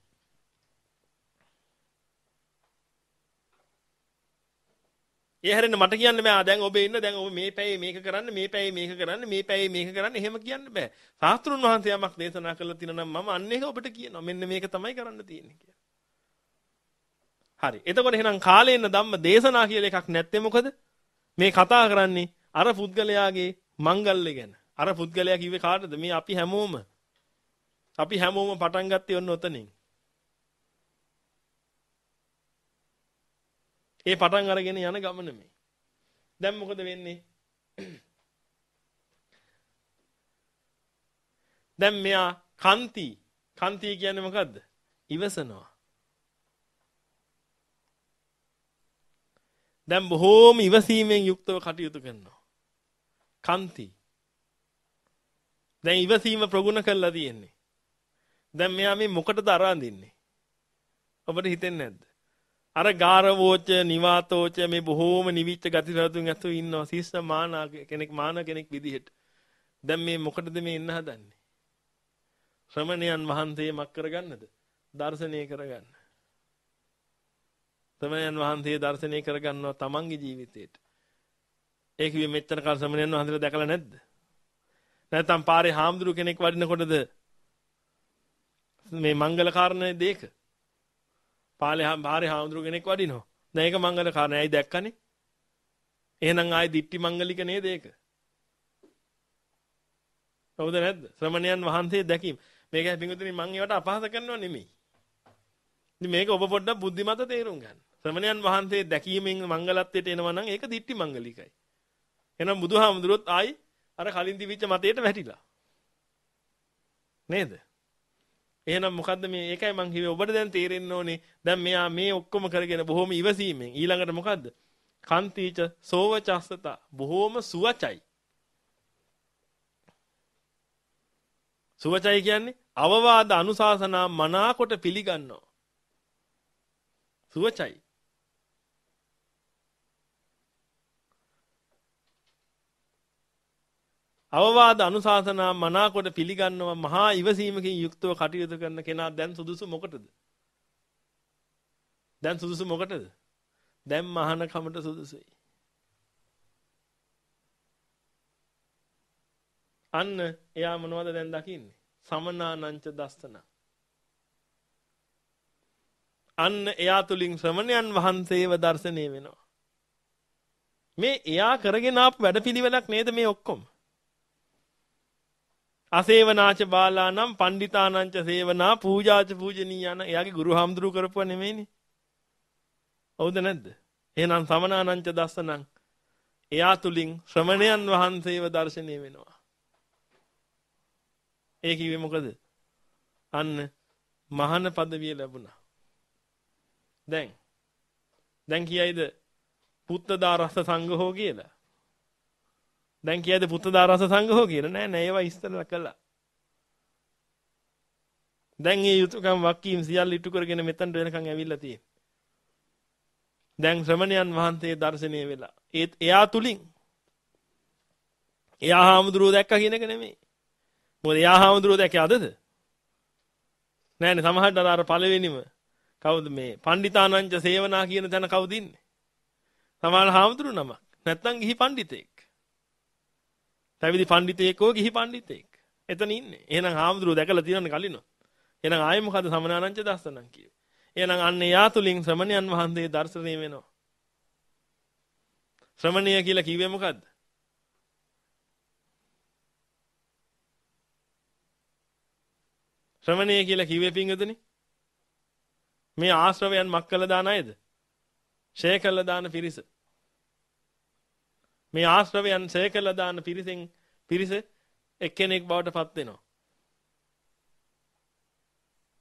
ඒ හැරෙන්න මට කියන්න බෑ. දැන් ඔබ ඉන්න දැන් ඔබ මේ පැයේ මේක කරන්න මේ පැයේ මේක කරන්න මේ පැයේ මේක කරන්න එහෙම කියන්න බෑ. සාස්ත්‍රුන් වහන්සේ යමක් දේශනා කළා තිනා නම් මම අන්න ඒක ඔබට කියනවා. මෙන්න මේක තමයි කරන්න තියෙන්නේ කියලා. හරි. එතකොට එහෙනම් කාලේන ධම්ම දේශනා කියලා එකක් නැත්තේ මොකද? මේ කතා කරන්නේ අර පුද්ගලයාගේ මංගල්‍ය ගැන. අර පුද්ගලයා කිව්වේ කාටද? මේ අපි හැමෝම අපි හැමෝම පටන් ගත්තේ ඔන්න ඔතනින්. ඒ පටන් අරගෙන යන ගමන මේ. දැන් මොකද වෙන්නේ? දැන් මෙයා කන්ති කන්ති කියන්නේ මොකද්ද? ඉවසනවා. දැන් බොහෝම ඉවසීමෙන් යුක්තව කටයුතු කරනවා. කන්ති. දැන් ඉවසීම ප්‍රගුණ කරලා තියෙන්නේ. දැන් මෙයා මේ මොකටද අරන් ඔබට හිතෙන්නේ නැද්ද? අර ගාරවෝච නිවාතෝච මේ බොහෝම නිවිච්ච ගති රතුන් ඇතුළේ ඉන්නවා ශිෂ්ට මාන කෙනෙක් මාන කෙනෙක් විදිහට. දැන් මේ මොකටද මේ ඉන්න හදන්නේ? ශ්‍රමණයන් වහන්සේ මක් කරගන්නද? දර්ශනය කරගන්න. ශ්‍රමණයන් වහන්සේ දර්ශනය කරගන්නවා තමන්ගේ ජීවිතේට. ඒක විදිහ මෙච්චර කාල ශ්‍රමණයන් වහන්සේලා දැකලා නැද්ද? නැත්නම් පාරේ හාමුදුරු කෙනෙක් වඩිනකොටද මේ මංගල කාරණේ දෙක පාලේ පාරේ හාමුදුරු කෙනෙක් වඩිනවා. දැන් ඒක මංගල කාරණේ. ඇයි දැක්කනේ? එහෙනම් ආයි දිට්ටි මංගලික නේද ඒක? හවුද නැද්ද? ශ්‍රමණයන් වහන්සේ දැකීම. මේක පිටුතුනි මම ඒවට අපහාස කරනව නෙමෙයි. ඉතින් මේක ඔබ පොඩ්ඩක් බුද්ධිමත තේරුම් ගන්න. ශ්‍රමණයන් වහන්සේ දැකීමෙන් මංගලත්වයට එනවා නම් ඒක දිට්ටි මංගලිකයි. එහෙනම් බුදුහාමුදුරුවොත් ආයි අර කලින් දිවිච්ච මතයට වැටිලා. නේද? එහෙනම් මොකද්ද මේ? ඒකයි මං කිව්වේ ඔබට දැන් තේරෙන්න ඕනේ. දැන් මෙයා මේ ඔක්කොම කරගෙන බොහොම ඉවසීමෙන් ඊළඟට මොකද්ද? කාන්තිච සෝවචස්සත බොහොම සුවචයි. සුවචයි කියන්නේ අවවාද අනුශාසනා මනාකොට පිළිගන්නවා. සුවචයි. අවවාද අනුශාසනා මනාකොට පිළිගන්නවා මහා ඉවසීමකින් යුක්තව කටයුතු කරන කෙනා දැන් සුදුසු මොකටද? දැන් සුදුසු මොකටද? දැන් මහාන කමට සුදුසුයි. අන්න එයා මොනවද දැන් දකින්නේ? සමනානංච දස්සන. අන්න එයා තුලින් ශ්‍රමණයන් වහන්සේව දර්ශනය වෙනවා. මේ එයා කරගෙන ආපු වැඩපිළිවෙලක් නේද මේ ඔක්කොම? අසේවනාච බාලානම් පණ්ඩිතානංච සේවනා පූජාච පූජනීයන එයාගේ ගුරු හාමුදුරු කරපුවා නෙමෙයිනේ. හවුද නැද්ද? එහෙනම් සමනානංච දස්සනං එයා තුලින් ශ්‍රමණයන් වහන්සේව දර්ශනය වෙනවා. ඒ කිව්වේ මොකද? අන්න මහාන පදවිය ලැබුණා. දැන් දැන් කියයිද පුත්තදාරස සංඝහෝ කියලා? දැන් කියයිද පුත්තදාරස සංඝහෝ කියලා? නෑ නෑ ඒවා ඉස්සරලා කළා. දැන් මේ යුතුයකම් වක්කීම් සියල්ල ඉටු කරගෙන මෙතනට වෙනකන් ඇවිල්ලා තියෙන්නේ. දැන් ශ්‍රමණයන් වහන්සේ දර්ශනය වෙලා. ඒත් එයා තුලින් එයා හාමුදුරුවෝ දැක්කා කියන එක නෙමෙයි. මොකද එයා හාමුදුරුවෝ දැක්කේ අදද? නෑනේ සමහරට අර පළවෙනිම කවුද මේ පණ්ඩිතානංච සේවනා කියන තැන කවුද ඉන්නේ? සමහර හාමුදුරු නමක්. නැත්තම් ගිහි පණ්ඩිතෙක්. පැවිදි පණ්ඩිතෙක් හෝ ගිහි පණ්ඩිතෙක්. එතන ඉන්නේ. එහෙනම් හාමුදුරුවෝ දැකලා තියෙනවනේ කලින්වත්. එහෙනම් ආයේ මොකද සමනානංච දස්සනං කියේ. එහෙනම් අන්න එයා තුලින් ශ්‍රමණයන් වහන්සේ දර්ශනය වෙනවා. ශ්‍රමණය කියලා කිව්වේ මොකද්ද? ශ්‍රමණය කියලා කිව්වේ පින්වතුනි මේ ආශ්‍රවයන් මක් කළ දාන අයද? ෂේ කළ දාන පිරිස. මේ ආශ්‍රවයන් ෂේ කළ දාන පිරිසෙන් පිරිස එක්කෙනෙක් බවට පත් වෙනවා.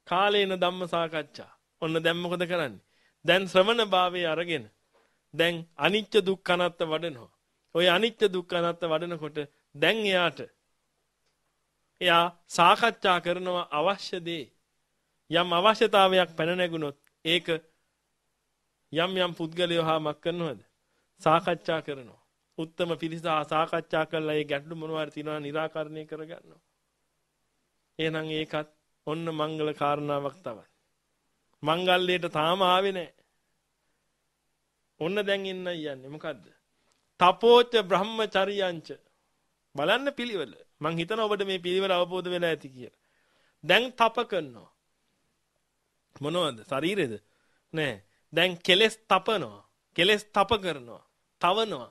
කාලේන ධම්ම සාකච්ඡා. ඔන්න දැන් මොකද කරන්නේ? දැන් ශ්‍රමණ භාවයේ අරගෙන දැන් අනිත්‍ය දුක්ඛ අනාත්ම වඩනවා. ඔය අනිත්‍ය දුක්ඛ අනාත්ම වඩනකොට දැන් එයාට එයා සාකච්ඡා කරනවා අවශ්‍ය දේ. යම් අවශ්‍යතාවයක් පැන නැගුණොත් ඒක යම් යම් පුද්ගලයෝ හා මක් කරනවද? සාකච්ඡා කරනවා. උත්තම පිරිස සාකච්ඡා කරලා ඒ ගැටලු මොනවාරි තියෙනවා निराකරණය කරගන්නවා. එහෙනම් ඒකත් ඔන්න මංගල කාරණාවක් තමයි. මංගල්‍යයට තාම ආවේ නැහැ. ඔන්න දැන් එන්න යන්නේ මොකද්ද? තපෝච බ්‍රහ්මචර්යංච. බලන්න පිළිවෙල. මං හිතනවා ඔබට මේ පිළිවෙල අවබෝධ වෙලා ඇති කියලා. දැන් තප කරනවා. මොනවද? ශරීරෙද? නෑ. දැන් කෙලස් තපනවා. කෙලස් තප කරනවා. තවනවා.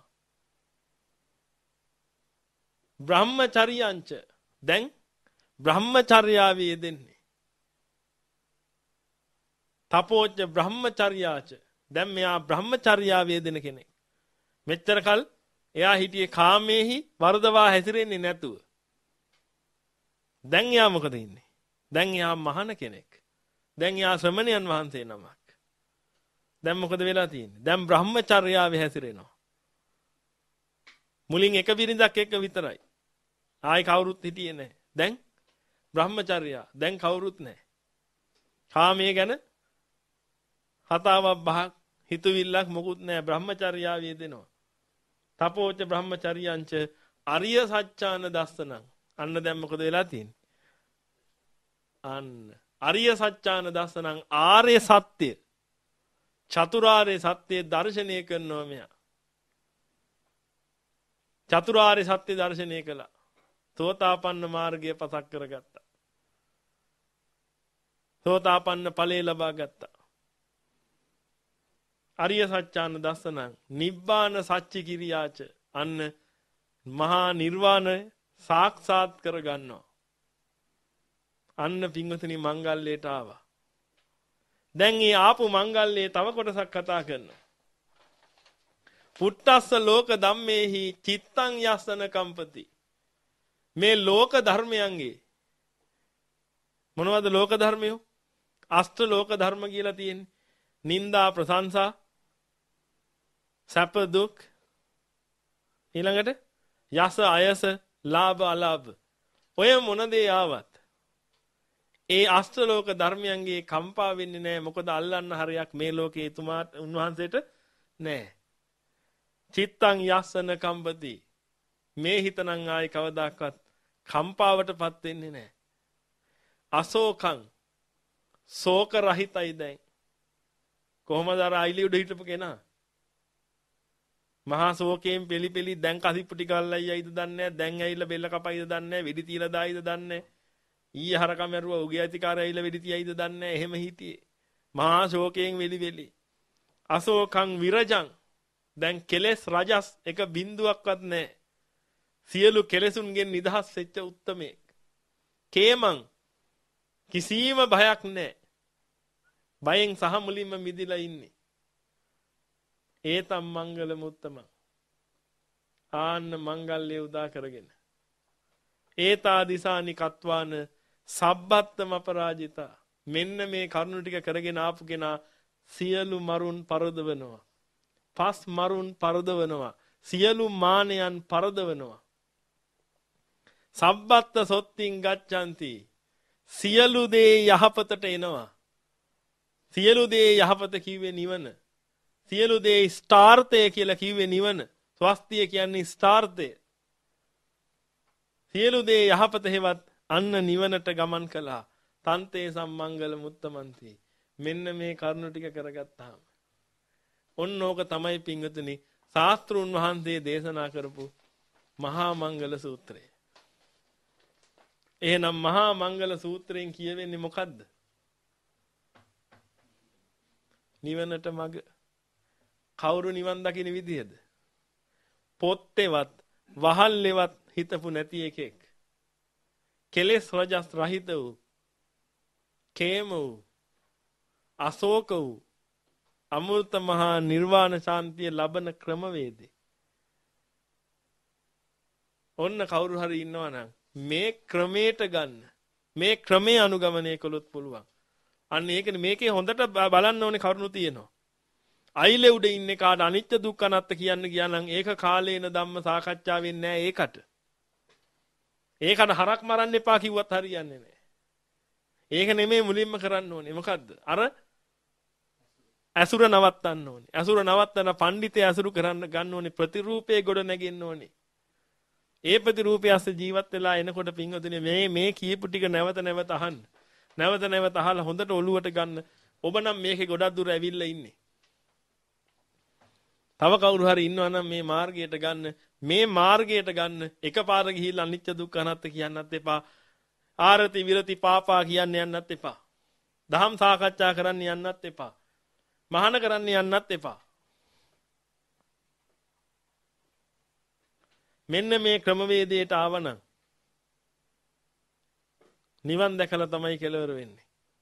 බ්‍රහ්මචර්යංච. දැන් බ්‍රහ්මචර්යාවේ යෙදෙන්නේ. තපෝච්ච බ්‍රහ්මචර්යාච. දැන් මෙයා බ්‍රහ්මචර්යාවේ යෙදෙන කෙනෙක්. මෙච්චර කල් එයා හිටියේ කාමයේහි වර්ධවා හැසිරෙන්නේ නැතුව. දැන් එයා මොකද ඉන්නේ? දැන් එයා මහාන කෙනෙක්. දැන් එයා ශ්‍රමණයන් වහන්සේ නමක්. දැන් මොකද වෙලා තියෙන්නේ? දැන් බ්‍රහ්මචර්යාවේ හැසිරෙනවා. මුලින් එක බිරිඳක් එක්ක විතරයි. ආයි කවුරුත් හිටියේ නැහැ. දැන් බ්‍රහ්මචර්යා. දැන් කවුරුත් නැහැ. කාමයේ ගැන හතාවක් බහක් හිතවිල්ලක් මොකුත් නැහැ. බ්‍රහ්මචර්යාවේ දෙනවා. තපෝච බ්‍රහ්මචර්යංච අරිය සත්‍යාන දස්සනං. අන්න දැන් මොකද වෙලා තියෙන්නේ? අන්න අරිය සත්‍යාන දස්සනං ආර්ය සත්‍ය චතුරාර්ය සත්‍ය දර්ශනය කරනවා මෙයා. චතුරාර්ය සත්‍ය දර්ශනය කළා. සෝතාපන්න මාර්ගය පසක් කරගත්තා. සෝතාපන්න ඵලය ලබා ගත්තා. අරිය සත්‍යාන දස්සනං නිබ්බාන සච්චි කිරියාච. අන්න මහා නිර්වාණය සාක්ෂාත් කරගන්නවා. අන්න පින්වතුනි මංගල්‍යයට ආවා. දැන් මේ ආපු මංගල්‍යයේ තව කොටසක් කතා කරනවා. පුට්ටස්ස ලෝක ධම්මේහි චිත්තං යස්සන කම්පති. මේ ලෝක ධර්මයන්ගේ මොනවද ලෝක ධර්මයෝ? අෂ්ට ලෝක ධර්ම කියලා තියෙන්නේ. නිന്ദා ප්‍රශංසා සැප දුක් ඊළඟට යස අයස ලාභ අලාභ ඔය මොන දේ ආවත් ඒ අෂ්ට ලෝක ධර්මයන්ගේ කම්පා වෙන්නේ නැහැ. මොකද අල්ලන්න හරියක් මේ ලෝකේ තුමාට උන්වහන්සේට නැහැ. චිත්තං යස්සන කම්පති. මේ හිතනම් ආයි කවදාකවත් කම්පාවටපත් වෙන්නේ නැහැ. අශෝකං ශෝක රහිතයි දැන්. කොහොමද අර අයිලි උඩ හිටපු කෙනා? මහා ශෝකයෙන් පෙලි පෙලි දැන් කසිප්පු ටික අල්ලයි යයිද දන්නේ නැහැ. දැන් ඇවිල්ලා බෙල්ල කපයිද දන්නේ නැහැ. වෙඩි තියලා දායිද දන්නේ නැහැ. ඊයේ හරකම ඇරුවා උගේ අධිකාරය ඇවිල්ලා වෙඩි තියයිද දන්නේ නැහැ. එහෙම හිටියේ. මහා ශෝකයෙන් වෙලි වෙලි. අශෝකං විරජං. දැන් කෙලස් රජස් එක බිඳුවක්වත් නැහැ. සියලු කෙලසුන්ගෙන් නිදහස් වෙච්ච උත්තමයෙක්. කේමං කිසිම බයක් නැහැ. බයෙන් සහ මුලින්ම මිදිලා ඉන්නේ. ඒතම් මංගල මුත්තම. ආන්න මංගල්‍ය උදා කරගෙන. ඒතා දිසානි කත්වාන සබ්බත්තම අපරාජිතා. මෙන්න මේ කරුණු ටික කරගෙන ආපු කෙනා සියලු මරුන් පරදවනවා. පස් මරුන් පරදවනවා. සියලු මානයන් පරදවනවා. සබ්බත්ත සොත්තිං ගච්ඡanti. සියලු දේ යහපතට එනවා. සියලු දේ යහපත කිව්වේ නිවන. සියලු දේ ස්ථාර්ථය කියලා කිව්වේ නිවන. ස්වස්තිය කියන්නේ ස්ථාර්ථය. සියලු දේ යහපත හේවත් අන්න නිවනට ගමන් කළා. තන්තේ සම්මංගල මුත්තමන්ති. මෙන්න මේ කරුණු ටික කරගත්තාම ඔන්න ඕක තමයි පින්වතුනි ශාස්ත්‍රුන් වහන්සේ දේශනා කරපු මහා මංගල සූත්‍රය. එහෙනම් මහා මංගල සූත්‍රයෙන් කියවෙන්නේ මොකද්ද? නිවනට මඟ. කවුරු නිවන් දකින විදියද? පොත්තේවත් වහල්ලේවත් හිතපු නැති එකෙක්. කෙලෙස් රජස් රහිත වූ, කේම වූ, අශෝක වූ, අමෘත මහා නිර්වාණ ශාන්තිය ලබන ක්‍රමවේදේ. ඔන්න කවුරු හරි ඉන්නවා නම් මේ ක්‍රමයට ගන්න. මේ ක්‍රමයේ අනුගමනය කළොත් පුළුවන්. අන්න ඒකනේ මේකේ හොඳට බලන්න ඕනේ කරුණු තියෙනවා. අයිලේ උඩ ඉන්නේ කාට අනිත්‍ය දුක්ඛ අනාත්ත කියන්න ගියා නම් ඒක කාලේන ධම්ම සාකච්ඡා වෙන්නේ නැහැ ඒකට. ඒකට හරක් මරන්න එපා කිව්වත් හරියන්නේ නැහැ. ඒක නෙමෙයි මුලින්ම කරන්න ඕනේ. මොකද්ද? අර අසුර නවත්තන්න ඕනේ. අසුර නවත්තන පඬිතේ අසුරු කරන්න ගන්න ඕනේ. ප්‍රතිරූපේ ගොඩ නැගෙන්න ඕනේ. ඒ ප්‍රතිරූපය ඇස්ස ජීවත් වෙලා එනකොට පින්වතුනි මේ මේ කියපු ටික නැවත නැවත අහන්න. නැවත නැවත අහලා හොඳට ඔලුවට ගන්න. ඔබ නම් මේකේ ගොඩක් දුර ඇවිල්ලා ඉන්නේ. තව කවුරු හරි ඉන්නවා නම් මේ මාර්ගයට ගන්න. මේ මාර්ගයට ගන්න එකපාර ගිහිල්ලා අනිත්‍ය දුක්ඛ අනාත්ත කියන්නත් එපා. ආරති විරති පාපා කියන්න යන්නත් එපා. දහම් සාකච්ඡා කරන්න යන්නත් එපා. මහාන කරන්න යන්නත් එපා. මෙන්න මේ ක්‍රමවේදයට ආවනම් නිවන් දැකලා තමයි කෙලවර වෙන්නේ.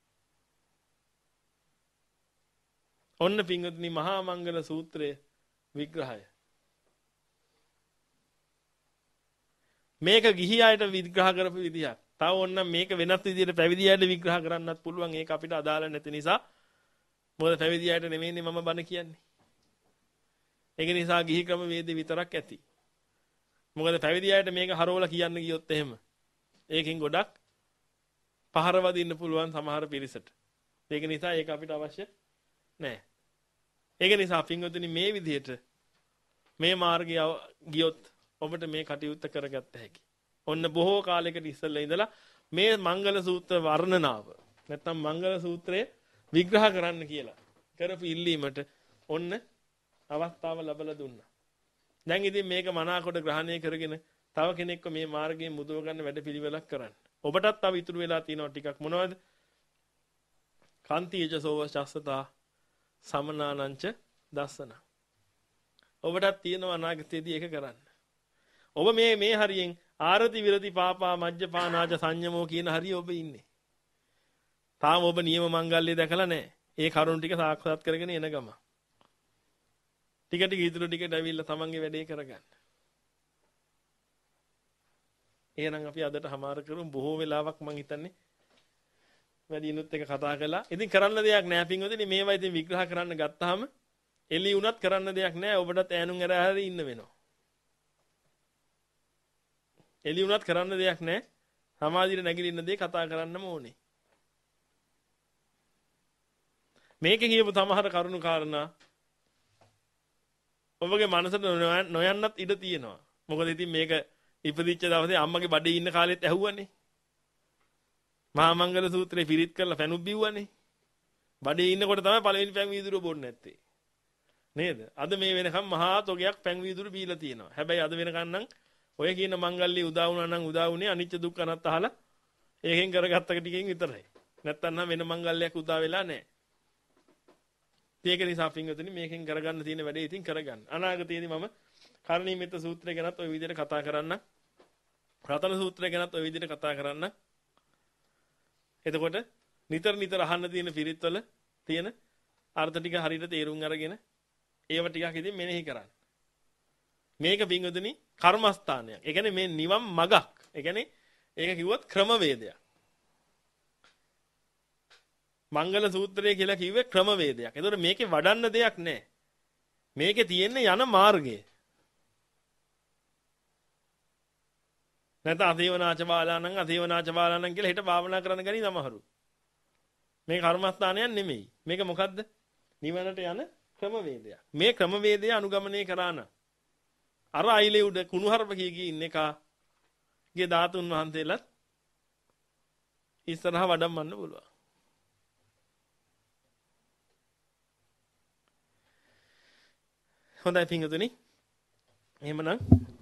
ඔන්න පින්වත්නි මහා මංගල සූත්‍රයේ විග්‍රහය. මේක ගිහි අයට විග්‍රහ කරපු විදිහක්. තව ඕන්න මේක වෙනත් විදිහට පැවිදි අයට විග්‍රහ කරන්නත් පුළුවන්. ඒක අපිට අදාළ නැති නිසා මොකද පැවිදි අයට නෙමෙයිනේ මම බණ කියන්නේ. ඒක නිසා ගිහි ක්‍රම වේද විතරක් ඇති. මොකද පැවිදි අයට මේක හරවලා කියන්න ගියොත් එහෙම ඒකෙන් ගොඩක් පහර වදින්න පුළුවන් සමහර පිරිසට. ඒක නිසා ඒක අපිට අවශ්‍ය නැහැ. ඒක නිසා පින්වතුනි මේ විදිහට මේ මාර්ගය ගියොත් ඔබට මේ කටයුත්ත කරගත්ත හැකි. ඔන්න බොහෝ කාලයකට ඉස්සෙල්ලා ඉඳලා මේ මංගල සූත්‍ර වර්ණනාව නැත්නම් මංගල සූත්‍රය විග්‍රහ කරන්න කියලා කරපු ඉල්ලීමට ඔන්න අවස්ථාව ලැබලා දුන්නා. දැන් ඉතින් මේක මනාකොට ග්‍රහණය කරගෙන තව කෙනෙක්ව මේ මාර්ගයෙන් මුදව ගන්න වැඩපිළිවෙලක් කරන්න. ඔබටත් තව ඉතුරු වෙලා තියෙනවා ටිකක් මොනවද? කාන්තියජ සෝව ශස්සතා සමනානංච දස්සන. ඔබටත් තියෙනවා අනාගතයේදී ඒක කරන්න. ඔබ මේ මේ හරියෙන් ආරති විරති පාපා මජ්ජපානාජ සංයමෝ කියන හරිය ඔබ ඉන්නේ. තාම ඔබ නියම මංගල්‍ය දැකලා නැහැ. ඒ කරුණ ටික සාක්ෂාත් කරගෙන එන ගම. ටික ටික ඉතුරු ටිකට ඇවිල්ලා තමන්ගේ වැඩේ කරගන්න. එහෙනම් අපි අදට හමාර කරමු. බොහෝ වෙලාවක් මම හිතන්නේ වැඩිිනුත් එක කතා කළා. ඉතින් කරන්න දෙයක් නැහැ පින්වතුනි. මේවා ඉතින් විග්‍රහ කරන්න ගත්තාම එළි වුණත් කරන්න දෙයක් නැහැ. ඔබටත් ඈනුම් ඇර හරි ඉන්න වෙනවා. එළි වුණත් කරන්න දෙයක් නැහැ. සමාධියට නැගිටින්න දේ කතා කරන්නම ඕනේ. මේකේ කියපු සමහර කරුණු කාරණා ඔබගේ මනසට නොයන්නත් ඉඩ තියෙනවා. මොකද ඉතින් මේක ඉපදිච්ච දවසේ අම්මගේ බඩේ ඉන්න කාලෙත් ඇහුවනේ. මහා මංගල සූත්‍රේ පිරිත් කරලා පැනුම් බිව්වනේ. බඩේ ඉන්නකොට තමයි පළවෙනි පැන් වීදුරුව බොන්නේ නැත්තේ. නේද? අද මේ වෙනකම් මහා තොගයක් පැන් වීදුරු බීලා තියෙනවා. හැබැයි අද වෙනකන් නම් ඔය කියන මංගල්‍ය උදා වුණා නම් උදා වුණේ අනිත්‍ය දුක්ඛ අනාත්ත අහලා ඒකෙන් කරගත්ත ටිකෙන් විතරයි. නැත්තම් නම් වෙන මංගල්‍යයක් උදා වෙලා නැහැ. ඒක නිසා පින්වතුනි මේකෙන් කරගන්න තියෙන වැඩේ ඉතින් කරගන්න. අනාගතයේදී මම කරණීයමෙත්ත සූත්‍රය ගැනත් ওই විදිහට කතා කරන්න. රතන සූත්‍රය ගැනත් ওই විදිහට කතා කරන්න. එතකොට නිතර නිතර අහන්න තියෙන පිරිත්වල තියෙන අර්ථ ටික හරියට තේරුම් අරගෙන ඒව ටිකක් ඉතින් මෙනෙහි කරන්න. මේක පින්වතුනි කර්මස්ථානයක්. ඒ කියන්නේ මේ නිවන් මගක්. ඒ කියන්නේ ඒක කිව්වොත් ක්‍රමවේදයක්. මංගල සූත්‍රය කියලා කිව්වේ ක්‍රමවේදයක්. ඒතකොට මේකේ වඩන්න දෙයක් නැහැ. මේකේ තියෙන්නේ යන මාර්ගය. නැත්නම් අසේවනාච බාලාණන් අසේවනාච බාලාණන් කියලා හිට භාවනා කරන්න ගනි සමහරු. මේ කර්මස්ථානයක් නෙමෙයි. මේක මොකද්ද? නිවනට යන ක්‍රමවේදයක්. මේ ක්‍රමවේදය අනුගමනය කරා නම් අර අයිලේ උඩ කුණුහරුප කී කී ඉන්න එකගේ ධාතුන් වහන්සේලාත් ඉස්සරහා වඩම්මන්න පුළුවන්. හොඳයි පින්වතුනි. එහෙමනම්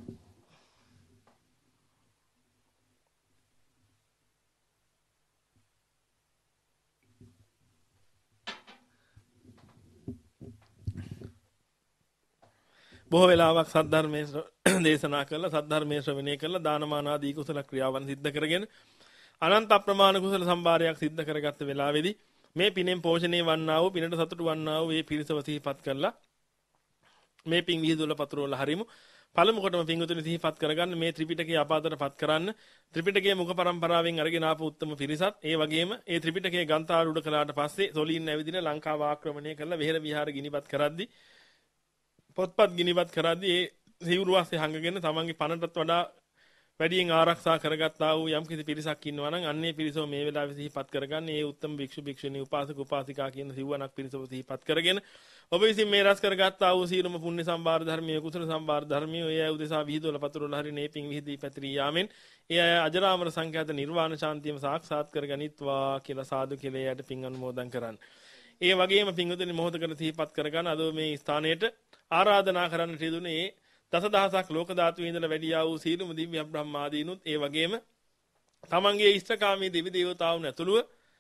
බොහෝ වෙලාවක් සද්ධර්මයේ දේශනා කරලා සද්ධර්මයේ ශ්‍රවණය කරලා දානමාන ආදී කුසල ක්‍රියාවන් සිද්ධ කරගෙන අනන්ත අප්‍රමාණ කුසල සම්භාරයක් සිද්ධ කරගත්ත වෙලාවේදී මේ පිනෙන් පෝෂණය වන්නා වූ පිනට සතුටු වන්නා වූ මේ පිරිසව සිහිපත් කරලා මේ පින් විහිදුවල පතුරවල හරිමු. පළමු කොටම පින්වතුනි සිහිපත් කරගන්න මේ ත්‍රිපිටකය අපාතටපත් කරන්න. ත්‍රිපිටකයේ මුඛ පරම්පරාවෙන් අරගෙන ආපු උත්තම පිරිසත් ඒ වගේම ඒ ත්‍රිපිටකයේ ගන්ථාරූඪ කළාට පස්සේ සොලින් ඇවිදින ලංකාව ආක්‍රමණය කරලා වෙහෙර විහාර ගිනිපත් කරද්දි පොත්පත් ගිනිපත් කරද්දි ඒ සිවුරු වාසේ හංගගෙන තමන්ගේ පණටත් වඩා වැඩියෙන් ආරක්ෂා කරගත්තා වූ යම් කිසි පිරිසක් ඉන්නවා නම් අන්නේ පිරිසව මේ වෙලාවේ සිහිපත් කරගන්න. ඒ උත්තම භික්ෂු භික්ෂුණී උපාසක උපාසිකා කියන සිව්වණක් පිරිසව සිහිපත් කරගෙන ඔබ විසින් මේ රැස් කරගත්තා වූ සීලම පුණ්‍ය සම්භාර ධර්මයේ කුසල සම්භාර ධර්මයේ ඒ අය උදෙසා විහිදුවල පතුරවල හරි නේපින් විහිදී පැතිරී යාමෙන් ඒ අය අජරාමර සංඛ්‍යාත නිර්වාණ ශාන්තියම සාක්ෂාත් කරගනිත්වා කියලා සාදු කියලා යට පින් අනුමෝදන් කරන්න. ඒ වගේම පින්වතුනි මොහොතකට සිහිපත් කරගන්න අද මේ ස්ථානයේට ආරාධනා කරන්නට යෙදුනේ දසදහසක් ලෝක ධාතුවේ ඉඳලා වැඩියා වූ සීලම දිව්‍ය බ්‍රහ්මාදීනුත් ඒ වගේම තමන්ගේ ඉෂ්ඨකාමී දෙවි දේවතාවුන් ඇතුළුව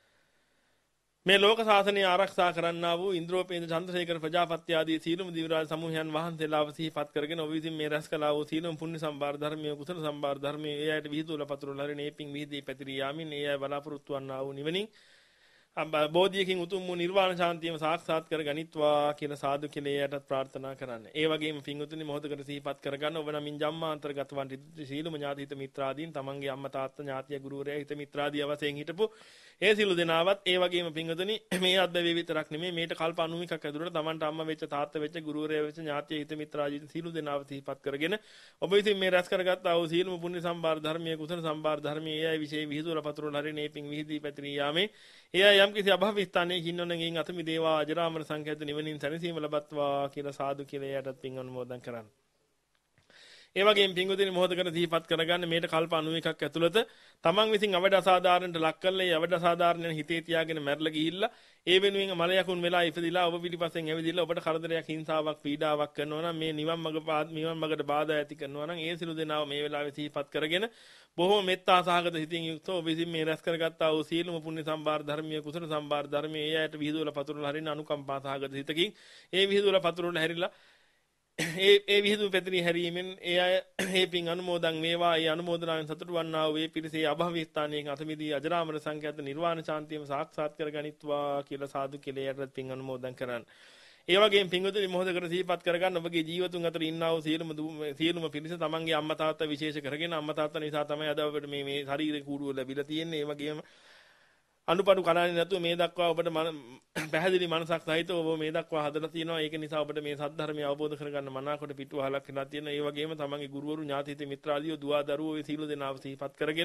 මේ ලෝක ශාසනය ආරක්ෂා කරන්නා වූ ඉන්ද්‍රෝපේන්ද්‍ර චන්ද්‍රසේකර ප්‍රජාපති ආදී සීලම දිව්‍යරාජ සමූහයන් වහන්සේලාව සිහිපත් කරගෙන ඔබ විසින් මේ රැස් කළා වූ සීලම පුණ්‍ය සම්භාර ධර්මයේ කුසල සම්භාර ධර්මයේ ඒ අයට විහිදුවල පතුරවල හරි නේපින් විහිදී පැතිරී යාමින් ඒ අය බලාපොරොත්තු වන්නා වූ නිවනින් බෝධියකින් උතුම් වූ නිර්වාණ ශාන්තියම සාක්ෂාත් කර ගනිත්වා කියලා සාදු කියලා එයටත් ප්‍රාර්ථනා කරන්න. ඒ වගේම පින්වතුනි මොහොතකට සිහිපත් කරගන්න ඔබ නමින් ජම්මාන්තරගත වන් සීලම ඥාති හිත මිත්‍රාදීන් තමන්ගේ අම්මා තාත්තා ඥාතිය ගුරුවරයා හිත මිත්‍රාදී අවසෙන් හිටපු ඒ සිළු දෙනාවත් ඒ වගේම පින්වතුනි මේ අත්බැවි විතරක් නෙමෙයි මේට කල්ප අනූ එකක් ඇතුළත තමන්ට අම්මා වෙච්ච තාත්තා වෙච්ච ගුරුවරයා වෙච්ච ඥාතිය හිත මිත්‍රාදී සිළු දෙනාව සිහිපත් කරගෙන ඔබ විසින් මේ රැස් කරගත් ආ වූ සීලම පුණ්‍ය සම්භාර ධර්මයේ කුසල සම්භාර ධර්මයේ ඒ අය විශේෂ විහිදුවල පතුරවල හරි නේපින් විහිදී පැතිරී යාමේ ඒ අය යම් කිසි අභව ස්ථානයේ ඉන්නොනගෙන් අත මිදේවා අජරාමර සංඛ්‍යාත නිවනින් සැනසීම ලබත්වා කියලා සාදු කියලා යටත් පින් අනුමෝදන් කරන්න. ඒ වගේම පින්වතුනි මොහොතකට සිහිපත් කරගන්න මේට කල්ප අනූ එකක් ඇතුළත තමන් විසින් අවඩ අසාධාරණට ලක් කරලා ඒ අවඩ අසාධාරණයන් හිතේ තියාගෙන මැරලා ගිහිල්ලා ඒ වෙනුවෙන් මල යකුන් වෙලා ඉපදිලා ඔබ පිටිපස්සෙන් ඇවිදිලා ඔබට කරදරයක් හිංසාවක් පීඩාවක් කරනවා නම් මේ නිවන් මඟ නිවන් මඟට බාධා ඇති කරනවා නම් ඒ සිළු දෙනාව මේ වෙලාවේ සිහිපත් කරගෙන බොහෝම මෙත්තා සහගත හිතින් යුක්තව ඔබ විසින් මේ රැස් කරගත්තා වූ සීලම පුණ්‍ය සම්භාර ධර්මයේ කුසල සම්භාර ධර්මයේ ඒ ඇයට විහිදුවල පතුරවල හරින අනුකම්පා සහගත හිතකින් ඒ විහිදුවල පතුරවල හැරිලා ඒ ඒ විහිදුව පැතිරී හැරීමෙන් ඒ අය මේ පින් අනුමෝදන් වේවා. ඒ අනුමෝදනාවෙන් සතුටු වන්නා වූ ඒ පිරිසේ අභවී ස්ථානයෙන් අතමිදී අජරාමර සංඛ්‍යාත නිර්වාණ ශාන්තියම සාක්ෂාත් කරගනිත්වා කියලා සාදු කියලා යටත් පින් අනුමෝදන් කරන්න. ඒ වගේම පින්වතුනි මොහොතකට සිහිපත් කරගන්න ඔබගේ ජීවතුන් අතර ඉන්නා වූ සියලුම සියලුම පිරිස තමන්ගේ අම්මා තාත්තා විශේෂ කරගෙන අම්මා තාත්තා නිසා තමයි අද අපිට මේ මේ ශරීරේ කූඩුව ලැබිලා තියෙන්නේ. ඒ වගේම අනුපඩු කලන්නේ නැතුව මේ දක්වා ඔබට පැහැදිලි මනසක් සහිතව ඔබ මේ දක්වා හදලා තියෙනවා. ඒක නිසා ඔබට මේ සද්ධර්මය අවබෝධ කරගන්න මනාකොට පිටුවහලක් වෙලා තියෙනවා. ඒ වගේම තමන්ගේ ගුරුවරු ඥාතිහිත මිත්‍රාදීව දුවා දරුවෝ ඒ සීල දෙනාව සිහිපත් කරගෙන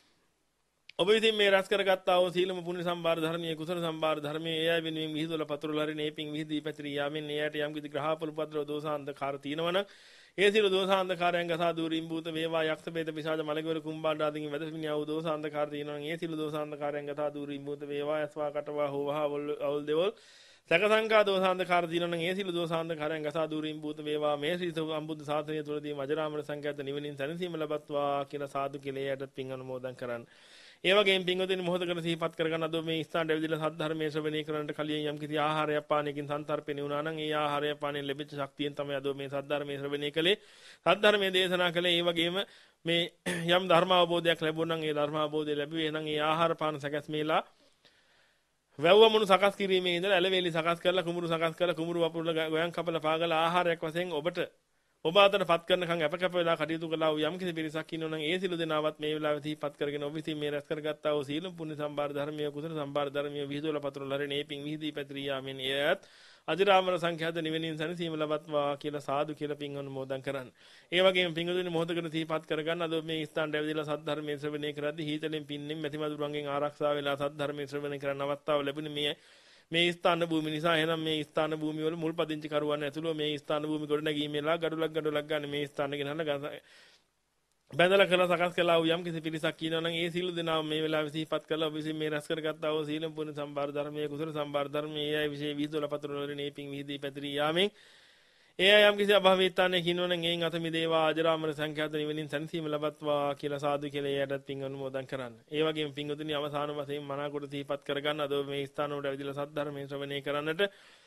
ඔබ විසින් මේ රැස් කරගත්තා වූ සීලම පුණ්‍ය සම්භාර ධර්මයේ කුසල සම්භාර ධර්මයේ ඒ අය වෙනුවෙන් විහිදුවල පතුරවල හරි නේපින් විහිදී පැතිරී යාමෙන් එයට යම් කිසි ග්‍රහපල උපද්‍රව දෝසාන්ධකාර තියෙනවනම් ඒ සියලු දෝසාන්ධකාරයන් ගසා දුරින් භූත වේවා යක්ෂ බේද පිසාච මලකවර කුම්බාණ්ඩ ආදීන් වැදපිනියා වූ දෝසාන්ධකාර තියෙනවනම් ඒ සියලු දෝසාන්ධකාරයන් ගසා දුරින් භූත වේවා යස්වා කටවා හෝවහා අවුල් දෙවල් සකසංකා දෝසාන්ධකාර තියෙනවනම් ඒ සියලු දෝසාන්ධකාරයන් ගසා දුරින් භූත වේවා මේ ශ්‍රී සම්බුද්ධ ශාසනය තුළදී අජරාමර සංඛ්‍යාත නිවනින් සැනසීම ලබත්වා කියලා සාදු කියලා යටත් පින් අනුමෝදන් කරන්න. ඒ වගේම පින්වතුනි මොහොතකට සිහිපත් කරගන්න අද මේ ස්ථානට ඇවිදලා සද්ධර්මයේ ශ්‍රවණය කරන්නට කලින් යම් කිසි ආහාරයක් පානයකින් සන්තරපෙණි වුණා නම් ඒ ආහාරය පානයෙන් ලැබෙච්ච ශක්තියෙන් තමයි අද මේ සද්ධර්මයේ ශ්‍රවණය කළේ. සද්ධර්මයේ දේශනා කළේ. ඒ වගේම මේ යම් ධර්ම අවබෝධයක් ලැබුණා නම් ඒ ධර්ම අවබෝධය ලැබුවේ නම් ඒ ආහාර පාන සකස්මේලා වැව්වමුණු සකස් කිරීමේ ඉඳලා ඇලවේලි සකස් කරලා කුඹුරු සකස් කරලා කුඹුරු වපුරලා ගොයන් කපලා පාගලා ආහාරයක් වශයෙන් ඔබට ඔබ අතටපත් කරනකම් අප කැප වෙලා කටයුතු කළා වූ යම් කිසි පිරිසක් ඉන්නෝ නම් ඒ සිළු දෙනාවත් මේ වෙලාවේ සිහිපත් කරගෙන ඔබ විසින් මේ රැස් කරගත්තා වූ සීල පුණ්‍ය සම්භාර ධර්මයේ කුසල සම්භාර ධර්මයේ විහිදුවල පතුරවල හරි නේපින් විහිදී පැතිරී යාමෙන් එයත් අජරාමර සංඛ්‍යාත නිවෙනින් සැනසීම ලබත්වා කියලා සාදු කියලා පින් අනුමෝදන් කරන්න. ඒ වගේම පින්වතුනි මොහොතකට සිහිපත් කරගන්න අද මේ ස්ථානට ඇවිදලා සද්ධර්මයේ ශ්‍රවණය කරද්දී හීතලෙන් පින්නෙන් මැතිමදුරුවන්ගෙන් ආරක්ෂා වෙලා සද්ධර්මයේ ශ්‍රවණය කරන්න අවස්ථාව ලැබුණේ මේ මේ ස්ථාන භූමිය නිසා. එහෙනම් මේ ස්ථාන භූමිය වල මුල් පදිංචි කරුවන් ඇතුළු මේ ස්ථාන භූමිය ගොඩ නැගීමේලා ගඩොලක් ගඩොලක් ගන්න මේ ස්ථාන ගෙනහලා බැඳලා කළා සකස් කළා වූ යම් කිසි පිරිසක් ඉන්නවා නම් ඒ සීල දෙනාව මේ වෙලාවේ සිහිපත් කරලා ඔබ විසින් මේ රැස් කරගත්තා වූ සීලම් පුණ්‍ය සම්භාර ධර්මයේ කුසල සම්භාර ධර්මයේ ඒ අය විශේෂ විහිදුවල පතුරවල නේපින් විහිදී පැතිරී යාමෙන් ඒ අය යම් කිසි අභවීතාවයක ඉන්නවා නම් එයින් අත මිදේවා අජරාමර සංඛ්‍යාත නිවනින් සැනසීම ලබත්වා කියලා සාදු කියලා එයටත් පින් අනුමෝදන් කරන්න. ඒ වගේම පින්වතුනි අවසාන වශයෙන් මනාකොට සිහිපත් කරගන්න අද මේ ස්ථාන වලට ඇවිදලා සද්ධර්මයේ ශ්‍රවණය කරන්නට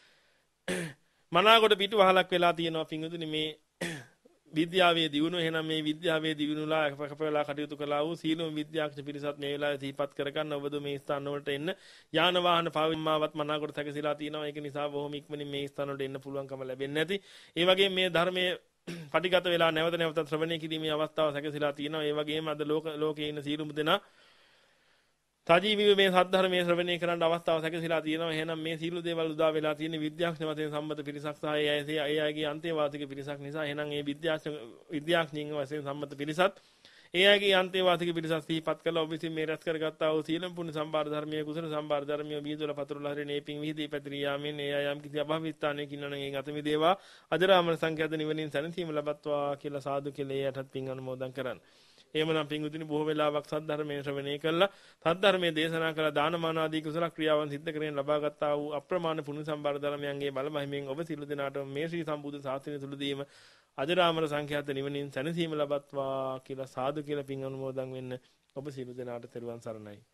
මනාකොට පිටුවහලක් වෙලා තියෙනවා පින්වතුනි මේ විද්‍යාවේ දියුණුව. එහෙනම් මේ විද්‍යාවේ දියුණුවලා අපකපලා කටයුතු කළා වූ සීලම විද්‍යාඥ පිරිසත් මේ වෙලාවේ සිහිපත් කරගන්න ඔබද මේ ස්ථාන වලට එන්න යාන වාහන පාවිච්චිමාවත් මනාකොට තැකසීලා තියෙනවා. ඒක නිසා බොහොම ඉක්මනින් මේ ස්ථාන වලට එන්න පුළුවන්කම ලැබෙන්නේ නැති. ඒ වගේම මේ ධර්මයේ පටිගත වෙලා නැවත නැවතත් ශ්‍රවණය කිරීමේ අවස්ථාව සැකසීලා තියෙනවා. ඒ වගේම අද ලෝක ලෝකයේ ඉන්න සියලුම දෙනා සජීවීව මේ සද්ධර්මයේ ශ්‍රවණය කරන්න අවස්ථාව සැකසීලා තියෙනවා. එහෙනම් මේ සීල දේවල් උදා වෙලා තියෙන විද්‍යාඥ වශයෙන් සම්මත පිරිසක් සහ ඒ අයසේ ඒ අයගේ අන්තේවාසික පිරිසක් නිසා එහෙනම් මේ විද්‍යාඥ විද්‍යාඥයින් වශයෙන් සම්මත පිරිසත් ඒ අයගේ අන්තේවාසික පිරිසක් සිහිපත් කරලා ඔබ විසින් මේ රැස් කරගත්තා වූ සීලම් පුණ්‍ය සම්බාර ධර්මයේ කුසල සම්බාර ධර්මයේ බීජවල පතුරුලා හරිනේ පිං විහිදී පැතිරී යාමෙන් ඒ අය යම් කිසි අභවිස්ථානයක ඉන්නනම් ඒ අත මිදේවා අජරාමර සංඛ්‍යාත නිවනින් සැනසීම ලබත්වා කියලා සාදු කියලා ඒ යටත් පිං අනුමෝදන් කරන්න. එහෙමනම් පින්වතුනි බොහෝ වෙලාවක් සද්ධර්මයේ ශ්‍රවණය කළා සද්ධර්මයේ දේශනා කළ දානමාන ආදී කුසල ක්‍රියාවන් සිද්ධ කරගෙන ලබාගත් ආ වූ අප්‍රමාණ පුණ්‍ය සම්බාර ධර්මයන්ගේ බල මහිමෙන් ඔබ සියලු දෙනාට මේ ශ්‍රී සම්බුද්ධ ශාසනය තුලදීම අජරාමර සංඛ්‍යාත නිවනින් සැනසීම ලබත්වා කියලා සාදු කියලා පින් අනුමෝදන් වෙන්න ඔබ සියලු දෙනාට තෙරුවන් සරණයි.